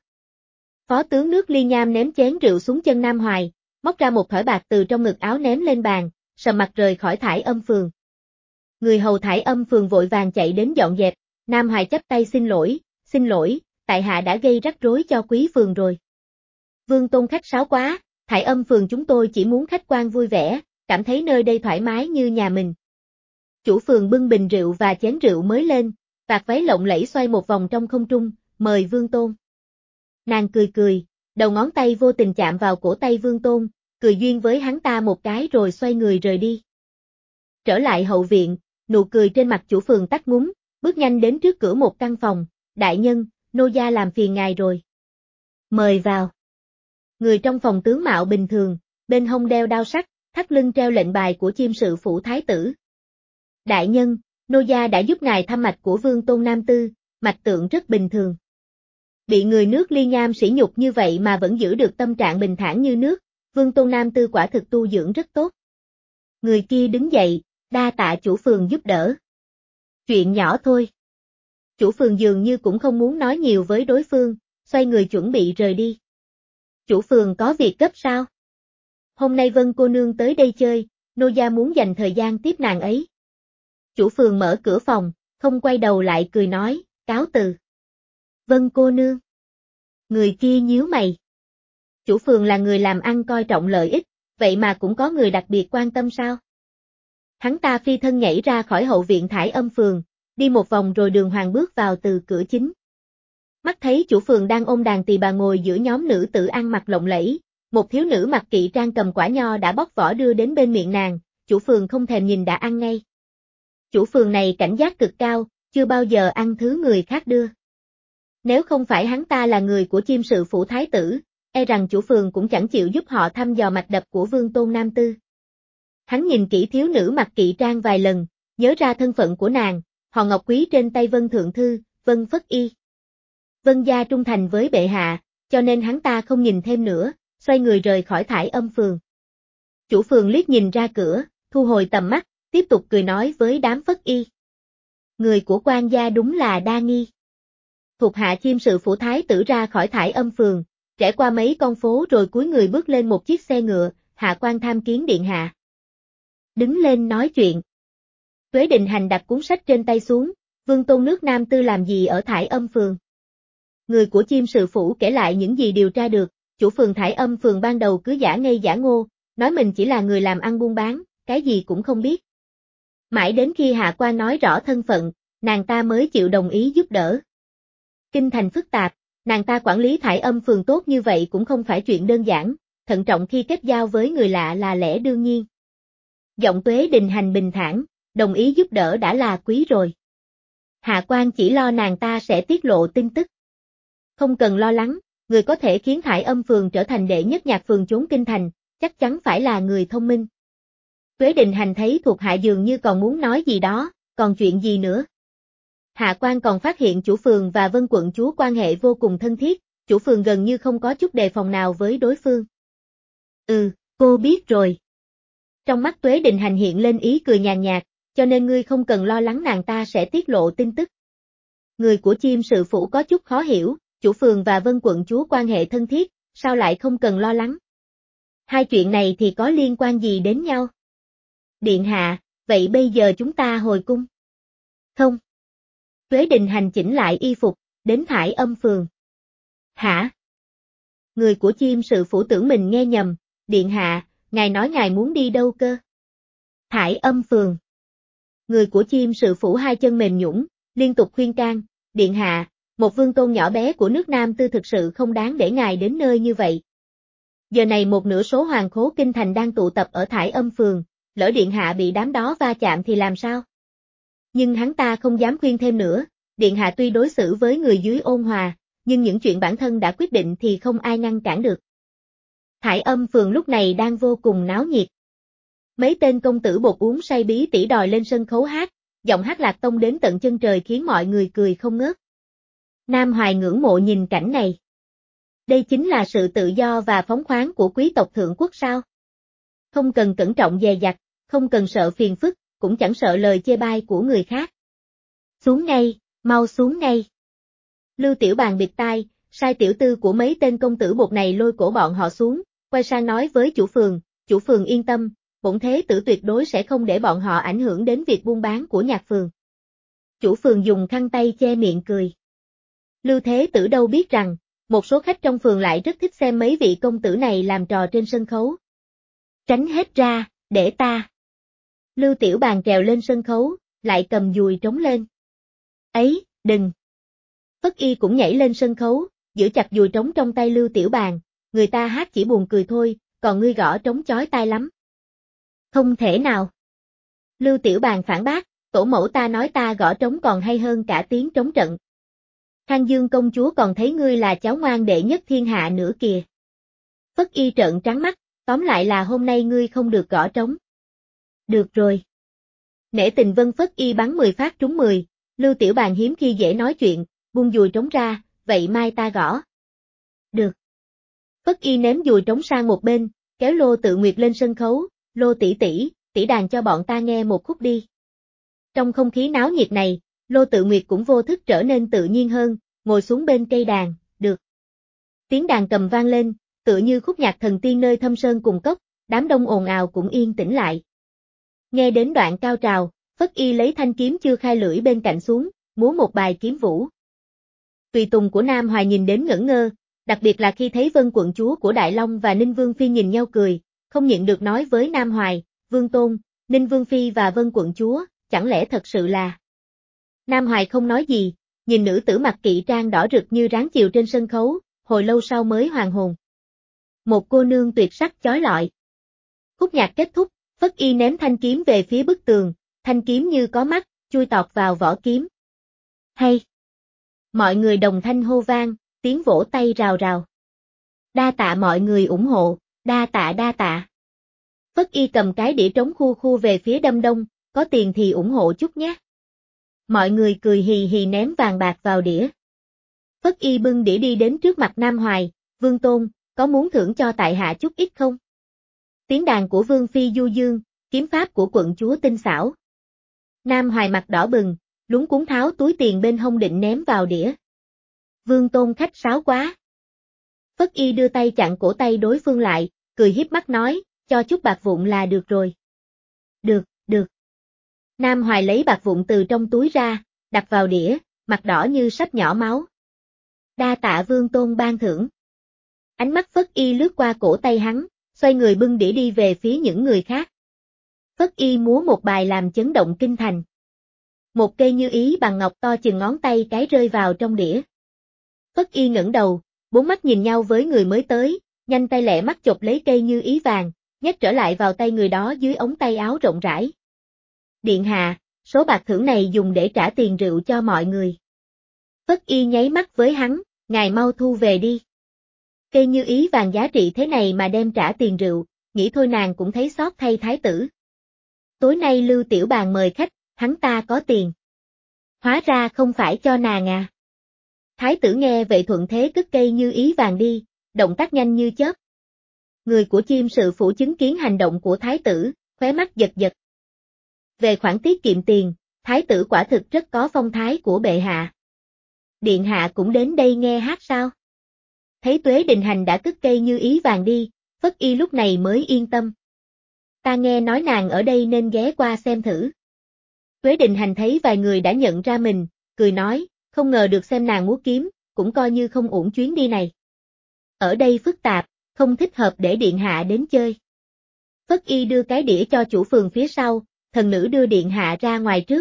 Phó tướng nước Ly Nham ném chén rượu xuống chân Nam Hoài, móc ra một thỏi bạc từ trong ngực áo ném lên bàn, sầm mặt rời khỏi Thải Âm phường. Người hầu Thải Âm phường vội vàng chạy đến dọn dẹp, Nam Hoài chắp tay xin lỗi, xin lỗi, tại hạ đã gây rắc rối cho quý phường rồi. Vương tôn khách sáo quá, Thải Âm phường chúng tôi chỉ muốn khách quan vui vẻ, cảm thấy nơi đây thoải mái như nhà mình. Chủ phường bưng bình rượu và chén rượu mới lên, vạt váy lộng lẫy xoay một vòng trong không trung, mời Vương tôn. Nàng cười cười, đầu ngón tay vô tình chạm vào cổ tay Vương tôn, cười duyên với hắn ta một cái rồi xoay người rời đi. Trở lại hậu viện, nụ cười trên mặt chủ phường tắt ngúm, bước nhanh đến trước cửa một căn phòng, đại nhân, nô gia làm phiền ngài rồi. Mời vào. Người trong phòng tướng mạo bình thường, bên hông đeo đao sắc, thắt lưng treo lệnh bài của chiêm sự phủ thái tử. Đại nhân, nô gia đã giúp ngài thăm mạch của vương tôn Nam Tư, mạch tượng rất bình thường. Bị người nước Ly Nham sỉ nhục như vậy mà vẫn giữ được tâm trạng bình thản như nước, vương tôn Nam Tư quả thực tu dưỡng rất tốt. Người kia đứng dậy, đa tạ chủ phường giúp đỡ. Chuyện nhỏ thôi. Chủ phường dường như cũng không muốn nói nhiều với đối phương, xoay người chuẩn bị rời đi. Chủ phường có việc gấp sao? Hôm nay Vân cô nương tới đây chơi, nô gia muốn dành thời gian tiếp nàng ấy. Chủ phường mở cửa phòng, không quay đầu lại cười nói, cáo từ. Vân cô nương. Người kia nhíu mày. Chủ phường là người làm ăn coi trọng lợi ích, vậy mà cũng có người đặc biệt quan tâm sao? Hắn ta phi thân nhảy ra khỏi hậu viện Thải Âm phường, đi một vòng rồi đường hoàng bước vào từ cửa chính. Mắt thấy chủ phường đang ôm đàn tỳ bà ngồi giữa nhóm nữ tử ăn mặc lộng lẫy, một thiếu nữ mặc kỵ trang cầm quả nho đã bóc vỏ đưa đến bên miệng nàng, chủ phường không thèm nhìn đã ăn ngay. Chủ phường này cảnh giác cực cao, chưa bao giờ ăn thứ người khác đưa. Nếu không phải hắn ta là người của chiêm sự phủ thái tử, e rằng chủ phường cũng chẳng chịu giúp họ thăm dò mạch đập của vương tôn Nam Tư. Hắn nhìn kỹ thiếu nữ mặc kỵ trang vài lần, nhớ ra thân phận của nàng, hòn ngọc quý trên tay Vân Thượng Thư, Vân Phất Y. Vân gia trung thành với bệ hạ, cho nên hắn ta không nhìn thêm nữa, xoay người rời khỏi Thải Âm phường. Chủ phường liếc nhìn ra cửa, thu hồi tầm mắt, tiếp tục cười nói với đám Phất Y. Người của quan gia đúng là đa nghi. Thuộc hạ chiêm sự phủ thái tử ra khỏi Thải Âm phường, trải qua mấy con phố rồi cúi người bước lên một chiếc xe ngựa, hạ quan tham kiến điện hạ. Đứng lên nói chuyện. Tuế Định Hành đặt cuốn sách trên tay xuống, vương tôn nước Nam Tư làm gì ở Thải Âm phường. Người của chiêm sự phủ kể lại những gì điều tra được, chủ phường Thải Âm phường ban đầu cứ giả ngây giả ngô, nói mình chỉ là người làm ăn buôn bán, cái gì cũng không biết. Mãi đến khi hạ quan nói rõ thân phận, nàng ta mới chịu đồng ý giúp đỡ. Kinh thành phức tạp, Nàng ta quản lý Thải Âm phường tốt như vậy cũng không phải chuyện đơn giản, thận trọng khi kết giao với người lạ là lẽ đương nhiên. Giọng Tuế Đình Hành bình thản, đồng ý giúp đỡ đã là quý rồi. Hạ quan chỉ lo nàng ta sẽ tiết lộ tin tức. Không cần lo lắng, người có thể khiến Thải Âm phường trở thành đệ nhất nhạc phường chốn kinh thành, chắc chắn phải là người thông minh. Tuế Đình Hành thấy thuộc hạ dường như còn muốn nói gì đó, còn chuyện gì nữa? Hạ quan còn phát hiện chủ phường và Vân quận chúa quan hệ vô cùng thân thiết, chủ phường gần như không có chút đề phòng nào với đối phương. Ừ, cô biết rồi. Trong mắt Tuế Đình Hành hiện lên ý cười nhàn nhạt, cho nên ngươi không cần lo lắng nàng ta sẽ tiết lộ tin tức. Người của Chiêm sự phủ có chút khó hiểu, chủ phường và Vân quận chúa quan hệ thân thiết, sao lại không cần lo lắng? Hai chuyện này thì có liên quan gì đến nhau? Điện hạ, vậy bây giờ chúng ta hồi cung? Không. Tuế Đình Hành chỉnh lại y phục, đến Thải Âm phường. Hả? Người của Chiêm sự phủ tưởng mình nghe nhầm, điện hạ, ngài nói ngài muốn đi đâu cơ? Thải Âm phường. Người của Chiêm sự phủ hai chân mềm nhũn, liên tục khuyên can, điện hạ, một vương tôn nhỏ bé của nước Nam Tư thực sự không đáng để ngài đến nơi như vậy. Giờ này một nửa số hoàng khố kinh thành đang tụ tập ở Thải Âm phường, lỡ điện hạ bị đám đó va chạm thì làm sao? Nhưng hắn ta không dám khuyên thêm nữa, điện hạ tuy đối xử với người dưới ôn hòa, nhưng những chuyện bản thân đã quyết định thì không ai ngăn cản được. Thải Âm phường lúc này đang vô cùng náo nhiệt. Mấy tên công tử bột uống say bí tỉ đòi lên sân khấu hát, giọng hát lạc tông đến tận chân trời khiến mọi người cười không ngớt. Nam Hoài ngưỡng mộ nhìn cảnh này. Đây chính là sự tự do và phóng khoáng của quý tộc thượng quốc sao? Không cần cẩn trọng dè dặt, không cần sợ phiền phức, cũng chẳng sợ lời chê bai của người khác. Xuống ngay, mau xuống ngay. Lưu Tiểu Bàn biệt tai, sai tiểu tư của mấy tên công tử bột này lôi cổ bọn họ xuống, quay sang nói với chủ phường, chủ phường yên tâm, bổn thế tử tuyệt đối sẽ không để bọn họ ảnh hưởng đến việc buôn bán của nhạc phường. Chủ phường dùng khăn tay che miệng cười. Lưu Thế Tử đâu biết rằng, một số khách trong phường lại rất thích xem mấy vị công tử này làm trò trên sân khấu. Tránh hết ra, để ta. Lưu Tiểu Bàn trèo lên sân khấu, lại cầm dùi trống lên. Ấy, đừng. Phất Y cũng nhảy lên sân khấu, giữ chặt dùi trống trong tay Lưu Tiểu Bàn, người ta hát chỉ buồn cười thôi, còn ngươi gõ trống chói tai lắm. Không thể nào. Lưu Tiểu Bàn phản bác, tổ mẫu ta nói ta gõ trống còn hay hơn cả tiếng trống trận. Khang Dương công chúa còn thấy ngươi là cháu ngoan đệ nhất thiên hạ nữa kìa. Phất Y trợn trắng mắt, tóm lại là hôm nay ngươi không được gõ trống. Được rồi. Nể tình Vân Phất Y bắn mười phát trúng mười, Lưu Tiểu Bàn hiếm khi dễ nói chuyện, buông dùi trống ra, vậy mai ta gõ. Được. Phất Y ném dùi trống sang một bên, kéo Lô Tự Nguyệt lên sân khấu, Lô tỷ tỷ, tỷ đàn cho bọn ta nghe một khúc đi. Trong không khí náo nhiệt này, Lô Tự Nguyệt cũng vô thức trở nên tự nhiên hơn, ngồi xuống bên cây đàn, được. Tiếng đàn cầm vang lên, tựa như khúc nhạc thần tiên nơi thâm sơn cùng cốc, đám đông ồn ào cũng yên tĩnh lại. Nghe đến đoạn cao trào, Phất Y lấy thanh kiếm chưa khai lưỡi bên cạnh xuống, múa một bài kiếm vũ. Tùy tùng của Nam Hoài nhìn đến ngẩn ngơ, đặc biệt là khi thấy Vân quận chúa của Đại Long và Ninh Vương Phi nhìn nhau cười, không nhịn được nói với Nam Hoài, Vương Tôn, Ninh Vương Phi và Vân quận chúa, chẳng lẽ thật sự là... Nam Hoài không nói gì, nhìn nữ tử mặc kỵ trang đỏ rực như ráng chiều trên sân khấu, hồi lâu sau mới hoàn hồn. Một cô nương tuyệt sắc chói lọi. Khúc nhạc kết thúc, Phất Y ném thanh kiếm về phía bức tường, thanh kiếm như có mắt, chui tọt vào vỏ kiếm. Hay! Mọi người đồng thanh hô vang, tiếng vỗ tay rào rào. Đa tạ mọi người ủng hộ, đa tạ đa tạ. Phất Y cầm cái đĩa trống khu khu về phía đâm đông, có tiền thì ủng hộ chút nhé. Mọi người cười hì hì ném vàng bạc vào đĩa. Phất Y bưng đĩa đi đến trước mặt Nam Hoài, Vương Tôn, có muốn thưởng cho tại hạ chút ít không? Tiếng đàn của Vương Phi du dương, kiếm pháp của quận chúa tinh xảo. Nam Hoài mặt đỏ bừng, lúng cuống tháo túi tiền bên hông định ném vào đĩa. Vương Tôn khách sáo quá. Phất Y đưa tay chặn cổ tay đối phương lại, cười hiếp mắt nói, cho chút bạc vụn là được rồi. Được, được. Nam Hoài lấy bạc vụn từ trong túi ra, đặt vào đĩa, mặt đỏ như sắp nhỏ máu. Đa tạ Vương Tôn ban thưởng. Ánh mắt Phất Y lướt qua cổ tay hắn, xoay người bưng đĩa đi về phía những người khác. Phất Y múa một bài làm chấn động kinh thành. Một cây như ý bằng ngọc to chừng ngón tay cái rơi vào trong đĩa. Phất Y ngẩng đầu, bốn mắt nhìn nhau với người mới tới, nhanh tay lẹ mắt chộp lấy cây như ý vàng, nhét trở lại vào tay người đó dưới ống tay áo rộng rãi. Điện hạ, số bạc thưởng này dùng để trả tiền rượu cho mọi người. Phất Y nháy mắt với hắn, ngài mau thu về đi. Cây như ý vàng giá trị thế này mà đem trả tiền rượu, nghĩ thôi nàng cũng thấy xót thay thái tử. Tối nay Lưu Tiểu Bàn mời khách, hắn ta có tiền. Hóa ra không phải cho nàng à. Thái tử nghe vậy thuận thế cất cây như ý vàng đi, động tác nhanh như chớp. Người của chiêm sự phủ chứng kiến hành động của thái tử, khóe mắt giật giật. Về khoản tiết kiệm tiền, thái tử quả thực rất có phong thái của bệ hạ. Điện hạ cũng đến đây nghe hát sao? Thấy Tuế Đình Hành đã cất cây như ý vàng đi, Phất Y lúc này mới yên tâm. Ta nghe nói nàng ở đây nên ghé qua xem thử. Tuế Đình Hành thấy vài người đã nhận ra mình, cười nói, không ngờ được xem nàng múa kiếm, cũng coi như không uổng chuyến đi này. Ở đây phức tạp, không thích hợp để điện hạ đến chơi. Phất Y đưa cái đĩa cho chủ phường phía sau, thần nữ đưa điện hạ ra ngoài trước.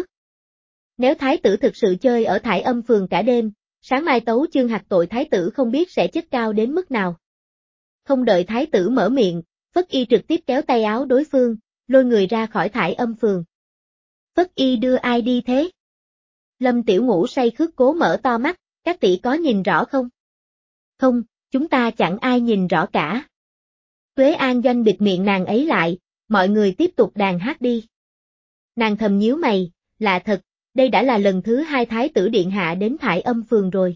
Nếu thái tử thực sự chơi ở Thải Âm phường cả đêm, sáng mai tấu chương hạch tội thái tử không biết sẽ chết cao đến mức nào. Không đợi thái tử mở miệng, Phất Y trực tiếp kéo tay áo đối phương, lôi người ra khỏi Thải Âm phường. Phất Y đưa ai đi thế? Lâm Tiểu Ngũ say khước cố mở to mắt, các tỷ có nhìn rõ không? Không, chúng ta chẳng ai nhìn rõ cả. Tuế An Doanh bịt miệng nàng ấy lại, mọi người tiếp tục đàn hát đi. Nàng thầm nhíu mày, lạ thật, đây đã là lần thứ hai thái tử điện hạ đến Thải Âm phường rồi.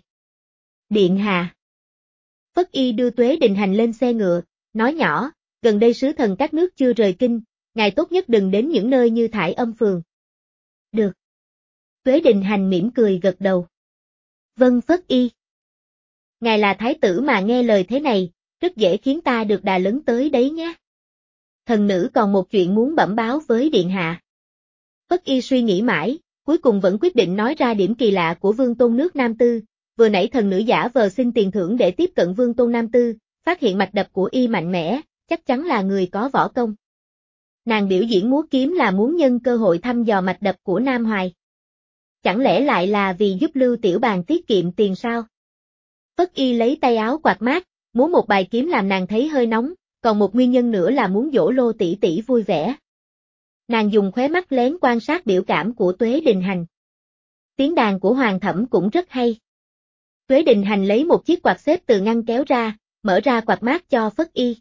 Điện hạ. Phất Y đưa Tuế Đình Hành lên xe ngựa, nói nhỏ, gần đây sứ thần các nước chưa rời kinh, ngài tốt nhất đừng đến những nơi như Thải Âm phường. Được. Tuế Đình Hành mỉm cười gật đầu. Vâng Phất Y. Ngài là thái tử mà nghe lời thế này, rất dễ khiến ta được đà lớn tới đấy nhé. Thần nữ còn một chuyện muốn bẩm báo với điện hạ. Phất Y suy nghĩ mãi, cuối cùng vẫn quyết định nói ra điểm kỳ lạ của Vương Tôn nước Nam Tư. Vừa nãy thần nữ giả vờ xin tiền thưởng để tiếp cận Vương Tôn Nam Tư, phát hiện mạch đập của y mạnh mẽ, chắc chắn là người có võ công. Nàng biểu diễn múa kiếm là muốn nhân cơ hội thăm dò mạch đập của Nam Hoài. Chẳng lẽ lại là vì giúp Lưu Tiểu Bàn tiết kiệm tiền sao? Phất Y lấy tay áo quạt mát, múa một bài kiếm làm nàng thấy hơi nóng, còn một nguyên nhân nữa là muốn dỗ Lô tỷ tỷ vui vẻ. Nàng dùng khóe mắt lén quan sát biểu cảm của Tuế Đình Hành. Tiếng đàn của Hoàng Thẩm cũng rất hay. Tuế Đình Hành lấy một chiếc quạt xếp từ ngăn kéo ra, mở ra quạt mát cho Phất Y.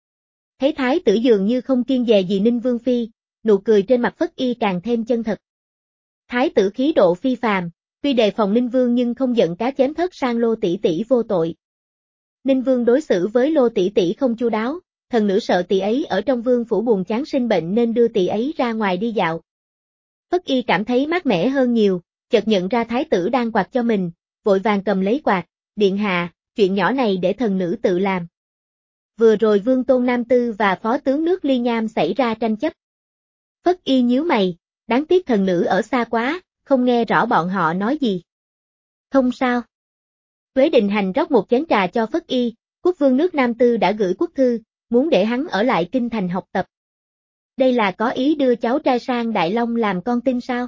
Thấy thái tử dường như không kiêng dè gì Ninh Vương Phi, nụ cười trên mặt Phất Y càng thêm chân thật. Thái tử khí độ phi phàm, tuy đề phòng Ninh Vương nhưng không giận cá chém thớt sang Lô tỷ tỷ vô tội. Ninh Vương đối xử với Lô tỷ tỷ không chu đáo, thần nữ sợ tỷ ấy ở trong vương phủ buồn chán sinh bệnh nên đưa tỷ ấy ra ngoài đi dạo. Phất Y cảm thấy mát mẻ hơn nhiều, chợt nhận ra thái tử đang quạt cho mình, vội vàng cầm lấy quạt, điện hạ, chuyện nhỏ này để thần nữ tự làm. Vừa rồi Vương Tôn Nam Tư và Phó tướng nước Ly Nham xảy ra tranh chấp. Phất Y nhíu mày, đáng tiếc thần nữ ở xa quá, không nghe rõ bọn họ nói gì. Không sao. Tuế Đình Hành rót một chén trà cho Phất Y, quốc vương nước Nam Tư đã gửi quốc thư, muốn để hắn ở lại kinh thành học tập. Đây là có ý đưa cháu trai sang Đại Long làm con tin sao?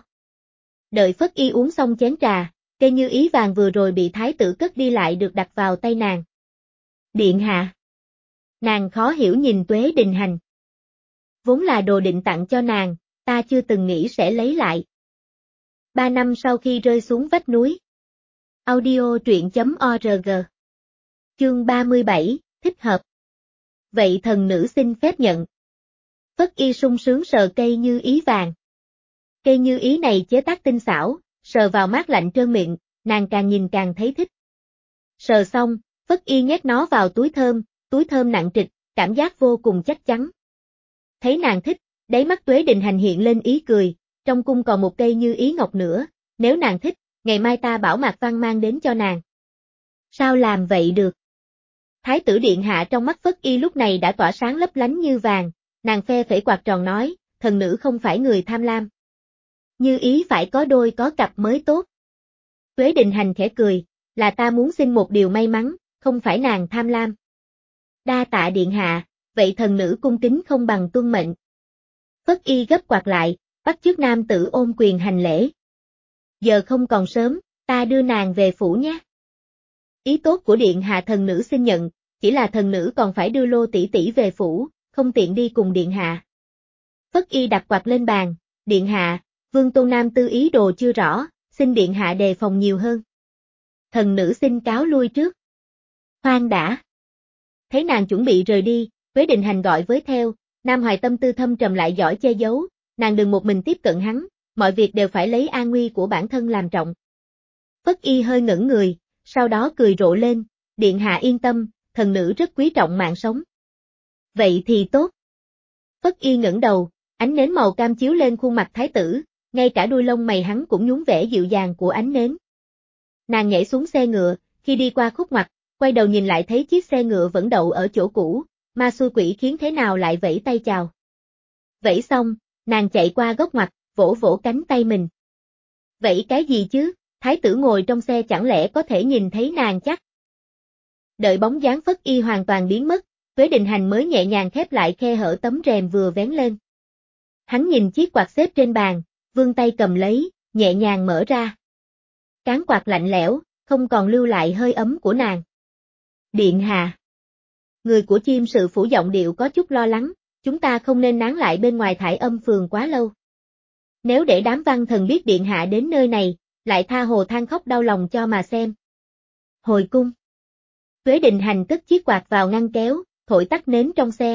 Đợi Phất Y uống xong chén trà, cây như ý vàng vừa rồi bị thái tử cất đi lại được đặt vào tay nàng. Điện hạ. Nàng khó hiểu nhìn Tuế Đình Hành. Vốn là đồ định tặng cho nàng, ta chưa từng nghĩ sẽ lấy lại. Ba năm sau khi rơi xuống vách núi. Audio truyện chấm org. Chương ba mươi bảy, thích hợp. Vậy thần nữ xin phép nhận. Phất Y sung sướng sờ cây như ý vàng. Cây như ý này chế tác tinh xảo, sờ vào mát lạnh trơn miệng, nàng càng nhìn càng thấy thích. Sờ xong, Phất Y nhét nó vào túi thơm, túi thơm nặng trịch, cảm giác vô cùng chắc chắn. Thấy nàng thích, đáy mắt Tuế Đình Hành hiện lên ý cười, trong cung còn một cây như ý ngọc nữa, nếu nàng thích, ngày mai ta bảo Mạc Văn mang đến cho nàng. Sao làm vậy được? Thái tử điện hạ trong mắt Phất Y lúc này đã tỏa sáng lấp lánh như vàng, nàng phe phẩy quạt tròn nói, thần nữ không phải người tham lam. Như ý phải có đôi có cặp mới tốt. Tuế Đình Hành khẽ cười, là ta muốn xin một điều may mắn, không phải nàng tham lam. Đa tạ điện hạ, vậy thần nữ cung kính không bằng tuân mệnh. Phất Y gấp quạt lại, bắt chước nam tử ôm quyền hành lễ. Giờ không còn sớm, ta đưa nàng về phủ nhé. Ý tốt của điện hạ thần nữ xin nhận, chỉ là thần nữ còn phải đưa Lô tỷ tỷ về phủ, không tiện đi cùng điện hạ. Phất Y đặt quạt lên bàn, điện hạ, Vương Tôn Nam Tư ý đồ chưa rõ, xin điện hạ đề phòng nhiều hơn. Thần nữ xin cáo lui trước. Khoan đã. Thấy nàng chuẩn bị rời đi, Quế Định Hành gọi với theo, Nam Hoài tâm tư thâm trầm lại giỏi che giấu, nàng đừng một mình tiếp cận hắn, mọi việc đều phải lấy an nguy của bản thân làm trọng. Phất Y hơi ngẩn người, sau đó cười rộ lên, điện hạ yên tâm, thần nữ rất quý trọng mạng sống. Vậy thì tốt. Phất Y ngẩng đầu, ánh nến màu cam chiếu lên khuôn mặt thái tử, ngay cả đuôi lông mày hắn cũng nhún vẻ dịu dàng của ánh nến. Nàng nhảy xuống xe ngựa, khi đi qua khúc ngoặt, quay đầu nhìn lại thấy chiếc xe ngựa vẫn đậu ở chỗ cũ, ma xui quỷ khiến thế nào lại vẫy tay chào. Vẫy xong, nàng chạy qua góc ngoặt, vỗ vỗ cánh tay mình. Vẫy cái gì chứ, thái tử ngồi trong xe chẳng lẽ có thể nhìn thấy nàng chắc. Đợi bóng dáng Phất Y hoàn toàn biến mất, Quế Định Hành mới nhẹ nhàng khép lại khe hở tấm rèm vừa vén lên. Hắn nhìn chiếc quạt xếp trên bàn, vươn tay cầm lấy, nhẹ nhàng mở ra. Cán quạt lạnh lẽo, không còn lưu lại hơi ấm của nàng. Điện hạ. Người của Chiêm sự phủ giọng điệu có chút lo lắng, chúng ta không nên nán lại bên ngoài Thải Âm phường quá lâu. Nếu để đám văn thần biết điện hạ đến nơi này, lại tha hồ than khóc đau lòng cho mà xem. Hồi cung. Quế Định Hành cất chiếc quạt vào ngăn kéo, thổi tắt nến trong xe.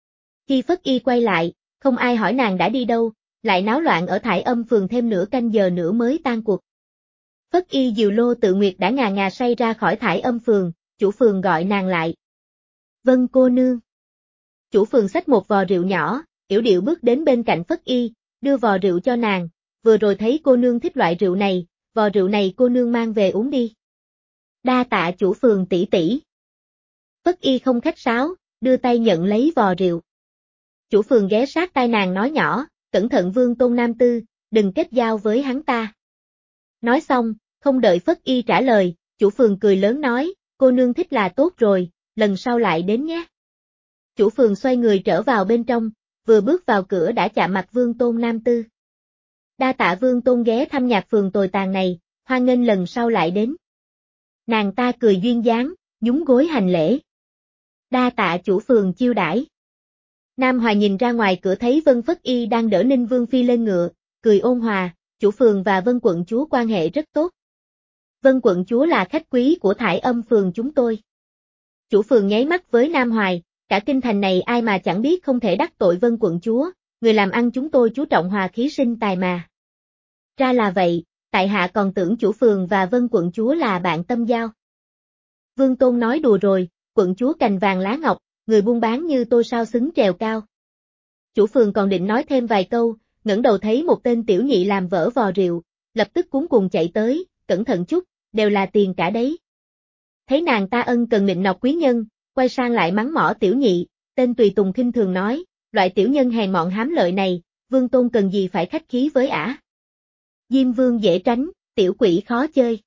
Khi Phất Y quay lại, không ai hỏi nàng đã đi đâu, lại náo loạn ở Thải Âm phường thêm nửa canh giờ nữa mới tan cuộc. Phất Y dìu Lô Tự Nguyệt đã ngà ngà say ra khỏi Thải Âm phường, chủ phường gọi nàng lại. Vâng cô nương. Chủ phường xách một vò rượu nhỏ, yểu điệu bước đến bên cạnh Phất Y, đưa vò rượu cho nàng, vừa rồi thấy cô nương thích loại rượu này, vò rượu này cô nương mang về uống đi. Đa tạ chủ phường tỷ tỷ. Phất Y không khách sáo, đưa tay nhận lấy vò rượu. Chủ phường ghé sát tai nàng nói nhỏ, cẩn thận Vương Tôn Nam Tư, đừng kết giao với hắn ta. Nói xong, không đợi Phất Y trả lời, chủ phường cười lớn nói, cô nương thích là tốt rồi, lần sau lại đến nhé. Chủ phường xoay người trở vào bên trong, vừa bước vào cửa đã chạm mặt Vương Tôn Nam Tư. Đa tạ Vương Tôn ghé thăm nhạc phường tồi tàn này, hoan nghênh lần sau lại đến. Nàng ta cười duyên dáng, nhún gối hành lễ. Đa tạ chủ phường chiêu đãi. Nam Hoài nhìn ra ngoài cửa thấy Vân Phất Y đang đỡ Ninh Vương Phi lên ngựa, cười ôn hòa, chủ phường và Vân quận chúa quan hệ rất tốt. Vân quận chúa là khách quý của Thải Âm phường chúng tôi. Chủ phường nháy mắt với Nam Hoài, cả kinh thành này ai mà chẳng biết không thể đắc tội Vân quận chúa, người làm ăn chúng tôi chú trọng hòa khí sinh tài mà. Ra là vậy, tại hạ còn tưởng chủ phường và Vân quận chúa là bạn tâm giao. Vương Tôn nói đùa rồi, quận chúa cành vàng lá ngọc, người buôn bán như tôi sao xứng trèo cao. Chủ phường còn định nói thêm vài câu, ngẩng đầu thấy một tên tiểu nhị làm vỡ vò rượu, lập tức cuống cuồng chạy tới, cẩn thận chút, đều là tiền cả đấy. Thấy nàng ta ân cần nịnh nọt quý nhân, quay sang lại mắng mỏ tiểu nhị, tên Tùy Tùng khinh thường nói, loại tiểu nhân hèn mọn hám lợi này, Vương Tôn cần gì phải khách khí với ả. Diêm Vương dễ tránh, tiểu quỷ khó chơi.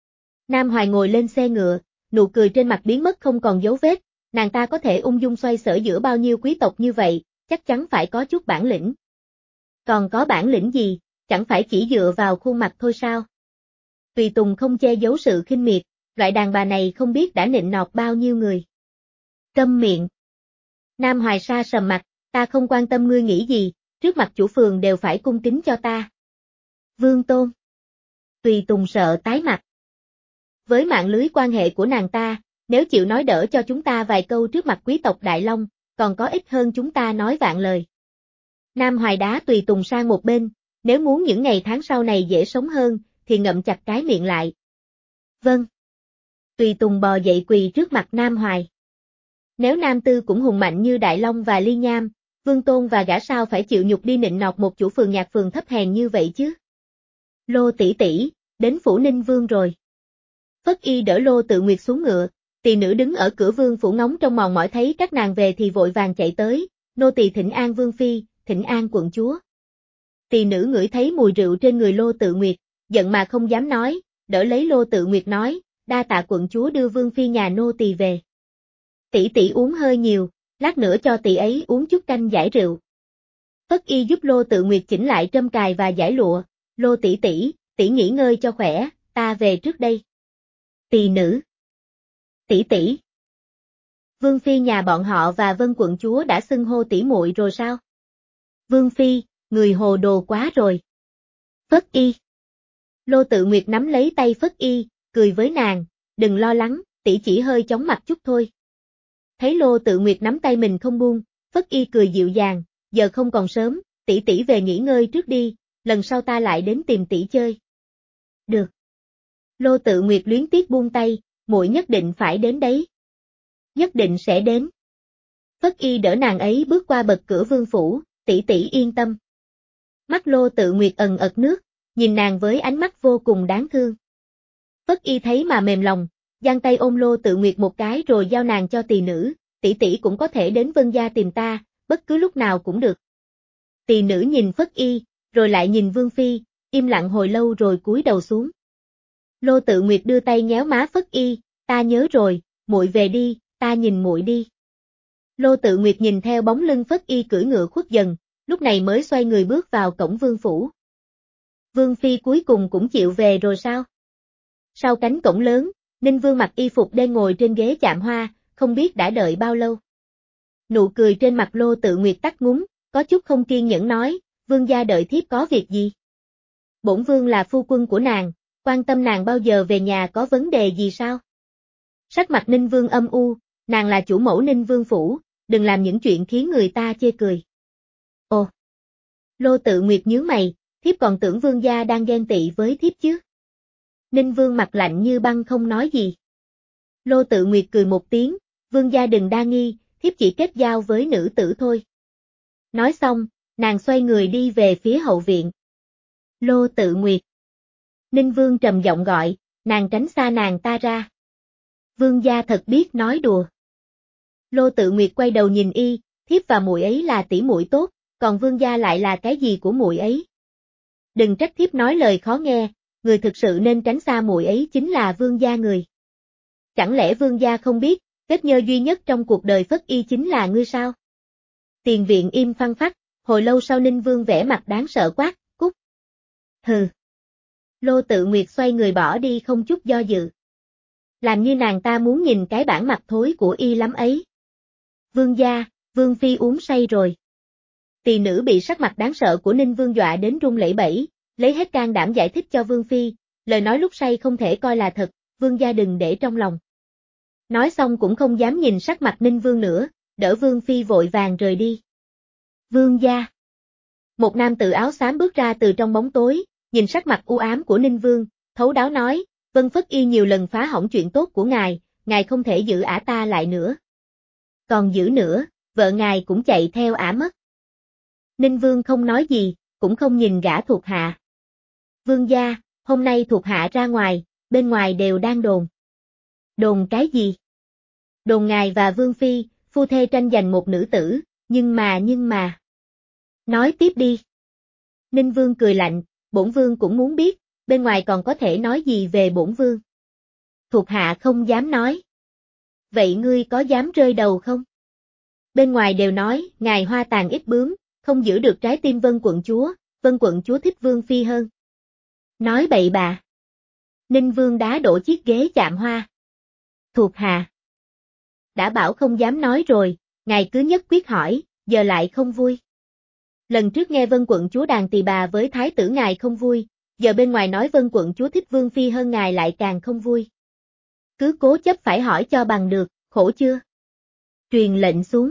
Nam Hoài ngồi lên xe ngựa, nụ cười trên mặt biến mất không còn dấu vết, nàng ta có thể ung dung xoay sở giữa bao nhiêu quý tộc như vậy, chắc chắn phải có chút bản lĩnh. Còn có bản lĩnh gì, chẳng phải chỉ dựa vào khuôn mặt thôi sao? Tùy Tùng không che giấu sự khinh miệt, loại đàn bà này không biết đã nịnh nọt bao nhiêu người. Câm miệng. Nam Hoài sa sầm mặt, ta không quan tâm ngươi nghĩ gì, trước mặt chủ phường đều phải cung kính cho ta. Vương Tôn. Tùy Tùng sợ tái mặt. Với mạng lưới quan hệ của nàng ta, nếu chịu nói đỡ cho chúng ta vài câu trước mặt quý tộc Đại Long, còn có ích hơn chúng ta nói vạn lời. Nam Hoài đá Tùy Tùng sang một bên, nếu muốn những ngày tháng sau này dễ sống hơn, thì ngậm chặt cái miệng lại. Vâng. Tùy Tùng bò dậy quỳ trước mặt Nam Hoài. Nếu Nam Tư cũng hùng mạnh như Đại Long và Ly Nham, Vương Tôn và gã sao phải chịu nhục đi nịnh nọt một chủ phường nhạc phường thấp hèn như vậy chứ? Lô tỷ tỷ, đến phủ Ninh Vương rồi. Phất Y đỡ Lô Tự Nguyệt xuống ngựa, tỳ nữ đứng ở cửa vương phủ ngóng trong mòn mỏi thấy các nàng về thì vội vàng chạy tới, nô tỳ thỉnh an Vương Phi, thỉnh an quận chúa. Tỳ nữ ngửi thấy mùi rượu trên người Lô Tự Nguyệt, giận mà không dám nói, đỡ lấy Lô Tự Nguyệt nói, đa tạ quận chúa đưa Vương Phi nhà nô tỳ về. Tỷ tỷ uống hơi nhiều, lát nữa cho tỷ ấy uống chút canh giải rượu. Phất Y giúp Lô Tự Nguyệt chỉnh lại trâm cài và giải lụa, Lô tỷ tỷ, tỷ nghỉ ngơi cho khỏe, ta về trước đây. Tỳ nữ. Tỷ tỷ. Vương phi nhà bọn họ và Vân quận chúa đã xưng hô tỷ muội rồi sao? Vương phi, người hồ đồ quá rồi. Phất Y. Lô Tự Nguyệt nắm lấy tay Phất Y, cười với nàng, đừng lo lắng, tỷ chỉ hơi chóng mặt chút thôi. Thấy Lô Tự Nguyệt nắm tay mình không buông, Phất Y cười dịu dàng, giờ không còn sớm, tỷ tỷ về nghỉ ngơi trước đi, lần sau ta lại đến tìm tỷ chơi. Được. Lô Tự Nguyệt luyến tiếc buông tay, muội nhất định phải đến đấy. Nhất định sẽ đến. Phất Y đỡ nàng ấy bước qua bậc cửa vương phủ, tỷ tỷ yên tâm. Mắt Lô Tự Nguyệt ẩn ật nước, nhìn nàng với ánh mắt vô cùng đáng thương. Phất Y thấy mà mềm lòng, giang tay ôm Lô Tự Nguyệt một cái rồi giao nàng cho tỳ nữ, tỷ tỷ cũng có thể đến Vân gia tìm ta, bất cứ lúc nào cũng được. Tỳ nữ nhìn Phất Y, rồi lại nhìn Vương phi, im lặng hồi lâu rồi cúi đầu xuống. Lô Tự Nguyệt đưa tay nhéo má Phất Y, ta nhớ rồi, muội về đi, ta nhìn muội đi. Lô Tự Nguyệt nhìn theo bóng lưng Phất Y cưỡi ngựa khuất dần, lúc này mới xoay người bước vào cổng vương phủ. Vương phi cuối cùng cũng chịu về rồi sao? Sau cánh cổng lớn, Ninh Vương mặc y phục đen ngồi trên ghế chạm hoa, không biết đã đợi bao lâu. Nụ cười trên mặt Lô Tự Nguyệt tắt ngúm, có chút không kiên nhẫn nói, vương gia đợi thiếp có việc gì? Bổn vương là phu quân của nàng, quan tâm nàng bao giờ về nhà có vấn đề gì sao? Sắc mặt Ninh Vương âm u, nàng là chủ mẫu Ninh Vương phủ, đừng làm những chuyện khiến người ta chê cười. Ồ! Lô Tự Nguyệt nhướng mày, thiếp còn tưởng vương gia đang ghen tị với thiếp chứ. Ninh Vương mặt lạnh như băng không nói gì. Lô Tự Nguyệt cười một tiếng, vương gia đừng đa nghi, thiếp chỉ kết giao với nữ tử thôi. Nói xong, nàng xoay người đi về phía hậu viện. Lô Tự Nguyệt. Ninh Vương trầm giọng gọi, nàng tránh xa nàng ta ra. Vương gia thật biết nói đùa. Lô Tự Nguyệt quay đầu nhìn y, thiếp và muội ấy là tỷ muội tốt, còn vương gia lại là cái gì của muội ấy? Đừng trách thiếp nói lời khó nghe, người thực sự nên tránh xa muội ấy chính là vương gia người. Chẳng lẽ vương gia không biết, vết nhơ duy nhất trong cuộc đời Phất Y chính là ngươi sao? Tiền viện im phăng phắc, hồi lâu sau Ninh Vương vẻ mặt đáng sợ quát, cút. Hừ. Lô Tự Nguyệt xoay người bỏ đi không chút do dự. Làm như nàng ta muốn nhìn cái bản mặt thối của y lắm ấy. Vương gia, Vương phi uống say rồi. Tỳ nữ bị sắc mặt đáng sợ của Ninh Vương dọa đến run lẩy bẩy, lấy hết can đảm giải thích cho Vương phi, lời nói lúc say không thể coi là thật, vương gia đừng để trong lòng. Nói xong cũng không dám nhìn sắc mặt Ninh Vương nữa, đỡ Vương phi vội vàng rời đi. Vương gia. Một nam tử áo xám bước ra từ trong bóng tối, nhìn sắc mặt u ám của Ninh Vương, thấu đáo nói, Vân Phất Y nhiều lần phá hỏng chuyện tốt của ngài, ngài không thể giữ ả ta lại nữa. Còn giữ nữa, vợ ngài cũng chạy theo ả mất. Ninh Vương không nói gì, cũng không nhìn gã thuộc hạ. Vương gia, hôm nay thuộc hạ ra ngoài, bên ngoài đều đang đồn. Đồn cái gì? Đồn ngài và Vương phi, phu thê tranh giành một nữ tử, nhưng mà nhưng mà. Nói tiếp đi. Ninh Vương cười lạnh, bổn vương cũng muốn biết, bên ngoài còn có thể nói gì về bổn vương. Thuộc hạ không dám nói. Vậy ngươi có dám rơi đầu không? Bên ngoài đều nói, ngài hoa tàn ít bướm, không giữ được trái tim Vân quận chúa, Vân quận chúa thích Vương phi hơn. Nói bậy bạ. Ninh Vương đá đổ chiếc ghế chạm hoa. Thuộc hạ. Đã bảo không dám nói rồi, ngài cứ nhất quyết hỏi, giờ lại không vui. Lần trước nghe Vân quận chúa đàn tỳ bà với thái tử ngài không vui, giờ bên ngoài nói Vân quận chúa thích Vương phi hơn ngài lại càng không vui. Cứ cố chấp phải hỏi cho bằng được, khổ chưa? Truyền lệnh xuống.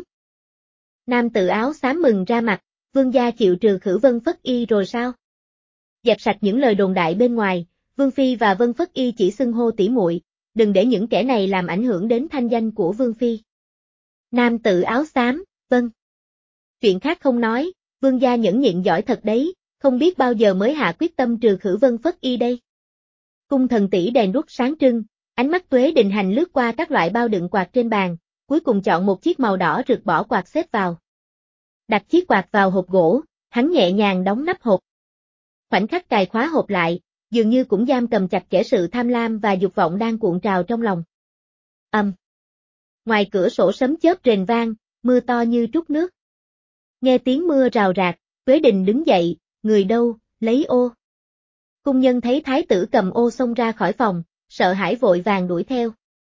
Nam tự áo xám mừng ra mặt, vương gia chịu trừ khử Vân Phất Y rồi sao? Dẹp sạch những lời đồn đại bên ngoài, Vương phi và Vân Phất Y chỉ xưng hô tỉ muội, đừng để những kẻ này làm ảnh hưởng đến thanh danh của Vương phi. Nam tự áo xám, vâng. Chuyện khác không nói, vương gia nhẫn nhịn giỏi thật đấy, không biết bao giờ mới hạ quyết tâm trừ khử Vân Phất Y đây. Cung thần tỷ đèn đuốc sáng trưng, ánh mắt Tuế Đình Hành lướt qua các loại bao đựng quạt trên bàn, cuối cùng chọn một chiếc màu đỏ rực bỏ quạt xếp vào. Đặt chiếc quạt vào hộp gỗ, hắn nhẹ nhàng đóng nắp hộp. Khoảnh khắc cài khóa hộp lại, dường như cũng giam cầm chặt chẽ sự tham lam và dục vọng đang cuộn trào trong lòng. Ầm. Um. Ngoài cửa sổ sấm chớp rền vang, mưa to như trút nước. Nghe tiếng mưa rào rạc, Tuế Đình đứng dậy, người đâu, lấy ô. Cung nhân thấy thái tử cầm ô xông ra khỏi phòng, sợ hãi vội vàng đuổi theo.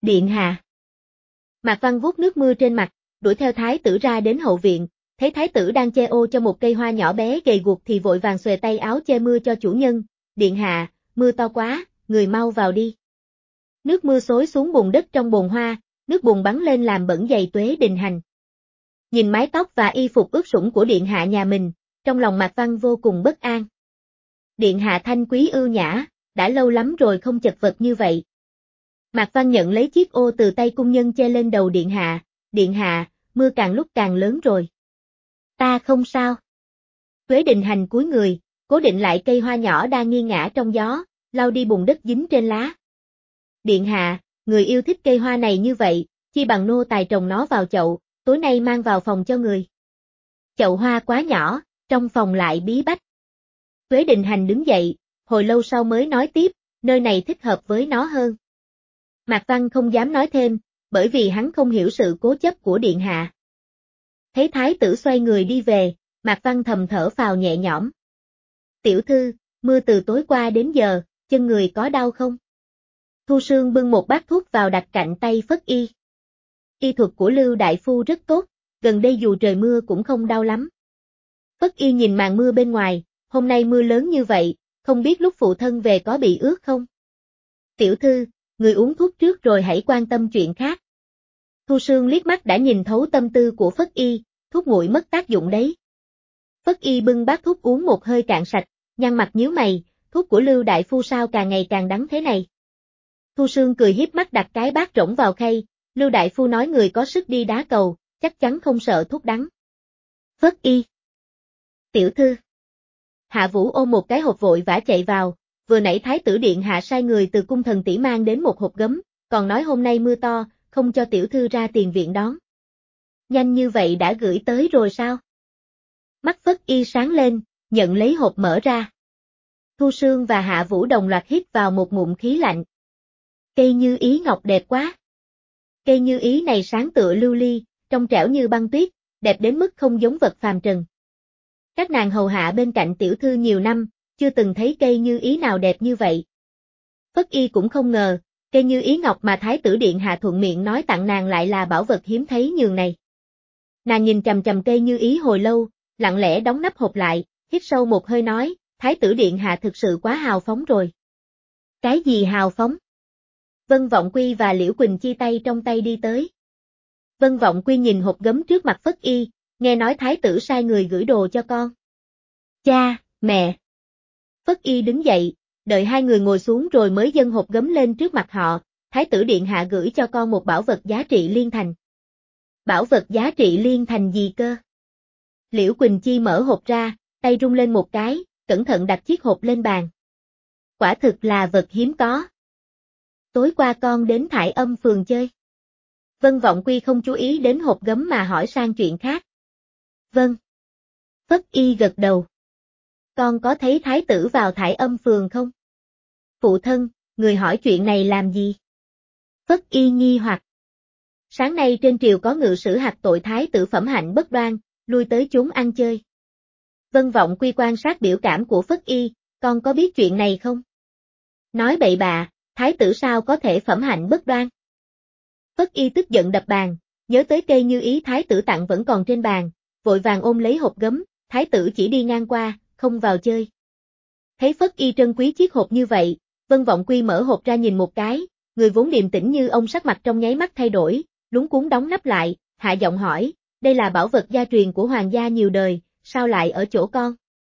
Điện hạ. Mạc Văn vuốt nước mưa trên mặt, đuổi theo thái tử ra đến hậu viện, thấy thái tử đang che ô cho một cây hoa nhỏ bé gầy guộc thì vội vàng xuề tay áo che mưa cho chủ nhân. Điện hạ, mưa to quá, người mau vào đi. Nước mưa xối xuống bùn đất trong bồn hoa, nước bùn bắn lên làm bẩn giày Tuế Đình Hành. Nhìn mái tóc và y phục ướt sũng của điện hạ nhà mình, trong lòng Mạc Văn vô cùng bất an. Điện hạ thanh quý ưu nhã, đã lâu lắm rồi không chật vật như vậy. Mạc Văn nhận lấy chiếc ô từ tay cung nhân che lên đầu điện hạ. Điện hạ, mưa càng lúc càng lớn rồi. Ta không sao. Tuế Đình Hành cúi người, cố định lại cây hoa nhỏ đang nghiêng ngã trong gió, lau đi bùn đất dính trên lá. Điện hạ, người yêu thích cây hoa này như vậy, chi bằng nô tài trồng nó vào chậu, tối nay mang vào phòng cho người. Chậu hoa quá nhỏ, trong phòng lại bí bách. Tuế Đình Hành đứng dậy, hồi lâu sau mới nói tiếp, nơi này thích hợp với nó hơn. Mạc Văn không dám nói thêm, bởi vì hắn không hiểu sự cố chấp của điện hạ. Thấy thái tử xoay người đi về, Mạc Văn thầm thở phào nhẹ nhõm. Tiểu thư, mưa từ tối qua đến giờ, chân người có đau không? Thu Sương bưng một bát thuốc vào đặt cạnh tay Phất Y. Y thuật của Lưu đại phu rất tốt, gần đây dù trời mưa cũng không đau lắm. Phất Y nhìn màn mưa bên ngoài, hôm nay mưa lớn như vậy, không biết lúc phụ thân về có bị ướt không? Tiểu thư, người uống thuốc trước rồi hãy quan tâm chuyện khác. Thu Sương liếc mắt đã nhìn thấu tâm tư của Phất Y, thuốc nguội mất tác dụng đấy. Phất Y bưng bát thuốc uống một hơi cạn sạch, nhăn mặt nhíu mày, thuốc của Lưu đại phu sao càng ngày càng đắng thế này. Thu Sương cười hiếp mắt đặt cái bát rỗng vào khay, Lưu đại phu nói người có sức đi đá cầu, chắc chắn không sợ thuốc đắng. Phất Y. Tiểu thư. Hạ Vũ ôm một cái hộp vội vã chạy vào, vừa nãy thái tử điện hạ sai người từ cung thần tỷ mang đến một hộp gấm, còn nói hôm nay mưa to, không cho tiểu thư ra tiền viện đón. Nhanh như vậy đã gửi tới rồi sao? Mắt Phất Y sáng lên, nhận lấy hộp mở ra. Thu Sương và Hạ Vũ đồng loạt hít vào một ngụm khí lạnh. Cây như ý ngọc đẹp quá. Cây như ý này sáng tựa lưu ly, trong trẻo như băng tuyết, đẹp đến mức không giống vật phàm trần. Các nàng hầu hạ bên cạnh tiểu thư nhiều năm, chưa từng thấy cây như ý nào đẹp như vậy. Phất Y cũng không ngờ, cây như ý ngọc mà thái tử điện hạ thuận miệng nói tặng nàng lại là bảo vật hiếm thấy nhường này. Nàng nhìn chằm chằm cây như ý hồi lâu, lặng lẽ đóng nắp hộp lại, hít sâu một hơi nói, thái tử điện hạ thực sự quá hào phóng rồi. Cái gì hào phóng? Vân Vọng Quy và Liễu Quỳnh chia tay trong tay đi tới. Vân Vọng Quy nhìn hộp gấm trước mặt Phất Y, nghe nói thái tử sai người gửi đồ cho con. Cha, mẹ. Phất Y đứng dậy, đợi hai người ngồi xuống rồi mới dâng hộp gấm lên trước mặt họ, thái tử điện hạ gửi cho con một bảo vật giá trị liên thành. Bảo vật giá trị liên thành gì cơ? Liễu Quỳnh Chi mở hộp ra, tay rung lên một cái, cẩn thận đặt chiếc hộp lên bàn. Quả thực là vật hiếm có. Tối qua con đến Thải Âm phường chơi. Vân Vọng Quy không chú ý đến hộp gấm mà hỏi sang chuyện khác. Vâng. Phất Y gật đầu. Con có thấy thái tử vào Thải Âm phường không? Phụ thân, người hỏi chuyện này làm gì? Phất Y nghi hoặc. Sáng nay trên triều có ngự sử hạch tội thái tử phẩm hạnh bất đoan, lui tới chúng ăn chơi. Vân Vọng Quy quan sát biểu cảm của Phất Y, con có biết chuyện này không? Nói bậy bạ, thái tử sao có thể phẩm hạnh bất đoan? Phất Y tức giận đập bàn, nhớ tới cây như ý thái tử tặng vẫn còn trên bàn, vội vàng ôm lấy hộp gấm, thái tử chỉ đi ngang qua, không vào chơi. Thấy Phất Y trân quý chiếc hộp như vậy, Vân Vọng Quy mở hộp ra nhìn một cái, người vốn điềm tĩnh như ông sắc mặt trong nháy mắt thay đổi, lúng cuống đóng nắp lại, hạ giọng hỏi, đây là bảo vật gia truyền của hoàng gia nhiều đời, sao lại ở chỗ con?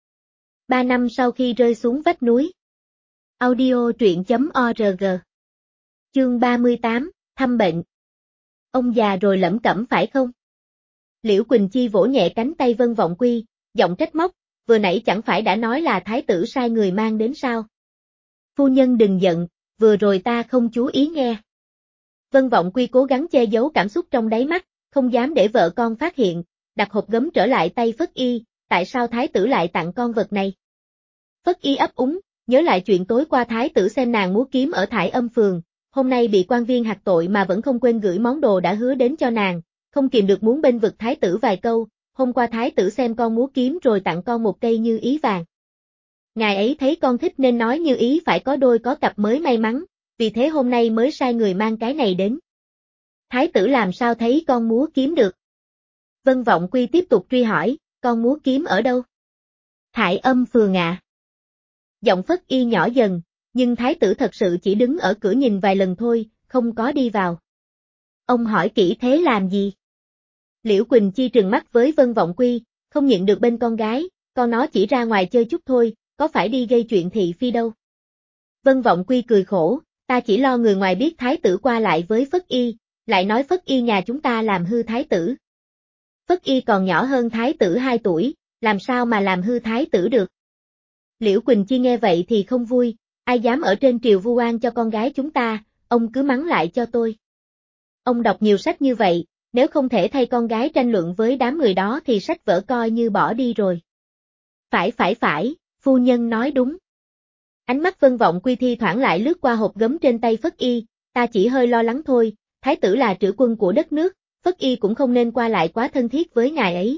Ba năm sau khi rơi xuống vách núi. Audio truyện chấm org. Chương ba mươi tám, thăm bệnh. Ông già rồi lẩm cẩm phải không? Liễu Quỳnh Chi vỗ nhẹ cánh tay Vân Vọng Quy, giọng trách móc, vừa nãy chẳng phải đã nói là thái tử sai người mang đến sao? Phu nhân đừng giận, vừa rồi ta không chú ý nghe. Vân Vọng Quy cố gắng che giấu cảm xúc trong đáy mắt, không dám để vợ con phát hiện, đặt hộp gấm trở lại tay Phất Y, tại sao thái tử lại tặng con vật này? Phất Y ấp úng, nhớ lại chuyện tối qua thái tử xem nàng múa kiếm ở Thải Âm phường, hôm nay bị quan viên hạch tội mà vẫn không quên gửi món đồ đã hứa đến cho nàng, không kìm được muốn bênh vực thái tử vài câu, hôm qua thái tử xem con múa kiếm rồi tặng con một cây như ý vàng. Ngài ấy thấy con thích nên nói như ý phải có đôi có cặp mới may mắn, vì thế hôm nay mới sai người mang cái này đến. Thái tử làm sao thấy con múa kiếm được? Vân Vọng Quy tiếp tục truy hỏi, con múa kiếm ở đâu? Thải Âm phường ạ. À. Giọng Phất Y nhỏ dần, nhưng thái tử thật sự chỉ đứng ở cửa nhìn vài lần thôi, không có đi vào. Ông hỏi kỹ thế làm gì? Liễu Quỳnh Chi trừng mắt với Vân Vọng Quy, không nhịn được bên con gái, con nó chỉ ra ngoài chơi chút thôi, có phải đi gây chuyện thị phi đâu. Vân Vọng Quy cười khổ, ta chỉ lo người ngoài biết thái tử qua lại với Phất Y, lại nói Phất Y nhà chúng ta làm hư thái tử. Phất Y còn nhỏ hơn thái tử hai tuổi, làm sao mà làm hư thái tử được. Liễu Quỳnh Chi nghe vậy thì không vui, ai dám ở trên triều vu oan cho con gái chúng ta, ông cứ mắng lại cho tôi. Ông đọc nhiều sách như vậy, nếu không thể thay con gái tranh luận với đám người đó thì sách vở coi như bỏ đi rồi. Phải phải phải, phu nhân nói đúng. Ánh mắt Vân Vọng Quy thi thoảng lại lướt qua hộp gấm trên tay Phất Y, ta chỉ hơi lo lắng thôi, thái tử là trữ quân của đất nước, Phất Y cũng không nên qua lại quá thân thiết với ngài ấy.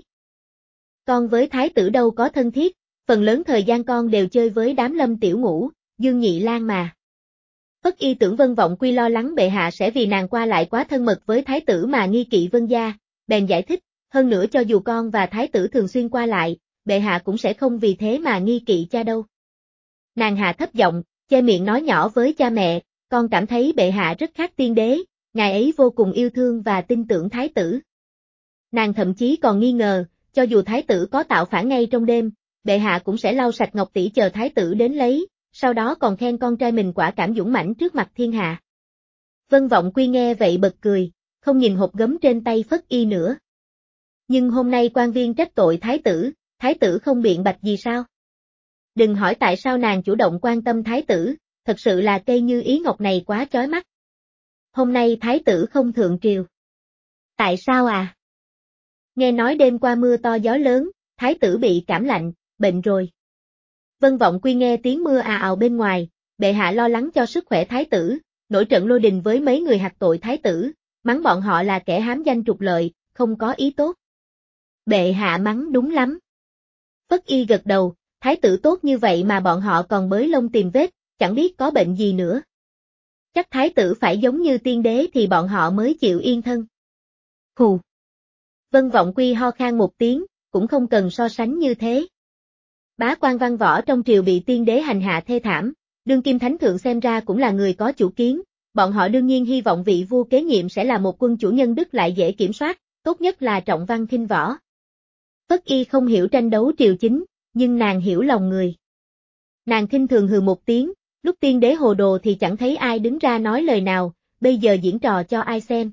Con với thái tử đâu có thân thiết, phần lớn thời gian con đều chơi với đám Lâm Tiểu Ngũ, Dương Nhị Lang mà. Phất Y tưởng Vân Vọng Quy lo lắng bệ hạ sẽ vì nàng qua lại quá thân mật với thái tử mà nghi kỵ Vân gia, bèn giải thích, hơn nữa cho dù con và thái tử thường xuyên qua lại, bệ hạ cũng sẽ không vì thế mà nghi kỵ cha đâu. Nàng hạ thấp giọng, che miệng nói nhỏ với cha mẹ, con cảm thấy bệ hạ rất khác tiên đế, ngài ấy vô cùng yêu thương và tin tưởng thái tử. Nàng thậm chí còn nghi ngờ, cho dù thái tử có tạo phản ngay trong đêm, bệ hạ cũng sẽ lau sạch ngọc tỷ chờ thái tử đến lấy, sau đó còn khen con trai mình quả cảm dũng mãnh trước mặt thiên hạ. Vân Vọng Quy nghe vậy bật cười, không nhìn hộp gấm trên tay Phất Y nữa. Nhưng hôm nay quan viên trách tội thái tử, thái tử không biện bạch gì sao? Đừng hỏi tại sao nàng chủ động quan tâm thái tử, thật sự là cây như ý ngọc này quá chói mắt. Hôm nay thái tử không thượng triều. Tại sao à? Nghe nói đêm qua mưa to gió lớn, thái tử bị cảm lạnh, bệnh rồi. Vân Vọng Quy nghe tiếng mưa ào ào bên ngoài, bệ hạ lo lắng cho sức khỏe thái tử, nổi trận lôi đình với mấy người hạch tội thái tử, mắng bọn họ là kẻ hám danh trục lợi, không có ý tốt. Bệ hạ mắng đúng lắm. Phất Y gật đầu, thái tử tốt như vậy mà bọn họ còn bới lông tìm vết, chẳng biết có bệnh gì nữa. Chắc thái tử phải giống như tiên đế thì bọn họ mới chịu yên thân. Hù. Vân Vọng Quy ho khan một tiếng, cũng không cần so sánh như thế. Bá quan văn võ trong triều bị tiên đế hành hạ thê thảm, đương kim thánh thượng xem ra cũng là người có chủ kiến, bọn họ đương nhiên hy vọng vị vua kế nhiệm sẽ là một quân chủ nhân đức lại dễ kiểm soát, tốt nhất là trọng văn khinh võ. Phất Y không hiểu tranh đấu triều chính, nhưng nàng hiểu lòng người. Nàng khinh thường hừ một tiếng, lúc tiên đế hồ đồ thì chẳng thấy ai đứng ra nói lời nào, bây giờ diễn trò cho ai xem.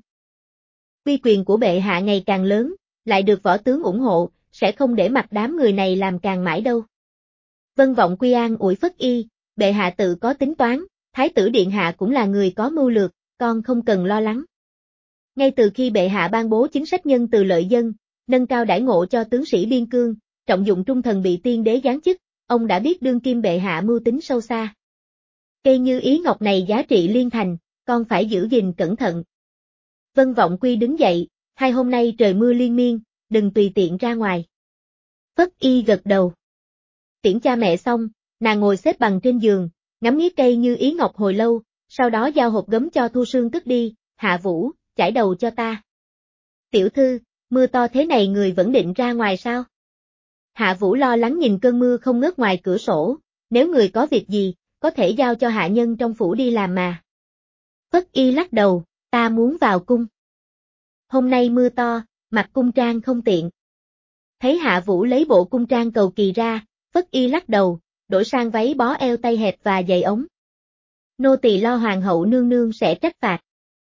Uy quyền của bệ hạ ngày càng lớn, lại được võ tướng ủng hộ, sẽ không để mặc đám người này làm càng mãi đâu. Vân Vọng Quy an ủi Phất Y, bệ hạ tự có tính toán, thái tử điện hạ cũng là người có mưu lược, con không cần lo lắng. Ngay từ khi bệ hạ ban bố chính sách nhân từ lợi dân, nâng cao đãi ngộ cho tướng sĩ biên cương, trọng dụng trung thần bị tiên đế giáng chức, ông đã biết đương kim bệ hạ mưu tính sâu xa. Cây như ý ngọc này giá trị liên thành, con phải giữ gìn cẩn thận. Vân Vọng Quy đứng dậy, hai hôm nay trời mưa liên miên, đừng tùy tiện ra ngoài. Phất Y gật đầu. Tiễn cha mẹ xong, nàng ngồi xếp bằng trên giường, ngắm nghía cây như ý ngọc hồi lâu, sau đó giao hộp gấm cho Thu Sương cất đi, Hạ Vũ, chải đầu cho ta. Tiểu thư, mưa to thế này người vẫn định ra ngoài sao? Hạ Vũ lo lắng nhìn cơn mưa không ngớt ngoài cửa sổ, nếu người có việc gì, có thể giao cho hạ nhân trong phủ đi làm mà. Phất Y lắc đầu, ta muốn vào cung. Hôm nay mưa to, mặc cung trang không tiện. Thấy Hạ Vũ lấy bộ cung trang cầu kỳ ra, Phất Y lắc đầu, đổi sang váy bó eo tay hẹp và giày ống. Nô tỳ lo hoàng hậu nương nương sẽ trách phạt.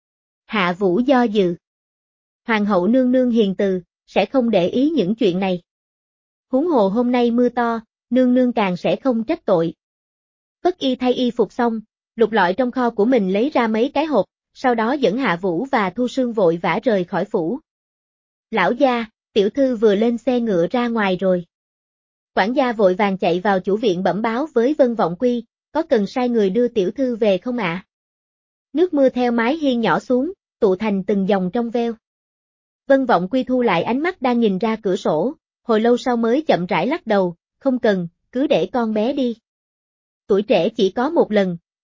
Hạ Vũ do dự. Hoàng hậu nương nương hiền từ, sẽ không để ý những chuyện này. Huống hồ hôm nay mưa to, nương nương càng sẽ không trách tội. Phất Y thay y phục xong, lục lọi trong kho của mình lấy ra mấy cái hộp, sau đó dẫn Hạ Vũ và Thu Sương vội vã rời khỏi phủ. Lão gia, tiểu thư vừa lên xe ngựa ra ngoài rồi. Quản gia vội vàng chạy vào chủ viện bẩm báo với Vân Vọng Quy, có cần sai người đưa tiểu thư về không ạ? À? Nước mưa theo mái hiên nhỏ xuống, tụ thành từng dòng trong veo. Vân Vọng Quy thu lại ánh mắt đang nhìn ra cửa sổ, hồi lâu sau mới chậm rãi lắc đầu, không cần, cứ để con bé đi. Tuổi trẻ chỉ có một lần,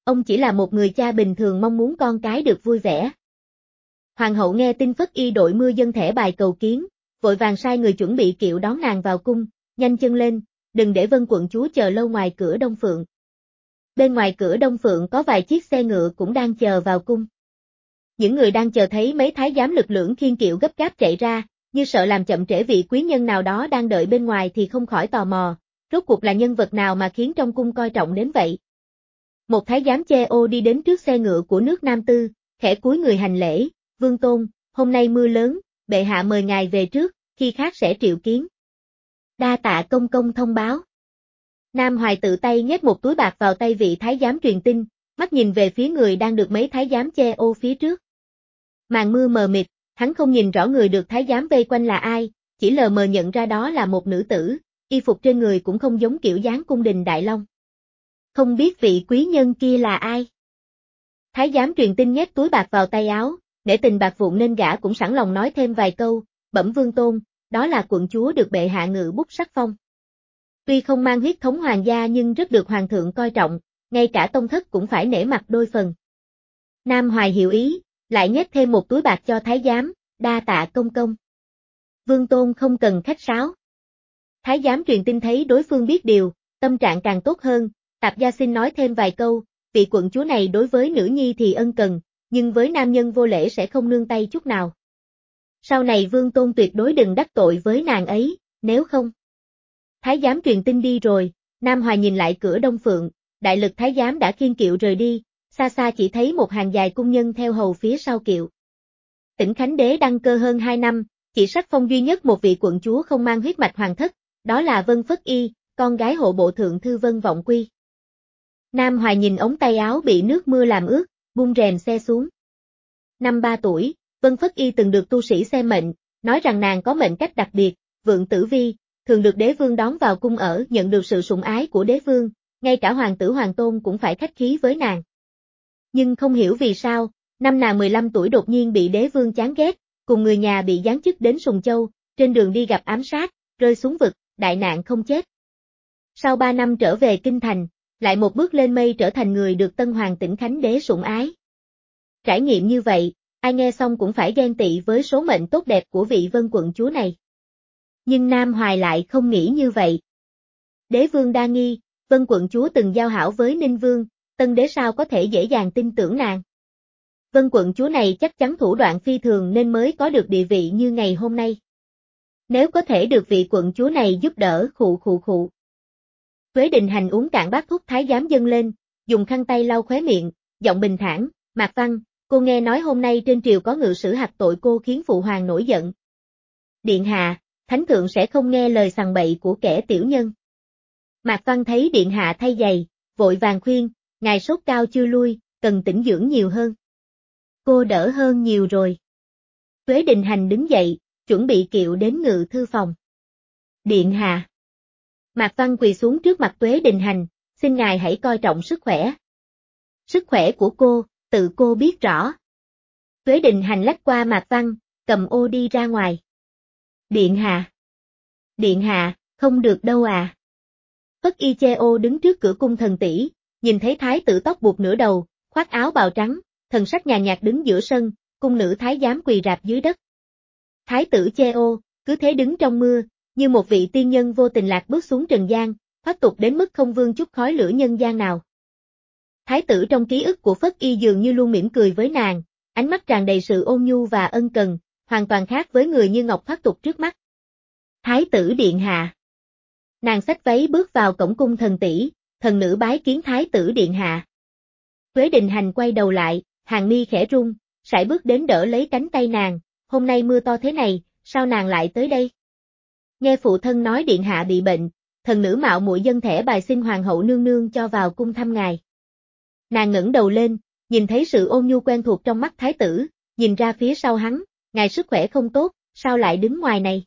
ông chỉ là một người cha bình thường mong muốn con cái được vui vẻ. Hoàng hậu nghe tin Phất Y đội mưa dân thẻ bài cầu kiến, vội vàng sai người chuẩn bị kiệu đón nàng vào cung, nhanh chân lên, đừng để Vân quận chúa chờ lâu ngoài cửa Đông Phượng. Bên ngoài cửa Đông Phượng có vài chiếc xe ngựa cũng đang chờ vào cung. Những người đang chờ thấy mấy thái giám lực lưỡng khiêng kiệu gấp gáp chạy ra, như sợ làm chậm trễ vị quý nhân nào đó đang đợi bên ngoài thì không khỏi tò mò, rốt cuộc là nhân vật nào mà khiến trong cung coi trọng đến vậy. Một thái giám che ô đi đến trước xe ngựa của nước Nam Tư, khẽ cúi người hành lễ, Vương Tôn, hôm nay mưa lớn, bệ hạ mời ngài về trước, khi khác sẽ triệu kiến. Đa tạ công công thông báo. Nam Hoài tự tay nhét một túi bạc vào tay vị thái giám truyền tin, mắt nhìn về phía người đang được mấy thái giám che ô phía trước. Màn mưa mờ mịt, hắn không nhìn rõ người được thái giám vây quanh là ai, chỉ lờ mờ nhận ra đó là một nữ tử, y phục trên người cũng không giống kiểu dáng cung đình Đại Long. Không biết vị quý nhân kia là ai? Thái giám truyền tin nhét túi bạc vào tay áo, để tình bạc vụn nên gã cũng sẵn lòng nói thêm vài câu, bẩm Vương Tôn, đó là quận chúa được bệ hạ ngự bút sắc phong. Tuy không mang huyết thống hoàng gia nhưng rất được hoàng thượng coi trọng, ngay cả tông thất cũng phải nể mặt đôi phần. Nam Hoài hiểu ý, lại nhét thêm một túi bạc cho thái giám, đa tạ công công. Vương Tôn không cần khách sáo. Thái giám truyền tin thấy đối phương biết điều, tâm trạng càng tốt hơn, Tạp Gia xin nói thêm vài câu, vị quận chúa này đối với nữ nhi thì ân cần, nhưng với nam nhân vô lễ sẽ không nương tay chút nào. Sau này Vương Tôn tuyệt đối đừng đắc tội với nàng ấy, nếu không. Thái giám truyền tin đi rồi, Nam Hoài nhìn lại cửa Đông Phượng, đại lực thái giám đã khiêng kiệu rời đi, xa xa chỉ thấy một hàng dài cung nhân theo hầu phía sau kiệu. Tỉnh Khánh Đế đăng cơ hơn hai năm, chỉ sắc phong duy nhất một vị quận chúa không mang huyết mạch hoàng thất, đó là Vân Phất Y, con gái hộ bộ thượng thư Vân Vọng Quy. Nam Hoài nhìn ống tay áo bị nước mưa làm ướt, buông rèm xe xuống. Năm ba tuổi, Vân Phất Y từng được tu sĩ xem mệnh, nói rằng nàng có mệnh cách đặc biệt, vượng tử vi, thường được đế vương đón vào cung ở, nhận được sự sủng ái của đế vương, ngay cả hoàng tử hoàng tôn cũng phải khách khí với nàng. Nhưng không hiểu vì sao, năm nàng mười lăm tuổi đột nhiên bị đế vương chán ghét, cùng người nhà bị giáng chức đến Sùng Châu, trên đường đi gặp ám sát, rơi xuống vực, đại nạn không chết. Sau ba năm trở về kinh thành, lại một bước lên mây trở thành người được Tân Hoàng Tỉnh Khánh Đế sủng ái. Trải nghiệm như vậy, ai nghe xong cũng phải ghen tị với số mệnh tốt đẹp của vị Vân quận chúa này. Nhưng Nam Hoài lại không nghĩ như vậy. Đế vương đa nghi, Vân quận chúa từng giao hảo với Ninh Vương, Tân đế sao có thể dễ dàng tin tưởng nàng. Vân quận chúa này chắc chắn thủ đoạn phi thường nên mới có được địa vị như ngày hôm nay. Nếu có thể được vị quận chúa này giúp đỡ khụ khụ khụ. Tuế Đình Hành uống cạn bát thuốc thái giám dâng lên, dùng khăn tay lau khóe miệng, giọng bình thản, Mạc Văn, cô nghe nói hôm nay trên triều có ngự sử hạch tội cô khiến phụ hoàng nổi giận. Điện hạ, thánh thượng sẽ không nghe lời sằng bậy của kẻ tiểu nhân. Mạc Văn thấy điện hạ thay giày, vội vàng khuyên, ngài sốt cao chưa lui, cần tĩnh dưỡng nhiều hơn. Cô đỡ hơn nhiều rồi. Tuế Đình Hành đứng dậy, chuẩn bị kiệu đến ngự thư phòng. Điện hạ. Mạc Văn quỳ xuống trước mặt Tuế Đình Hành, xin ngài hãy coi trọng sức khỏe. Sức khỏe của cô, tự cô biết rõ. Tuế Đình Hành lách qua Mạc Văn, cầm ô đi ra ngoài. Điện hạ. Điện hạ, không được đâu à. Phất Y che ô đứng trước cửa cung thần tỷ, nhìn thấy thái tử tóc buộc nửa đầu, khoác áo bào trắng, thần sắc nhàn nhạt đứng giữa sân, cung nữ thái giám quỳ rạp dưới đất. Thái tử che ô, cứ thế đứng trong mưa, như một vị tiên nhân vô tình lạc bước xuống trần gian, thoát tục đến mức không vương chút khói lửa nhân gian nào. Thái tử trong ký ức của Phất Y dường như luôn mỉm cười với nàng, ánh mắt tràn đầy sự ôn nhu và ân cần, hoàn toàn khác với người như ngọc thoát tục trước mắt. Thái tử điện hạ. Nàng xách váy bước vào cổng cung thần tỷ, thần nữ bái kiến thái tử điện hạ. Tuế Đình Hành quay đầu lại, hàng mi khẽ rung, sải bước đến đỡ lấy cánh tay nàng, hôm nay mưa to thế này, sao nàng lại tới đây? Nghe phụ thân nói điện hạ bị bệnh, thần nữ mạo muội dân thẻ bài xin hoàng hậu nương nương cho vào cung thăm ngài. Nàng ngẩng đầu lên, nhìn thấy sự ôn nhu quen thuộc trong mắt thái tử, nhìn ra phía sau hắn, ngài sức khỏe không tốt, sao lại đứng ngoài này?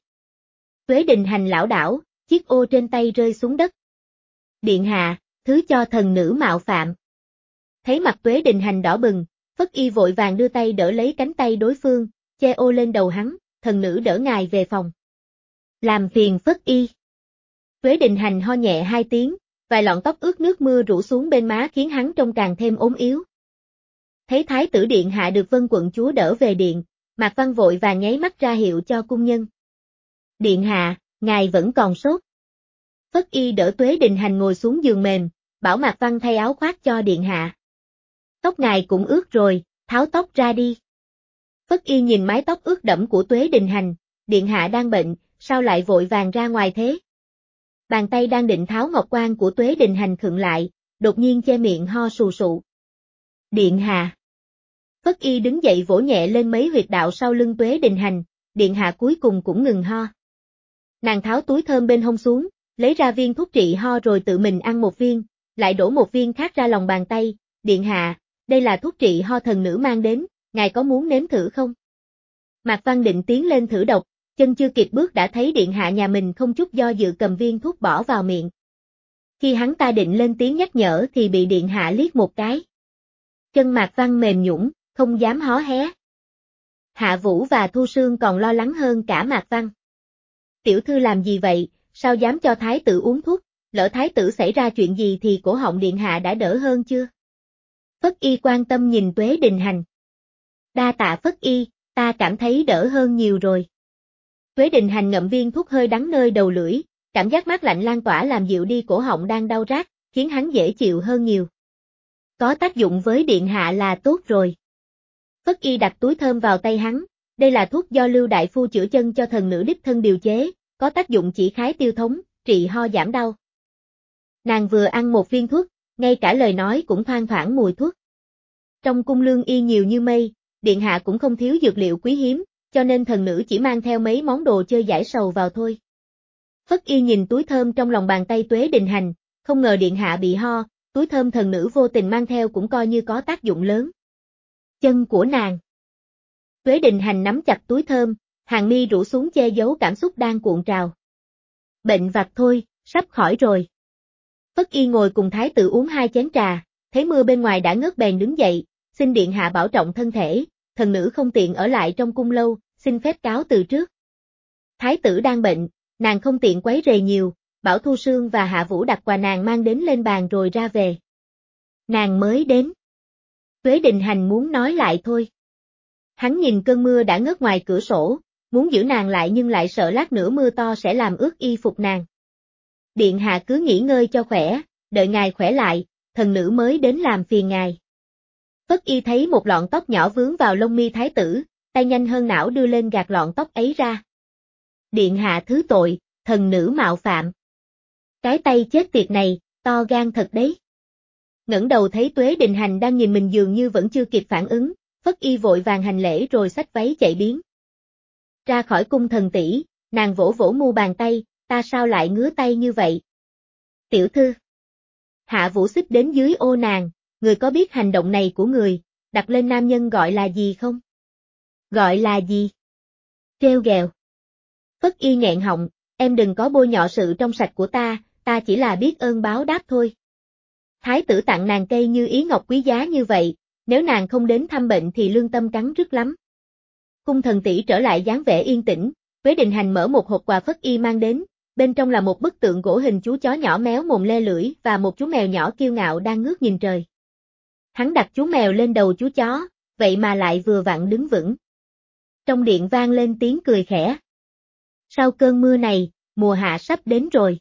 Tuế Đình Hành lảo đảo, chiếc ô trên tay rơi xuống đất. Điện hạ, thứ cho thần nữ mạo phạm. Thấy mặt Tuế Đình Hành đỏ bừng, Phất Y vội vàng đưa tay đỡ lấy cánh tay đối phương, che ô lên đầu hắn, thần nữ đỡ ngài về phòng. Làm phiền Phất Y. Tuế Đình Hành ho nhẹ hai tiếng, vài lọn tóc ướt nước mưa rủ xuống bên má khiến hắn trông càng thêm ốm yếu. Thấy thái tử điện hạ được Vân quận chúa đỡ về điện, Mạc Văn vội và nháy mắt ra hiệu cho cung nhân. Điện hạ, ngài vẫn còn sốt. Phất Y đỡ Tuế Đình Hành ngồi xuống giường mềm, bảo Mạc Văn thay áo khoác cho điện hạ. Tóc ngài cũng ướt rồi, tháo tóc ra đi. Phất Y nhìn mái tóc ướt đẫm của Tuế Đình Hành, điện hạ đang bệnh, sao lại vội vàng ra ngoài thế? Bàn tay đang định tháo ngọc quan của Tuế Đình Hành khựng lại, đột nhiên che miệng ho sù sụ. Điện hạ. Phất Y đứng dậy vỗ nhẹ lên mấy huyệt đạo sau lưng Tuế Đình Hành, điện hạ cuối cùng cũng ngừng ho. Nàng tháo túi thơm bên hông xuống, lấy ra viên thuốc trị ho rồi tự mình ăn một viên, lại đổ một viên khác ra lòng bàn tay, điện hạ, đây là thuốc trị ho thần nữ mang đến, ngài có muốn nếm thử không? Mạc Văn định tiến lên thử độc, chân chưa kịp bước đã thấy điện hạ nhà mình không chút do dự cầm viên thuốc bỏ vào miệng. Khi hắn ta định lên tiếng nhắc nhở thì bị điện hạ liếc một cái. Chân Mạc Văn mềm nhũn, không dám hó hé. Hạ Vũ và Thu Sương còn lo lắng hơn cả Mạc Văn. Tiểu thư làm gì vậy, sao dám cho thái tử uống thuốc, lỡ thái tử xảy ra chuyện gì thì cổ họng điện hạ đã đỡ hơn chưa? Phất Y quan tâm nhìn Tuế Đình Hành. Đa tạ Phất Y, ta cảm thấy đỡ hơn nhiều rồi. Tuế Đình Hành ngậm viên thuốc hơi đắng nơi đầu lưỡi, cảm giác mát lạnh lan tỏa làm dịu đi cổ họng đang đau rát, khiến hắn dễ chịu hơn nhiều. Có tác dụng với điện hạ là tốt rồi. Phất Y đặt túi thơm vào tay hắn, đây là thuốc do Lưu đại phu chữa chân cho thần nữ đích thân điều chế, có tác dụng chỉ khái tiêu thống, trị ho giảm đau. Nàng vừa ăn một viên thuốc, ngay cả lời nói cũng thoang thoảng mùi thuốc. Trong cung lương y nhiều như mây, điện hạ cũng không thiếu dược liệu quý hiếm, cho nên thần nữ chỉ mang theo mấy món đồ chơi giải sầu vào thôi. Phất Y nhìn túi thơm trong lòng bàn tay Tuế Đình Hành, không ngờ điện hạ bị ho, túi thơm thần nữ vô tình mang theo cũng coi như có tác dụng lớn. Chân của nàng. Tuế Đình Hành nắm chặt túi thơm, hàng mi rũ xuống che giấu cảm xúc đang cuộn trào. Bệnh vặt thôi, sắp khỏi rồi. Phất Y ngồi cùng thái tử uống hai chén trà, thấy mưa bên ngoài đã ngớt bèn đứng dậy, xin điện hạ bảo trọng thân thể, thần nữ không tiện ở lại trong cung lâu, xin phép cáo từ trước. Thái tử đang bệnh, nàng không tiện quấy rầy nhiều, bảo Thu Sương và Hạ Vũ đặt quà nàng mang đến lên bàn rồi ra về. Nàng mới đến. Tuế Đình Hành muốn nói lại thôi. Hắn nhìn cơn mưa đã ngớt ngoài cửa sổ, muốn giữ nàng lại nhưng lại sợ lát nữa mưa to sẽ làm ướt y phục nàng. Điện hạ cứ nghỉ ngơi cho khỏe, đợi ngài khỏe lại, thần nữ mới đến làm phiền ngài. Phất Y thấy một lọn tóc nhỏ vướng vào lông mi thái tử, tay nhanh hơn não đưa lên gạt lọn tóc ấy ra. Điện hạ thứ tội, thần nữ mạo phạm. Cái tay chết tiệt này, to gan thật đấy. Ngẩng đầu thấy Tuế Đình Hành đang nhìn mình dường như vẫn chưa kịp phản ứng, Phất Y vội vàng hành lễ rồi xách váy chạy biến. Ra khỏi cung thần tỷ, nàng vỗ vỗ mu bàn tay, ta sao lại ngứa tay như vậy? Tiểu thư. Hạ Vũ xích đến dưới ô nàng, người có biết hành động này của người, đặt lên nam nhân gọi là gì không? Gọi là gì? Trêu ghẹo. Phất Y nghẹn họng, em đừng có bôi nhọ sự trong sạch của ta, ta chỉ là biết ơn báo đáp thôi. Thái tử tặng nàng cây như ý ngọc quý giá như vậy, nếu nàng không đến thăm bệnh thì lương tâm cắn rứt lắm. Cung thần tỷ trở lại dáng vẻ yên tĩnh, Tuế Đình Hành mở một hộp quà Phất Y mang đến, bên trong là một bức tượng gỗ hình chú chó nhỏ méo mồm le lưỡi và một chú mèo nhỏ kiêu ngạo đang ngước nhìn trời. Hắn đặt chú mèo lên đầu chú chó, vậy mà lại vừa vặn đứng vững. Trong điện vang lên tiếng cười khẽ. Sau cơn mưa này, mùa hạ sắp đến rồi.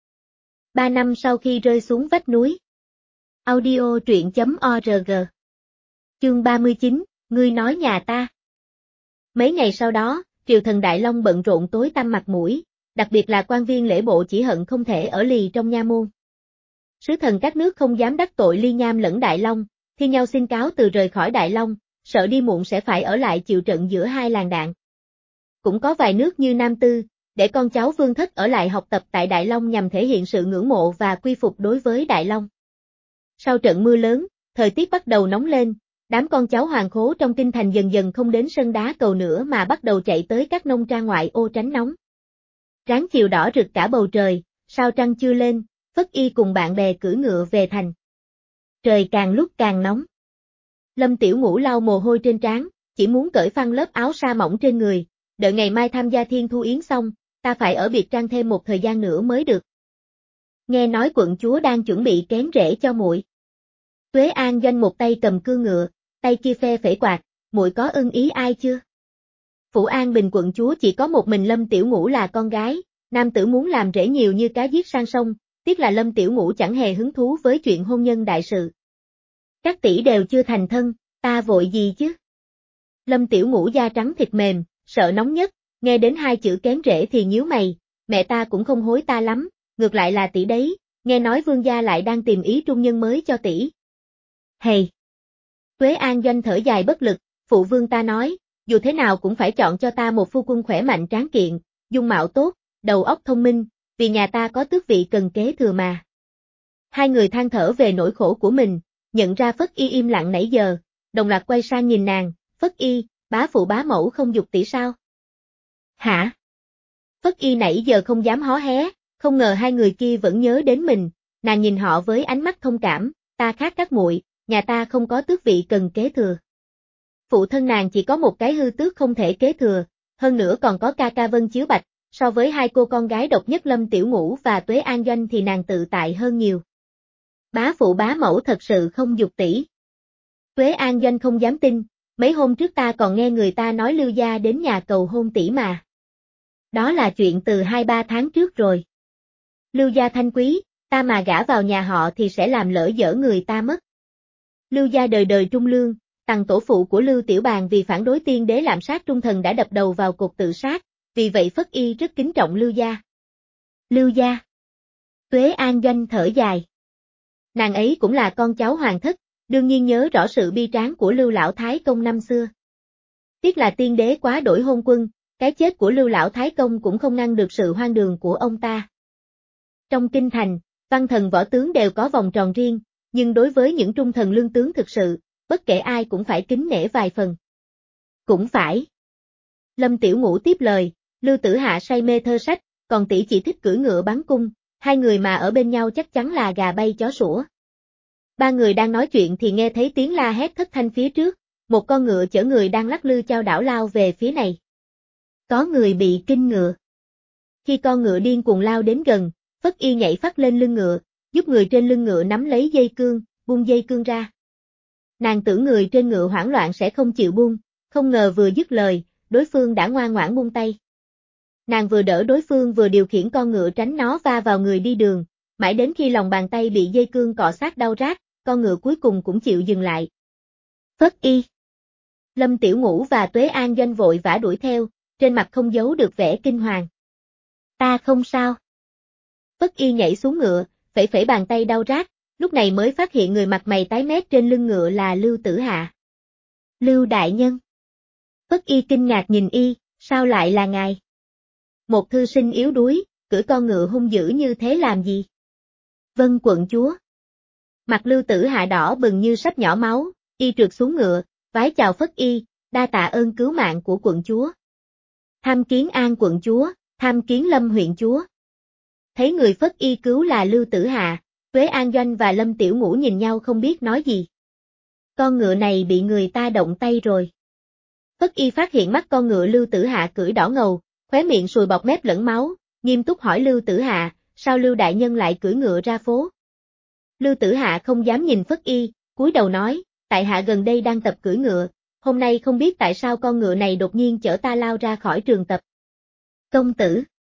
Ba năm sau khi rơi xuống vách núi. Audio truyện chấm org. Chương ba mươi chín, ngươi nói nhà ta. Mấy ngày sau đó, triều thần Đại Long bận rộn tối tăm mặt mũi, đặc biệt là quan viên lễ bộ chỉ hận không thể ở lì trong nha môn. Sứ thần các nước không dám đắc tội Ly Nham lẫn Đại Long, thi nhau xin cáo từ rời khỏi Đại Long, sợ đi muộn sẽ phải ở lại chịu trận giữa hai làn đạn. Cũng có vài nước như Nam Tư, để con cháu vương thất ở lại học tập tại Đại Long nhằm thể hiện sự ngưỡng mộ và quy phục đối với Đại Long. Sau trận mưa lớn, thời tiết bắt đầu nóng lên, đám con cháu hoàng khố trong kinh thành dần dần không đến sân đá cầu nữa mà bắt đầu chạy tới các nông trang ngoại ô tránh nóng. Ráng chiều đỏ rực cả bầu trời, sao trăng chưa lên, Phất Y cùng bạn bè cưỡi ngựa về thành. Trời càng lúc càng nóng. Lâm Tiểu Ngũ lau mồ hôi trên trán, chỉ muốn cởi phăng lớp áo sa mỏng trên người, đợi ngày mai tham gia Thiên Thu Yến xong, ta phải ở biệt trang thêm một thời gian nữa mới được. Nghe nói quận chúa đang chuẩn bị kén rễ cho muội. Tuế An Doanh một tay cầm cương ngựa, tay kia phe phẩy quạt, muội có ưng ý ai chưa? Phủ An Bình quận chúa chỉ có một mình Lâm Tiểu Ngũ là con gái, nam tử muốn làm rễ nhiều như cá giết sang sông, tiếc là Lâm Tiểu Ngũ chẳng hề hứng thú với chuyện hôn nhân đại sự. Các tỷ đều chưa thành thân, ta vội gì chứ? Lâm Tiểu Ngũ da trắng thịt mềm, sợ nóng nhất, nghe đến hai chữ kén rễ thì nhíu mày, mẹ ta cũng không hối ta lắm, ngược lại là tỷ đấy, nghe nói vương gia lại đang tìm ý trung nhân mới cho tỷ. Hầy! Tuế An Doanh thở dài bất lực, phụ vương ta nói, dù thế nào cũng phải chọn cho ta một phu quân khỏe mạnh tráng kiện, dung mạo tốt, đầu óc thông minh, vì nhà ta có tước vị cần kế thừa mà. Hai người than thở về nỗi khổ của mình, nhận ra Phất Y im lặng nãy giờ, đồng loạt quay sang nhìn nàng, Phất Y, bá phụ bá mẫu không giục tỷ sao? Hả? Phất Y nãy giờ không dám hó hé, không ngờ hai người kia vẫn nhớ đến mình, nàng nhìn họ với ánh mắt thông cảm, ta khác các muội, nhà ta không có tước vị cần kế thừa. Phụ thân nàng chỉ có một cái hư tước không thể kế thừa, hơn nữa còn có ca ca Vân Chiếu Bạch, so với hai cô con gái độc nhất Lâm Tiểu Ngũ và Tuế An Doanh thì nàng tự tại hơn nhiều. Bá phụ bá mẫu thật sự không giục tỷ. Tuế An Doanh không dám tin, mấy hôm trước ta còn nghe người ta nói Lưu gia đến nhà cầu hôn tỷ mà. Đó là chuyện từ hai ba tháng trước rồi. Lưu gia thanh quý, ta mà gả vào nhà họ thì sẽ làm lỡ dở người ta mất. Lưu gia đời đời trung lương, tằng tổ phụ của Lưu Tiểu Bàn vì phản đối tiên đế lạm sát trung thần đã đập đầu vào cột tự sát, vì vậy Phất Y rất kính trọng Lưu gia. Lưu gia. Tuế An Doanh thở dài. Nàng ấy cũng là con cháu hoàng thất, đương nhiên nhớ rõ sự bi tráng của Lưu Lão Thái Công năm xưa. Tiếc là tiên đế quá đổi hôn quân, cái chết của Lưu Lão Thái Công cũng không ngăn được sự hoang đường của ông ta. Trong kinh thành, văn thần võ tướng đều có vòng tròn riêng, nhưng đối với những trung thần lương tướng thực sự, bất kể ai cũng phải kính nể vài phần. Cũng phải. Lâm Tiểu Ngũ tiếp lời, Lưu Tử Hạ say mê thơ sách, còn tỷ chỉ thích cưỡi ngựa bắn cung, hai người mà ở bên nhau chắc chắn là gà bay chó sủa. Ba người đang nói chuyện thì nghe thấy tiếng la hét thất thanh phía trước, một con ngựa chở người đang lắc lư chao đảo lao về phía này. Có người bị kinh ngựa. Khi con ngựa điên cuồng lao đến gần, Phất Y nhảy phắt lên lưng ngựa, giúp người trên lưng ngựa nắm lấy dây cương, buông dây cương ra. Nàng tưởng người trên ngựa hoảng loạn sẽ không chịu buông, không ngờ vừa dứt lời, đối phương đã ngoan ngoãn buông tay. Nàng vừa đỡ đối phương vừa điều khiển con ngựa tránh nó va vào người đi đường, mãi đến khi lòng bàn tay bị dây cương cọ sát đau rát, con ngựa cuối cùng cũng chịu dừng lại. Phất Y. Lâm Tiểu Ngũ và Tuế An Doanh vội vã đuổi theo, trên mặt không giấu được vẻ kinh hoàng. Ta không sao. Phất Y nhảy xuống ngựa, phẩy phẩy bàn tay đau rát, lúc này mới phát hiện người mặt mày tái mét trên lưng ngựa là Lưu Tử Hạ. Lưu đại nhân. Phất Y kinh ngạc nhìn y, sao lại là ngài? Một thư sinh yếu đuối, cưỡi con ngựa hung dữ như thế làm gì? Vâng quận chúa. Mặt Lưu Tử Hạ đỏ bừng như sắp nhỏ máu, y trượt xuống ngựa, vái chào Phất Y, đa tạ ơn cứu mạng của quận chúa. Tham kiến An quận chúa, tham kiến Lâm huyện chúa. Thấy người Phất Y cứu là Lưu Tử Hạ, Tuế An Doanh và Lâm Tiểu Ngũ nhìn nhau không biết nói gì. Con ngựa này bị người ta động tay rồi. Phất Y phát hiện mắt con ngựa Lưu Tử Hạ cưỡi đỏ ngầu, khóe miệng sùi bọt mép lẫn máu, nghiêm túc hỏi Lưu Tử Hạ, sao Lưu đại nhân lại cưỡi ngựa ra phố? Lưu Tử Hạ không dám nhìn Phất Y, cúi đầu nói, tại hạ gần đây đang tập cưỡi ngựa, hôm nay không biết tại sao con ngựa này đột nhiên chở ta lao ra khỏi trường tập. Công tử.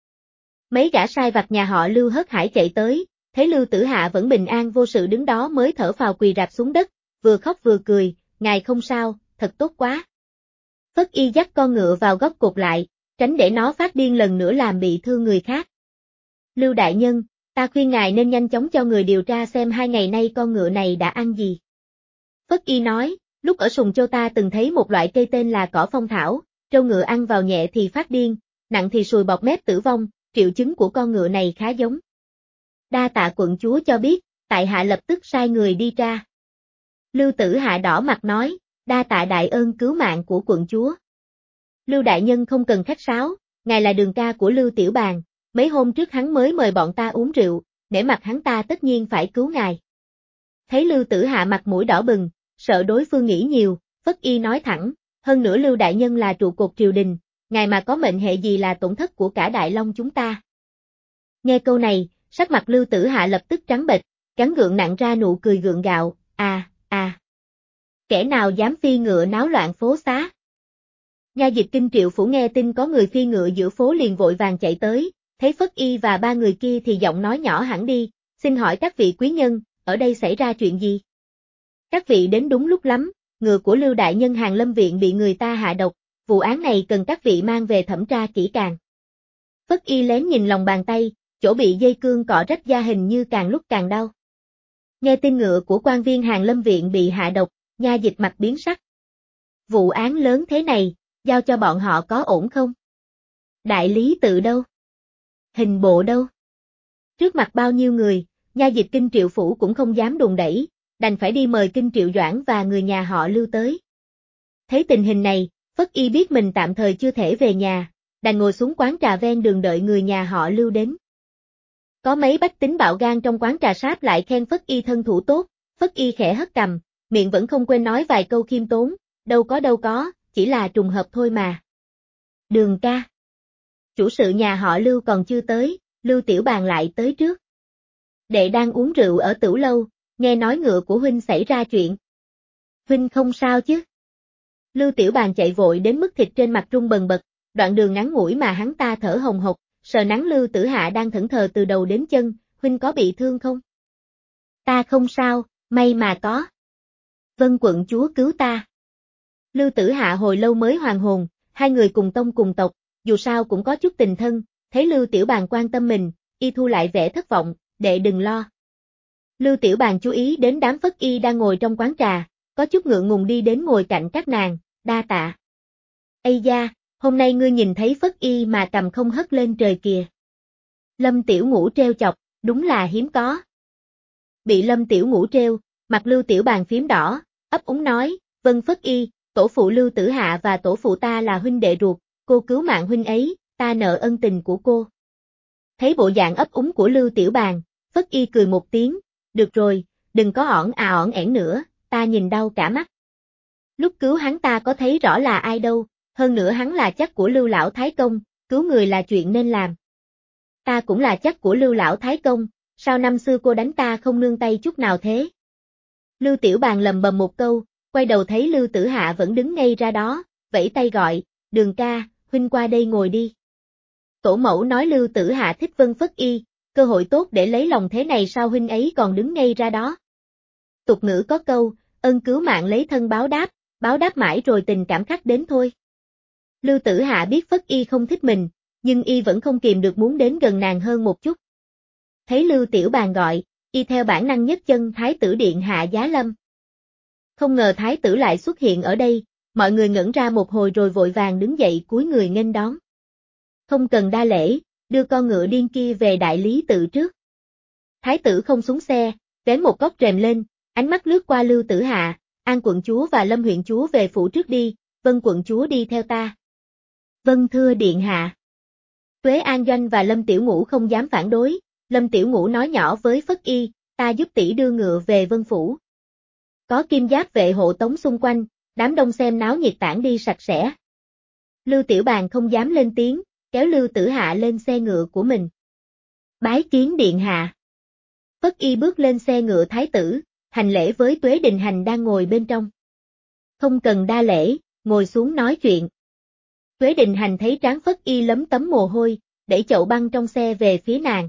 Mấy gã sai vặt nhà họ Lưu hớt hải chạy tới, thấy Lưu Tử Hạ vẫn bình an vô sự đứng đó mới thở phào quỳ rạp xuống đất, vừa khóc vừa cười, ngài không sao, thật tốt quá. Phất Y dắt con ngựa vào góc cột lại, tránh để nó phát điên lần nữa làm bị thương người khác. Lưu đại nhân, ta khuyên ngài nên nhanh chóng cho người điều tra xem hai ngày nay con ngựa này đã ăn gì. Phất Y nói, lúc ở Sùng Châu ta từng thấy một loại cây tên là cỏ phong thảo, trâu ngựa ăn vào nhẹ thì phát điên, nặng thì sùi bọt mép tử vong, triệu chứng của con ngựa này khá giống. Đa tạ quận chúa cho biết, tại hạ lập tức sai người đi tra. Lưu Tử Hạ đỏ mặt nói, đa tạ đại ơn cứu mạng của quận chúa. Lưu đại nhân không cần khách sáo, ngài là đường ca của Lưu Tiểu Bàn, mấy hôm trước hắn mới mời bọn ta uống rượu, nể mặt hắn ta tất nhiên phải cứu ngài. Thấy Lưu Tử Hạ mặt mũi đỏ bừng, sợ đối phương nghĩ nhiều, Phất Y nói thẳng, hơn nữa Lưu đại nhân là trụ cột triều đình, ngài mà có mệnh hệ gì là tổn thất của cả Đại Long chúng ta. Nghe câu này, sắc mặt Lưu Tử Hạ lập tức trắng bệch, gắn gượng nặng ra nụ cười gượng gạo, à, à. Kẻ nào dám phi ngựa náo loạn phố xá? Nha dịch Kinh Triệu Phủ nghe tin có người phi ngựa giữa phố liền vội vàng chạy tới, thấy Phất Y và ba người kia thì giọng nói nhỏ hẳn đi, xin hỏi các vị quý nhân, ở đây xảy ra chuyện gì? Các vị đến đúng lúc lắm, ngựa của Lưu Đại Nhân Hàn Lâm Viện bị người ta hạ độc, vụ án này cần các vị mang về thẩm tra kỹ càng. Phất Y lén nhìn lòng bàn tay, chỗ bị dây cương cọ rách da hình như càng lúc càng đau. Nghe tin ngựa của quan viên Hàn Lâm Viện bị hạ độc, nha dịch mặt biến sắc. Vụ án lớn thế này, giao cho bọn họ có ổn không? Đại lý tự đâu? Hình bộ đâu? Trước mặt bao nhiêu người, nha dịch Kinh Triệu Phủ cũng không dám đùn đẩy, đành phải đi mời Kinh Triệu Doãn và người nhà họ Lưu tới. Thấy tình hình này, Phất Y biết mình tạm thời chưa thể về nhà, đành ngồi xuống quán trà ven đường đợi người nhà họ Lưu đến. Có mấy bách tính bạo gan trong quán trà sáp lại khen Phất Y thân thủ tốt, Phất Y khẽ hất cằm, miệng vẫn không quên nói vài câu khiêm tốn, đâu có đâu có, chỉ là trùng hợp thôi mà. Đường ca. Chủ sự nhà họ Lưu còn chưa tới, Lưu Tiểu Bàn lại tới trước. Đệ đang uống rượu ở tửu lâu, nghe nói ngựa của huynh xảy ra chuyện. Huynh không sao chứ? Lưu Tiểu Bàn chạy vội đến mức thịt trên mặt rung bần bật, đoạn đường ngắn ngủi mà hắn ta thở hồng hộc, sờ nắng Lưu Tử Hạ đang thẫn thờ từ đầu đến chân, huynh có bị thương không? Ta không sao, may mà có. Vân quận chúa cứu ta. Lưu Tử Hạ hồi lâu mới hoàn hồn, hai người cùng tông cùng tộc, dù sao cũng có chút tình thân, thấy Lưu Tiểu Bàn quan tâm mình, y thu lại vẻ thất vọng, đệ đừng lo. Lưu Tiểu Bàn chú ý đến đám Phất Y đang ngồi trong quán trà, có chút ngượng ngùng đi đến ngồi cạnh các nàng, đa tạ. Ây da, hôm nay ngươi nhìn thấy Phất Y mà cầm không hất lên trời kìa. Lâm Tiểu Ngũ treo chọc, đúng là hiếm có. Bị Lâm Tiểu Ngũ treo, mặt Lưu Tiểu Bàn phím đỏ, ấp úng nói, vâng Phất Y, tổ phụ Lưu Tử Hạ và tổ phụ ta là huynh đệ ruột, cô cứu mạng huynh ấy, ta nợ ân tình của cô. Thấy bộ dạng ấp úng của Lưu Tiểu Bàn, Phất Y cười một tiếng, được rồi, đừng có ỏn à ỏn ẻn nữa, ta nhìn đau cả mắt. Lúc cứu hắn ta có thấy rõ là ai đâu, hơn nữa hắn là chắc của Lưu Lão Thái Công, cứu người là chuyện nên làm. Ta cũng là chắc của Lưu Lão Thái Công, sao năm xưa cô đánh ta không nương tay chút nào thế? Lưu Tiểu Bàn lầm bầm một câu, quay đầu thấy Lưu Tử Hạ vẫn đứng ngay ra đó, vẫy tay gọi, Đường ca, huynh qua đây ngồi đi. Tổ mẫu nói Lưu Tử Hạ thích Vân Phất Y, cơ hội tốt để lấy lòng thế này sao huynh ấy còn đứng ngay ra đó. Tục ngữ có câu, ân cứu mạng lấy thân báo đáp, báo đáp mãi rồi tình cảm khắc đến thôi. Lưu Tử Hạ biết Phất Y không thích mình, nhưng y vẫn không kìm được muốn đến gần nàng hơn một chút. Thấy Lưu Tiểu Bàn gọi, y theo bản năng nhấc chân Thái tử điện hạ giá lâm. Không ngờ Thái tử lại xuất hiện ở đây, mọi người ngẩn ra một hồi rồi vội vàng đứng dậy cúi người nghênh đón. Không cần đa lễ, đưa con ngựa điên kia về đại lý tự trước. Thái tử không xuống xe, vén một góc rèm lên, ánh mắt lướt qua Lưu Tử Hạ, An quận chúa và Lâm huyện chúa về phủ trước đi, Vân quận chúa đi theo ta. Vân thưa điện hạ. Tuế An Doanh và Lâm Tiểu Ngũ không dám phản đối, Lâm Tiểu Ngũ nói nhỏ với Phất Y, ta giúp tỷ đưa ngựa về Vân phủ. Có kim giáp vệ hộ tống xung quanh, đám đông xem náo nhiệt tản đi sạch sẽ. Lưu Tiểu Bàn không dám lên tiếng, kéo Lưu Tử Hạ lên xe ngựa của mình. Bái kiến điện hạ. Phất Y bước lên xe ngựa thái tử, hành lễ với Tuế Đình Hành đang ngồi bên trong. Không cần đa lễ, ngồi xuống nói chuyện. Tuế Đình Hành thấy trán Phất Y lấm tấm mồ hôi, đẩy chậu băng trong xe về phía nàng.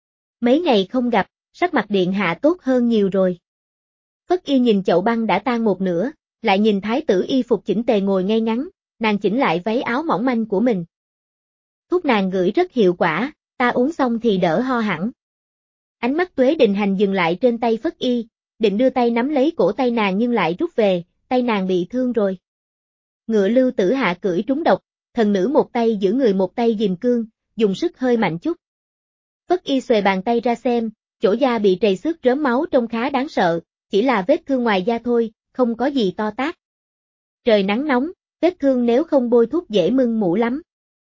Mấy ngày không gặp, sắc mặt điện hạ tốt hơn nhiều rồi. Phất Y nhìn chậu băng đã tan một nửa, lại nhìn thái tử y phục chỉnh tề ngồi ngay ngắn, nàng chỉnh lại váy áo mỏng manh của mình. Thuốc nàng gửi rất hiệu quả, ta uống xong thì đỡ ho hẳn. Ánh mắt Tuế Đình Hành dừng lại trên tay Phất Y, định đưa tay nắm lấy cổ tay nàng nhưng lại rút về, tay nàng bị thương rồi. Ngựa Lưu Tử Hạ cưỡi trúng độc, thần nữ một tay giữ người một tay ghìm cương, dùng sức hơi mạnh chút. Phất Y xuề bàn tay ra xem, chỗ da bị trầy xước rớm máu trông khá đáng sợ, chỉ là vết thương ngoài da thôi, không có gì to tát. Trời nắng nóng, vết thương nếu không bôi thuốc dễ mưng mủ lắm.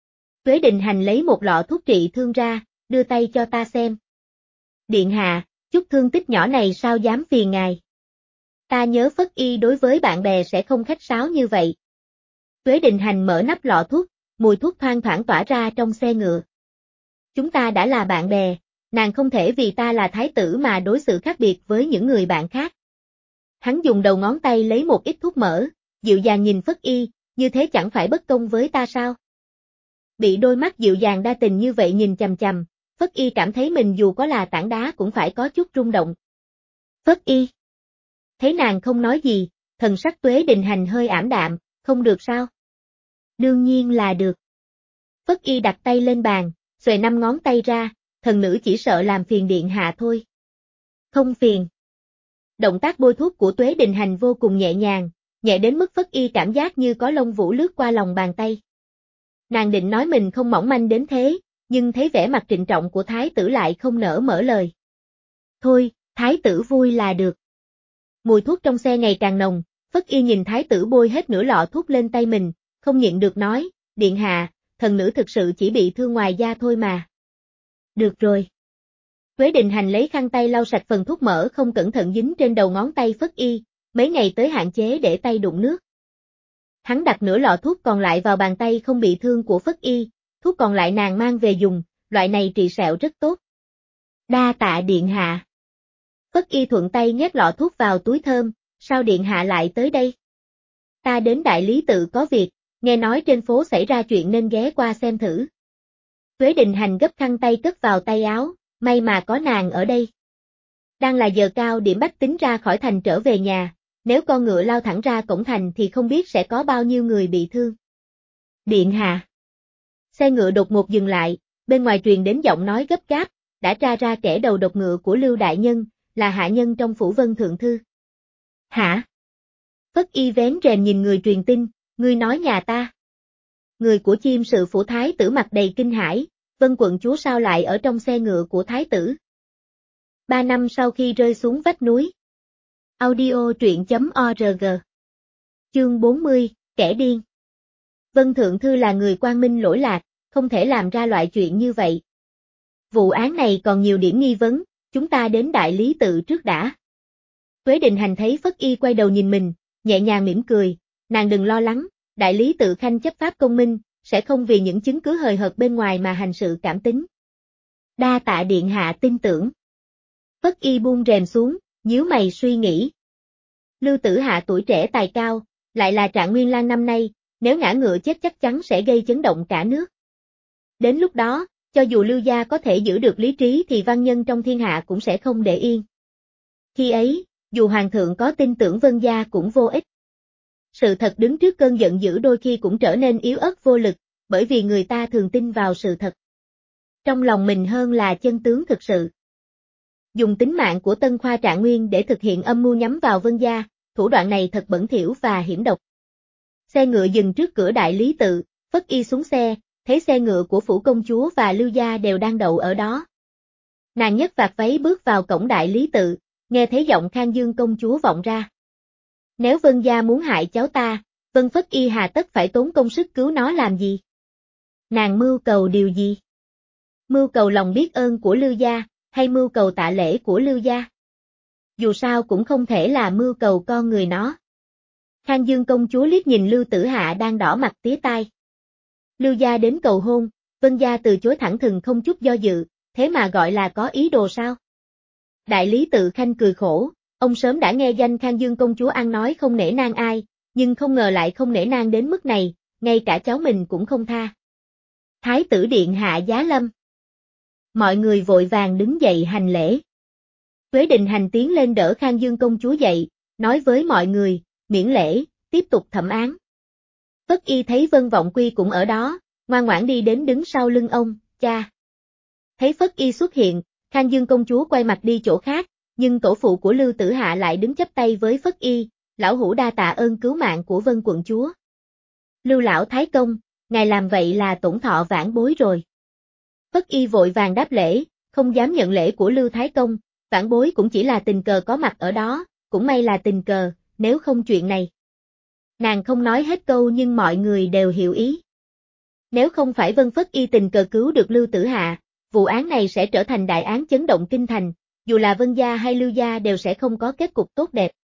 Tuế Đình Hành lấy một lọ thuốc trị thương ra, đưa tay cho ta xem. Điện hạ, chút thương tích nhỏ này sao dám phiền ngài. Ta nhớ Phất Y đối với bạn bè sẽ không khách sáo như vậy. Tuế Đình Hành mở nắp lọ thuốc, mùi thuốc thoang thoảng tỏa ra trong xe ngựa. Chúng ta đã là bạn bè, Nàng không thể vì ta là thái tử mà đối xử khác biệt với những người bạn khác. Hắn dùng đầu ngón tay lấy một ít thuốc mỡ, dịu dàng nhìn Phất Y, như thế chẳng phải bất công với ta sao? Bị đôi mắt dịu dàng đa tình như vậy nhìn chằm chằm, Phất Y cảm thấy mình dù có là tảng đá cũng phải có chút rung động. Phất Y. Thấy nàng không nói gì, thần sắc Tuế Đình Hành hơi ảm đạm, không được sao? Đương nhiên là được. Phất Y đặt tay lên bàn, xuề năm ngón tay ra, thần nữ chỉ sợ làm phiền điện hạ thôi. Không phiền. Động tác bôi thuốc của Tuế Đình Hành vô cùng nhẹ nhàng, nhẹ đến mức Phất Y cảm giác như có lông vũ lướt qua lòng bàn tay. Nàng định nói mình không mỏng manh đến thế, nhưng thấy vẻ mặt trịnh trọng của thái tử lại không nỡ mở lời. Thôi, thái tử vui là được. Mùi thuốc trong xe ngày càng nồng, Phất Y nhìn thái tử bôi hết nửa lọ thuốc lên tay mình, không nhịn được nói, điện hạ, thần nữ thực sự chỉ bị thương ngoài da thôi mà. Được rồi. Tuế Đình Hành lấy khăn tay lau sạch phần thuốc mỡ không cẩn thận dính trên đầu ngón tay Phất Y, mấy ngày tới hạn chế để tay đụng nước. Hắn đặt nửa lọ thuốc còn lại vào bàn tay không bị thương của Phất Y, thuốc còn lại nàng mang về dùng, loại này trị sẹo rất tốt. Đa tạ điện hạ. Phất Y thuận tay nhét lọ thuốc vào túi thơm, sao điện hạ lại tới đây? Ta đến đại lý tự có việc, nghe nói trên phố xảy ra chuyện nên ghé qua xem thử. Tuế Đình Hành gấp khăn tay cất vào tay áo, may mà có nàng ở đây. Đang là giờ cao điểm bách tính ra khỏi thành trở về nhà, nếu con ngựa lao thẳng ra cổng thành thì không biết sẽ có bao nhiêu người bị thương. Điện hạ. Xe ngựa đột ngột dừng lại, bên ngoài truyền đến giọng nói gấp gáp, đã tra ra kẻ đầu độc ngựa của Lưu Đại Nhân, là hạ nhân trong phủ Vân Thượng Thư. Hả? Phất Y vén rèm nhìn người truyền tin, ngươi nói nhà ta. Người của chiêm sự phủ thái tử mặt đầy kinh hãi, Vân quận chúa sao lại ở trong xe ngựa của thái tử? Ba năm sau khi rơi xuống vách núi. Audio truyện chấm org. Chương bốn mươi, kẻ điên. Vân Thượng Thư là người quang minh lỗi lạc, không thể làm ra loại chuyện như vậy. Vụ án này còn nhiều điểm nghi vấn, chúng ta đến đại lý tự trước đã. Tuế Đình Hành thấy Phất Y quay đầu nhìn mình, nhẹ nhàng mỉm cười, nàng đừng lo lắng, đại lý tự khanh chấp pháp công minh, sẽ không vì những chứng cứ hời hợt bên ngoài mà hành sự cảm tính. Đa tạ điện hạ tin tưởng. Phất Y buông rèm xuống, nhíu mày suy nghĩ. Lưu Tử Hạ tuổi trẻ tài cao, lại là Trạng Nguyên Lang năm nay, nếu ngã ngựa chết chắc chắn sẽ gây chấn động cả nước. Đến lúc đó, cho dù Lưu gia có thể giữ được lý trí thì văn nhân trong thiên hạ cũng sẽ không để yên. Khi ấy, dù hoàng thượng có tin tưởng Vân gia cũng vô ích. Sự thật đứng trước cơn giận dữ đôi khi cũng trở nên yếu ớt vô lực, bởi vì người ta thường tin vào sự thật. Trong lòng mình hơn là chân tướng thực sự. Dùng tính mạng của Tân Khoa Trạng Nguyên để thực hiện âm mưu nhắm vào Vân gia, thủ đoạn này thật bẩn thỉu và hiểm độc. Xe ngựa dừng trước cửa đại lý tự, Phất Y xuống xe, thấy xe ngựa của phủ công chúa và Lưu gia đều đang đậu ở đó. Nàng nhấc vạt váy bước vào cổng đại lý tự, nghe thấy giọng Khang Dương công chúa vọng ra. Nếu Vân gia muốn hại cháu ta, Vân Phất Y hà tất phải tốn công sức cứu nó làm gì? Nàng mưu cầu điều gì? Mưu cầu lòng biết ơn của Lưu gia, hay mưu cầu tạ lễ của Lưu gia? Dù sao cũng không thể là mưu cầu con người nó. Khang Dương công chúa liếc nhìn Lưu Tử Hạ đang đỏ mặt tía tai. Lưu gia đến cầu hôn, Vân gia từ chối thẳng thừng không chút do dự, thế mà gọi là có ý đồ sao? Đại lý tự khanh cười khổ, ông sớm đã nghe danh Khang Dương công chúa ăn nói không nể nang ai, nhưng không ngờ lại không nể nang đến mức này, ngay cả cháu mình cũng không tha. Thái tử điện hạ giá lâm. Mọi người vội vàng đứng dậy hành lễ. Tuế Đình Hành tiến lên đỡ Khang Dương công chúa dậy, nói với mọi người, miễn lễ, tiếp tục thẩm án. Phất Y thấy Vân Vọng Quy cũng ở đó, ngoan ngoãn đi đến đứng sau lưng ông, cha. Thấy Phất Y xuất hiện, Khang Dương công chúa quay mặt đi chỗ khác, nhưng tổ phụ của Lưu Tử Hạ lại đứng chắp tay với Phất Y, lão hủ đa tạ ơn cứu mạng của Vân quận chúa. Lưu lão thái công, ngài làm vậy là tổn thọ vãn bối rồi. Phất Y vội vàng đáp lễ, không dám nhận lễ của Lưu thái công, vãn bối cũng chỉ là tình cờ có mặt ở đó, cũng may là tình cờ, nếu không chuyện này. Nàng không nói hết câu nhưng mọi người đều hiểu ý. Nếu không phải Vân Phất Y tình cờ cứu được Lưu Tử Hạ, vụ án này sẽ trở thành đại án chấn động kinh thành, dù là Vân gia hay Lưu gia đều sẽ không có kết cục tốt đẹp.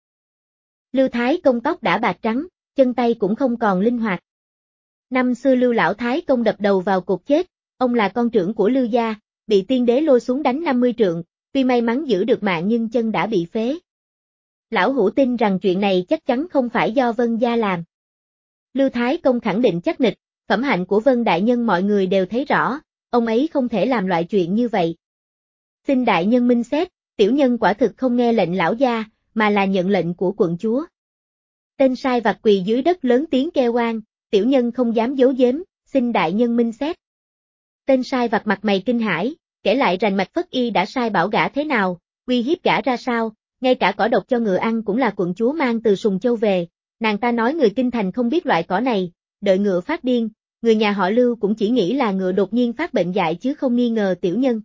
Lưu Thái công tóc đã bạc trắng, chân tay cũng không còn linh hoạt. Năm xưa Lưu lão Thái công đập đầu vào cột chết, ông là con trưởng của Lưu gia, bị tiên đế lôi xuống đánh năm mươi trượng, tuy may mắn giữ được mạng nhưng chân đã bị phế. Lão Hủ tin rằng chuyện này chắc chắn không phải do Vân gia làm. Lưu Thái Công khẳng định chắc nịch, phẩm hạnh của Vân đại nhân mọi người đều thấy rõ, ông ấy không thể làm loại chuyện như vậy. Xin đại nhân minh xét, tiểu nhân quả thực không nghe lệnh lão gia, mà là nhận lệnh của quận chúa. Tên sai vặt quỳ dưới đất lớn tiếng kêu oan, tiểu nhân không dám giấu giếm, xin đại nhân minh xét. Tên sai vặt mặt mày kinh hãi, kể lại rành mạch Phất Y đã sai bảo gã thế nào, uy hiếp gã ra sao, ngay cả cỏ độc cho ngựa ăn cũng là quận chúa mang từ Sùng Châu về, nàng ta nói người kinh thành không biết loại cỏ này, đợi ngựa phát điên, người nhà họ Lưu cũng chỉ nghĩ là ngựa đột nhiên phát bệnh dại chứ không nghi ngờ tiểu nhân.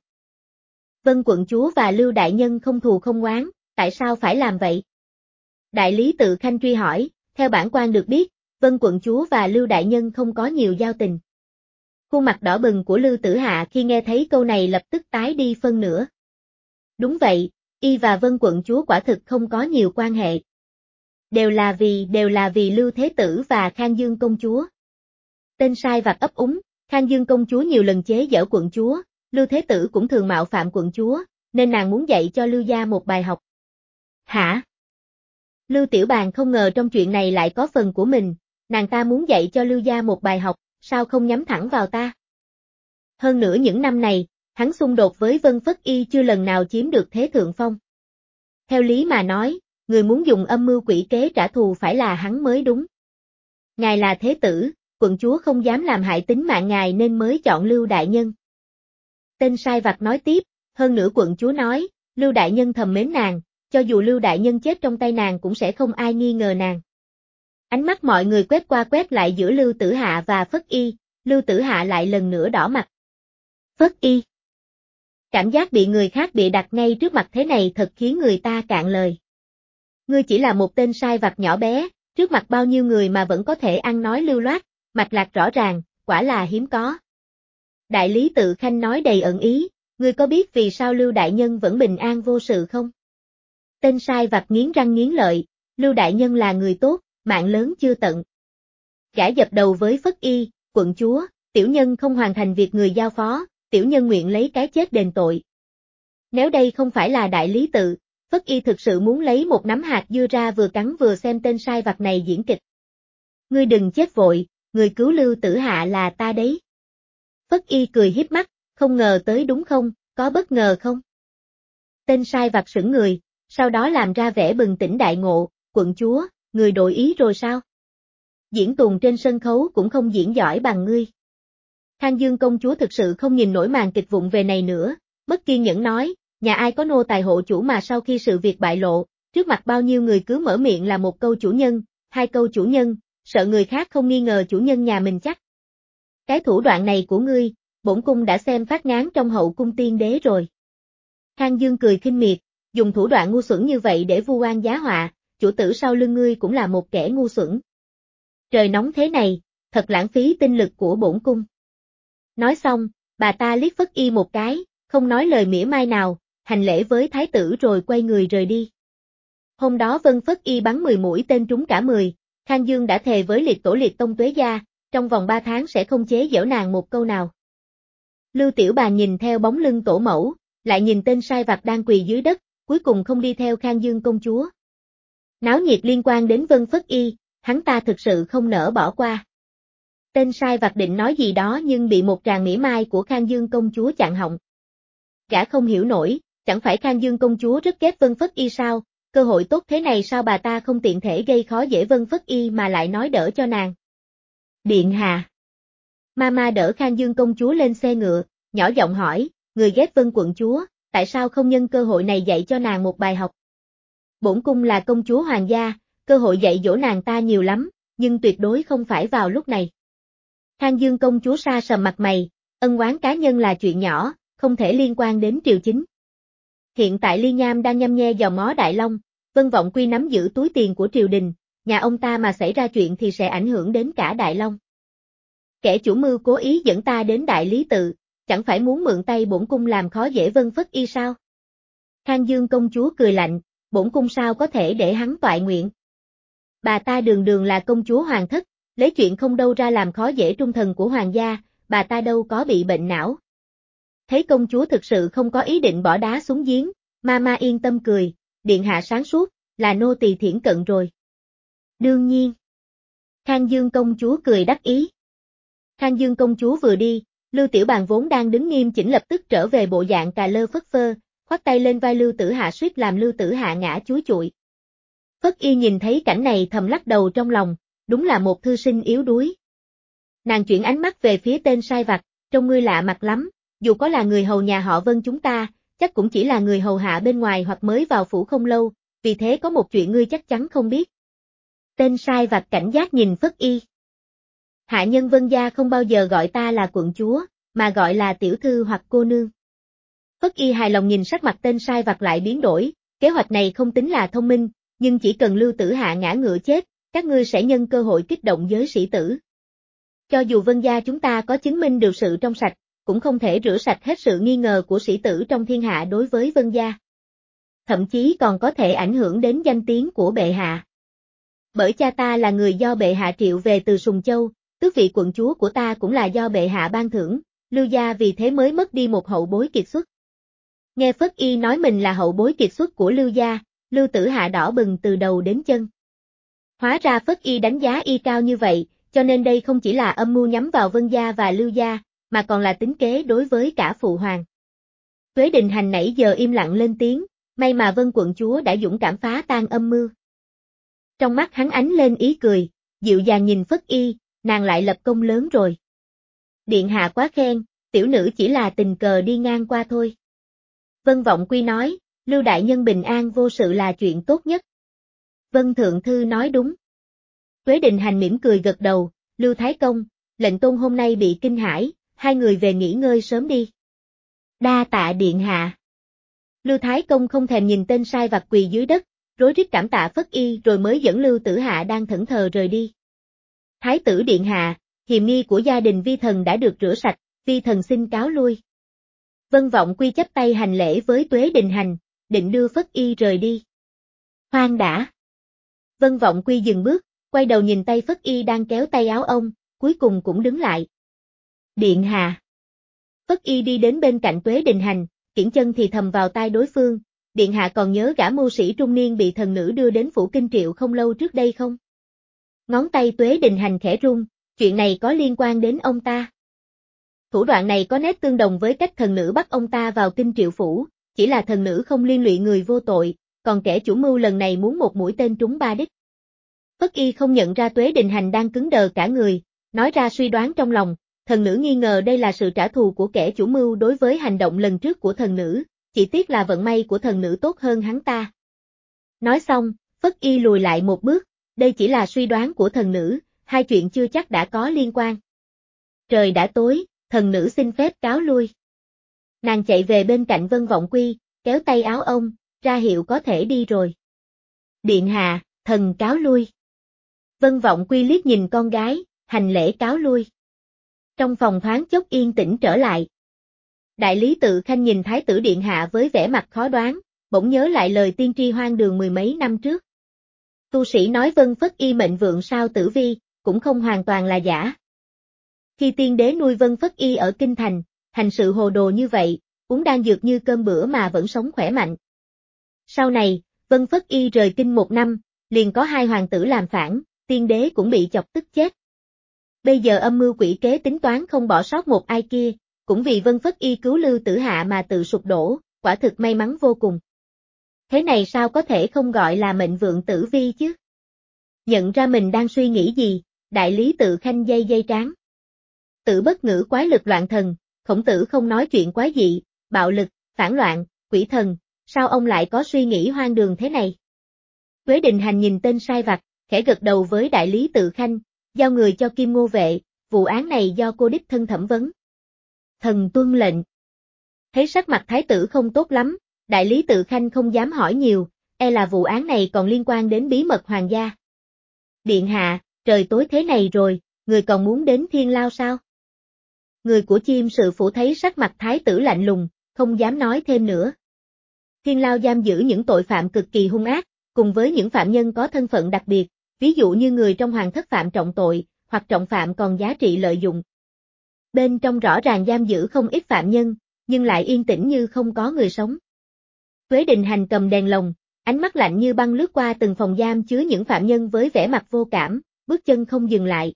Vân quận chúa và Lưu đại nhân không thù không oán, tại sao phải làm vậy? Đại lý tự Khanh truy hỏi, theo bản quan được biết, Vân quận chúa và Lưu đại nhân không có nhiều giao tình. Khuôn mặt đỏ bừng của Lưu Tử Hạ khi nghe thấy câu này lập tức tái đi phân nửa. Đúng vậy, y và Vân quận chúa quả thực không có nhiều quan hệ. Đều là vì, đều là vì Lưu Thế Tử và Khang Dương công chúa. Tên sai vặt ấp úng, Khang Dương công chúa nhiều lần chế giễu quận chúa, Lưu Thế Tử cũng thường mạo phạm quận chúa, nên nàng muốn dạy cho Lưu gia một bài học. Hả? Lưu Tiểu Bàn không ngờ trong chuyện này lại có phần của mình, nàng ta muốn dạy cho Lưu gia một bài học, sao không nhắm thẳng vào ta? Hơn nữa những năm này, hắn xung đột với Vân Phất Y chưa lần nào chiếm được thế thượng phong. Theo lý mà nói, người muốn dùng âm mưu quỷ kế trả thù phải là hắn mới đúng. Ngài là thế tử, quận chúa không dám làm hại tính mạng ngài nên mới chọn Lưu đại nhân. Tên sai vặt nói tiếp, hơn nữa quận chúa nói, Lưu đại nhân thầm mến nàng, cho dù Lưu đại nhân chết trong tay nàng cũng sẽ không ai nghi ngờ nàng. Ánh mắt mọi người quét qua quét lại giữa Lưu Tử Hạ và Phất Y, Lưu Tử Hạ lại lần nữa đỏ mặt. Phất Y. Cảm giác bị người khác bịa đặt ngay trước mặt thế này thật khiến người ta cạn lời. Ngươi chỉ là một tên sai vặt nhỏ bé, trước mặt bao nhiêu người mà vẫn có thể ăn nói lưu loát, mạch lạc rõ ràng, quả là hiếm có. Đại lý tự Khanh nói đầy ẩn ý, ngươi có biết vì sao Lưu đại nhân vẫn bình an vô sự không? Tên sai vặt nghiến răng nghiến lợi, Lưu đại nhân là người tốt, mạng lớn chưa tận. Gã dập đầu với Phất Y, quận chúa, tiểu nhân không hoàn thành việc người giao phó, tiểu nhân nguyện lấy cái chết đền tội. Nếu đây không phải là đại lý tự, Phất Y thực sự muốn lấy một nắm hạt dưa ra vừa cắn vừa xem tên sai vặt này diễn kịch. Ngươi đừng chết vội, người cứu Lưu Tử Hạ là ta đấy. Phất Y cười hiếp mắt, không ngờ tới đúng không, có bất ngờ không? Tên sai vặt sững người, sau đó làm ra vẻ bừng tỉnh đại ngộ, quận chúa, người đổi ý rồi sao? Diễn tuồng trên sân khấu cũng không diễn giỏi bằng ngươi. Khang Dương công chúa thực sự không nhìn nổi màn kịch vụng về này nữa, mất kiên nhẫn nói, nhà ai có nô tài hộ chủ mà sau khi sự việc bại lộ, trước mặt bao nhiêu người cứ mở miệng là một câu chủ nhân, hai câu chủ nhân, sợ người khác không nghi ngờ chủ nhân nhà mình chắc. Cái thủ đoạn này của ngươi, bổn cung đã xem phát ngán trong hậu cung tiên đế rồi. Khang Dương cười khinh miệt, dùng thủ đoạn ngu xuẩn như vậy để vu oan giá họa, chủ tử sau lưng ngươi cũng là một kẻ ngu xuẩn. Trời nóng thế này, thật lãng phí tinh lực của bổn cung. Nói xong, bà ta liếc Phất Y một cái, không nói lời mỉa mai nào, hành lễ với thái tử rồi quay người rời đi. Hôm đó Vân Phất Y bắn mười mũi tên trúng cả mười, Khang Dương đã thề với liệt tổ liệt tông Tuế gia, trong vòng ba tháng sẽ không chế giễu nàng một câu nào. Lưu Tiểu Bàn nhìn theo bóng lưng tổ mẫu, lại nhìn tên sai vặt đang quỳ dưới đất, cuối cùng không đi theo Khang Dương công chúa. Náo nhiệt liên quan đến Vân Phất Y, hắn ta thực sự không nỡ bỏ qua. Tên sai vặt định nói gì đó nhưng bị một tràng mỉa mai của Khang Dương công chúa chặn họng. Gã không hiểu nổi, chẳng phải Khang Dương công chúa rất ghét Vân Phất Y sao, cơ hội tốt thế này sao bà ta không tiện thể gây khó dễ Vân Phất Y mà lại nói đỡ cho nàng. Điện hạ. Mama đỡ Khang Dương công chúa lên xe ngựa, nhỏ giọng hỏi, người ghét Vân quận chúa, tại sao không nhân cơ hội này dạy cho nàng một bài học? Bổn cung là công chúa hoàng gia, cơ hội dạy dỗ nàng ta nhiều lắm, nhưng tuyệt đối không phải vào lúc này. Khang Dương công chúa sa sầm mặt mày, ân oán cá nhân là chuyện nhỏ, không thể liên quan đến triều chính. Hiện tại Ly Nham đang nhăm nhe dòm ngó Đại Long, Vân Vọng Quy nắm giữ túi tiền của triều đình, nhà ông ta mà xảy ra chuyện thì sẽ ảnh hưởng đến cả Đại Long. Kẻ chủ mưu cố ý dẫn ta đến đại lý tự, chẳng phải muốn mượn tay bổn cung làm khó dễ Vân Phất Y sao? Khang Dương công chúa cười lạnh, bổn cung sao có thể để hắn toại nguyện? Bà ta đường đường là công chúa hoàng thất, lấy chuyện không đâu ra làm khó dễ trung thần của hoàng gia, bà ta đâu có bị bệnh não. Thấy công chúa thực sự không có ý định bỏ đá xuống giếng, Mama yên tâm cười, điện hạ sáng suốt, là nô tỳ thiển cận rồi. Đương nhiên. Khang Dương công chúa cười đắc ý. Khang Dương công chúa vừa đi, Lưu Tiểu Bàn vốn đang đứng nghiêm chỉnh lập tức trở về bộ dạng cà lơ phất phơ, khoác tay lên vai Lưu Tử Hạ suýt làm Lưu Tử Hạ ngã chúi chụi. Phất Y nhìn thấy cảnh này thầm lắc đầu trong lòng, đúng là một thư sinh yếu đuối. Nàng chuyển ánh mắt về phía tên sai vặt, trông ngươi lạ mặt lắm, dù có là người hầu nhà họ Vân chúng ta, chắc cũng chỉ là người hầu hạ bên ngoài hoặc mới vào phủ không lâu, vì thế có một chuyện ngươi chắc chắn không biết. Tên sai vặt cảnh giác nhìn Phất Y. Hạ nhân Vân gia không bao giờ gọi ta là quận chúa, mà gọi là tiểu thư hoặc cô nương. Phất Y hài lòng nhìn sắc mặt tên sai vặt lại biến đổi, kế hoạch này không tính là thông minh, nhưng chỉ cần Lưu Tử Hạ ngã ngựa chết, các ngươi sẽ nhân cơ hội kích động giới sĩ tử. Cho dù Vân gia chúng ta có chứng minh được sự trong sạch, cũng không thể rửa sạch hết sự nghi ngờ của sĩ tử trong thiên hạ đối với Vân gia. Thậm chí còn có thể ảnh hưởng đến danh tiếng của bệ hạ. Bởi cha ta là người do bệ hạ triệu về từ Sùng Châu, tước vị quận chúa của ta cũng là do bệ hạ ban thưởng, Lưu gia vì thế mới mất đi một hậu bối kiệt xuất. Nghe Phất Y nói mình là hậu bối kiệt xuất của Lưu gia, Lưu Tử Hạ đỏ bừng từ đầu đến chân. Hóa ra Phất Y đánh giá y cao như vậy, cho nên đây không chỉ là âm mưu nhắm vào Vân gia và Lưu gia, mà còn là tính kế đối với cả phụ hoàng. Tuế Đình Hành nãy giờ im lặng lên tiếng, may mà Vân quận chúa đã dũng cảm phá tan âm mưu. Trong mắt hắn ánh lên ý cười, dịu dàng nhìn Phất Y, nàng lại lập công lớn rồi. Điện hạ quá khen, tiểu nữ chỉ là tình cờ đi ngang qua thôi. Vân Vọng Quy nói, Lưu đại nhân bình an vô sự là chuyện tốt nhất. Vân thượng thư nói đúng. Tuế Đình Hành mỉm cười gật đầu, Lưu Thái Công, lệnh tôn hôm nay bị kinh hãi, hai người về nghỉ ngơi sớm đi. Đa tạ điện hạ. Lưu Thái Công không thèm nhìn tên sai vặt quỳ dưới đất, rối rít cảm tạ Phất Y rồi mới dẫn Lưu Tử Hạ đang thẫn thờ rời đi. Thái tử điện hạ, hiềm nghi của gia đình vi thần đã được rửa sạch, vi thần xin cáo lui. Vân Vọng Quy chắp tay hành lễ với Tuế Đình Hành, định đưa Phất Y rời đi. Khoan đã. Vân Vọng Quy dừng bước, quay đầu nhìn tay Phất Y đang kéo tay áo ông, cuối cùng cũng đứng lại. Điện hạ. Phất Y đi đến bên cạnh Tuế Đình Hành, kiễng chân thì thầm vào tai đối phương, điện hạ còn nhớ gã mưu sĩ trung niên bị thần nữ đưa đến phủ Kinh Triệu không lâu trước đây không? Ngón tay Tuế Đình Hành khẽ rung, chuyện này có liên quan đến ông ta. Thủ đoạn này có nét tương đồng với cách thần nữ bắt ông ta vào Kinh Triệu phủ, chỉ là thần nữ không liên lụy người vô tội, còn kẻ chủ mưu lần này muốn một mũi tên trúng ba đích. Phất Y không nhận ra Tuế Đình Hành đang cứng đờ cả người, nói ra suy đoán trong lòng, thần nữ nghi ngờ đây là sự trả thù của kẻ chủ mưu đối với hành động lần trước của thần nữ, chỉ tiếc là vận may của thần nữ tốt hơn hắn ta. Nói xong, Phất Y lùi lại một bước, đây chỉ là suy đoán của thần nữ, hai chuyện chưa chắc đã có liên quan. Trời đã tối, thần nữ xin phép cáo lui. Nàng chạy về bên cạnh Vân Vọng Quy, kéo tay áo ông, ra hiệu có thể đi rồi. Điện hạ, thần cáo lui. Vân Vọng Quy liếc nhìn con gái, hành lễ cáo lui. Trong phòng thoáng chốc yên tĩnh trở lại. Đại lý Tự Khanh nhìn Thái tử điện hạ với vẻ mặt khó đoán, bỗng nhớ lại lời tiên tri hoang đường mười mấy năm trước. Tu sĩ nói Vân Phất Y mệnh vượng sao tử vi, cũng không hoàn toàn là giả. Khi tiên đế nuôi Vân Phất Y ở Kinh Thành, hành sự hồ đồ như vậy, uống đan dược như cơm bữa mà vẫn sống khỏe mạnh. Sau này, Vân Phất Y rời kinh một năm, liền có hai hoàng tử làm phản, tiên đế cũng bị chọc tức chết. Bây giờ âm mưu quỷ kế tính toán không bỏ sót một ai kia, cũng vì Vân Phất Y cứu Lưu Tử Hạ mà tự sụp đổ, quả thực may mắn vô cùng. Thế này sao có thể không gọi là mệnh vượng tử vi chứ? Nhận ra mình đang suy nghĩ gì, đại lý Tự Khanh dây dây trán. Tự bất ngữ quái lực loạn thần, Khổng Tử không nói chuyện quái dị, bạo lực, phản loạn, quỷ thần, sao ông lại có suy nghĩ hoang đường thế này? Tuế Đình Hành nhìn tên sai vặt, khẽ gật đầu với đại lý Tự Khanh, giao người cho Kim Ngô vệ, vụ án này do cô đích thân thẩm vấn. Thần tuân lệnh. Thấy sắc mặt thái tử không tốt lắm, đại lý Tự Khanh không dám hỏi nhiều, e là vụ án này còn liên quan đến bí mật hoàng gia. Điện hạ, trời tối thế này rồi, người còn muốn đến Thiên Lao sao? Người của Chiêm sự phủ thấy sắc mặt thái tử lạnh lùng, không dám nói thêm nữa. Thiên Lao giam giữ những tội phạm cực kỳ hung ác, cùng với những phạm nhân có thân phận đặc biệt, ví dụ như người trong hoàng thất phạm trọng tội, hoặc trọng phạm còn giá trị lợi dụng. Bên trong rõ ràng giam giữ không ít phạm nhân, nhưng lại yên tĩnh như không có người sống. Tuế Đình Hành cầm đèn lồng, ánh mắt lạnh như băng lướt qua từng phòng giam chứa những phạm nhân với vẻ mặt vô cảm, bước chân không dừng lại.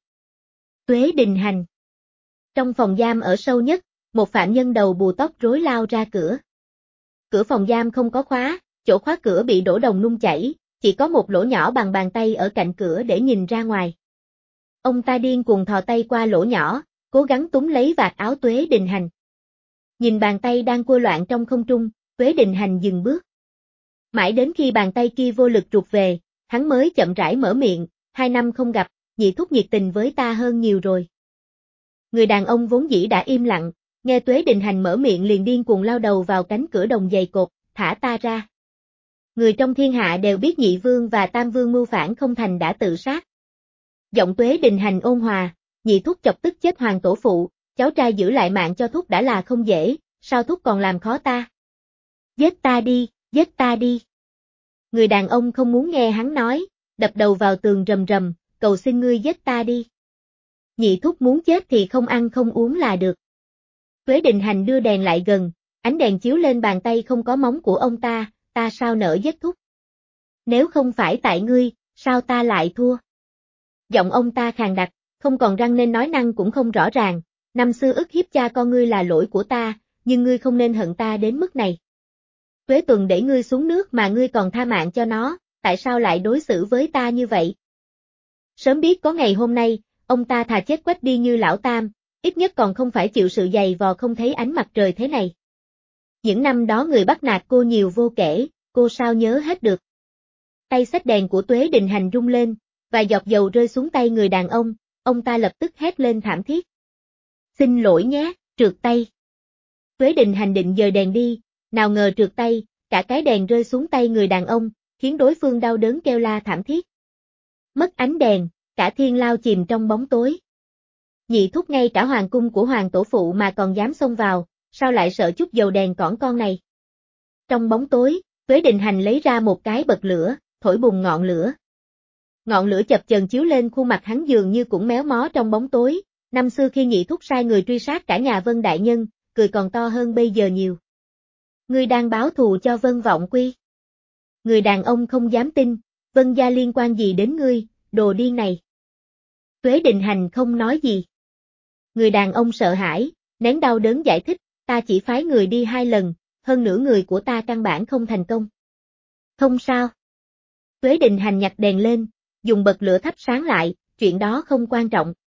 Tuế Đình Hành. Trong phòng giam ở sâu nhất, một phạm nhân đầu bù tóc rối lao ra cửa. Cửa phòng giam không có khóa, chỗ khóa cửa bị đổ đồng nung chảy, chỉ có một lỗ nhỏ bằng bàn tay ở cạnh cửa để nhìn ra ngoài. Ông ta điên cuồng thò tay qua lỗ nhỏ, cố gắng túm lấy vạt áo Tuế Đình Hành. Nhìn bàn tay đang cua loạn trong không trung, Tuế Đình Hành dừng bước. Mãi đến khi bàn tay kia vô lực trục về, hắn mới chậm rãi mở miệng, hai năm không gặp, nhị thúc nhiệt tình với ta hơn nhiều rồi. Người đàn ông vốn dĩ đã im lặng, nghe Tuế Đình Hành mở miệng liền điên cuồng lao đầu vào cánh cửa đồng dày cột, thả ta ra. Người trong thiên hạ đều biết nhị vương và tam vương mưu phản không thành đã tự sát. Giọng Tuế Đình Hành ôn hòa, nhị thúc chọc tức chết hoàng tổ phụ, cháu trai giữ lại mạng cho thúc đã là không dễ, sao thúc còn làm khó ta? Giết ta đi, giết ta đi. Người đàn ông không muốn nghe hắn nói, đập đầu vào tường rầm rầm, cầu xin ngươi giết ta đi. Nhị thúc muốn chết thì không ăn không uống là được. Tuế Đình Hành đưa đèn lại gần, ánh đèn chiếu lên bàn tay không có móng của ông ta, ta sao nỡ giết thúc? Nếu không phải tại ngươi, sao ta lại thua? Giọng ông ta khàn đặc, không còn răng nên nói năng cũng không rõ ràng, năm xưa ức hiếp cha con ngươi là lỗi của ta, nhưng ngươi không nên hận ta đến mức này. Tuế Tuần đẩy ngươi xuống nước mà ngươi còn tha mạng cho nó, tại sao lại đối xử với ta như vậy? Sớm biết có ngày hôm nay, ông ta thà chết quách đi như lão tam, ít nhất còn không phải chịu sự dày vò không thấy ánh mặt trời thế này. Những năm đó người bắt nạt cô nhiều vô kể, cô sao nhớ hết được. Tay xách đèn của Tuế Đình Hành rung lên, và giọt dầu rơi xuống tay người đàn ông, ông ta lập tức hét lên thảm thiết. Xin lỗi nhé, trượt tay. Tuế Đình Hành định dời đèn đi, nào ngờ trượt tay, cả cái đèn rơi xuống tay người đàn ông, khiến đối phương đau đớn kêu la thảm thiết. Mất ánh đèn, cả thiên lao chìm trong bóng tối. Nhị thúc ngay cả hoàng cung của hoàng tổ phụ mà còn dám xông vào, sao lại sợ chút dầu đèn cỏn con này? Trong bóng tối, Tuế Đình Hành lấy ra một cái bật lửa, thổi bùng ngọn lửa. Ngọn lửa chập chờn chiếu lên khuôn mặt hắn dường như cũng méo mó trong bóng tối, năm xưa khi nhị thúc sai người truy sát cả nhà Vân đại nhân, cười còn to hơn bây giờ nhiều. Ngươi đang báo thù cho Vân Vọng Quy. Người đàn ông không dám tin, Vân gia liên quan gì đến ngươi, đồ điên này. Tuế Đình Hành không nói gì. Người đàn ông sợ hãi, nén đau đớn giải thích, ta chỉ phái người đi hai lần, hơn nửa người của ta căn bản không thành công. Không sao. Tuế Đình Hành nhặt đèn lên, dùng bật lửa thắp sáng lại, chuyện đó không quan trọng.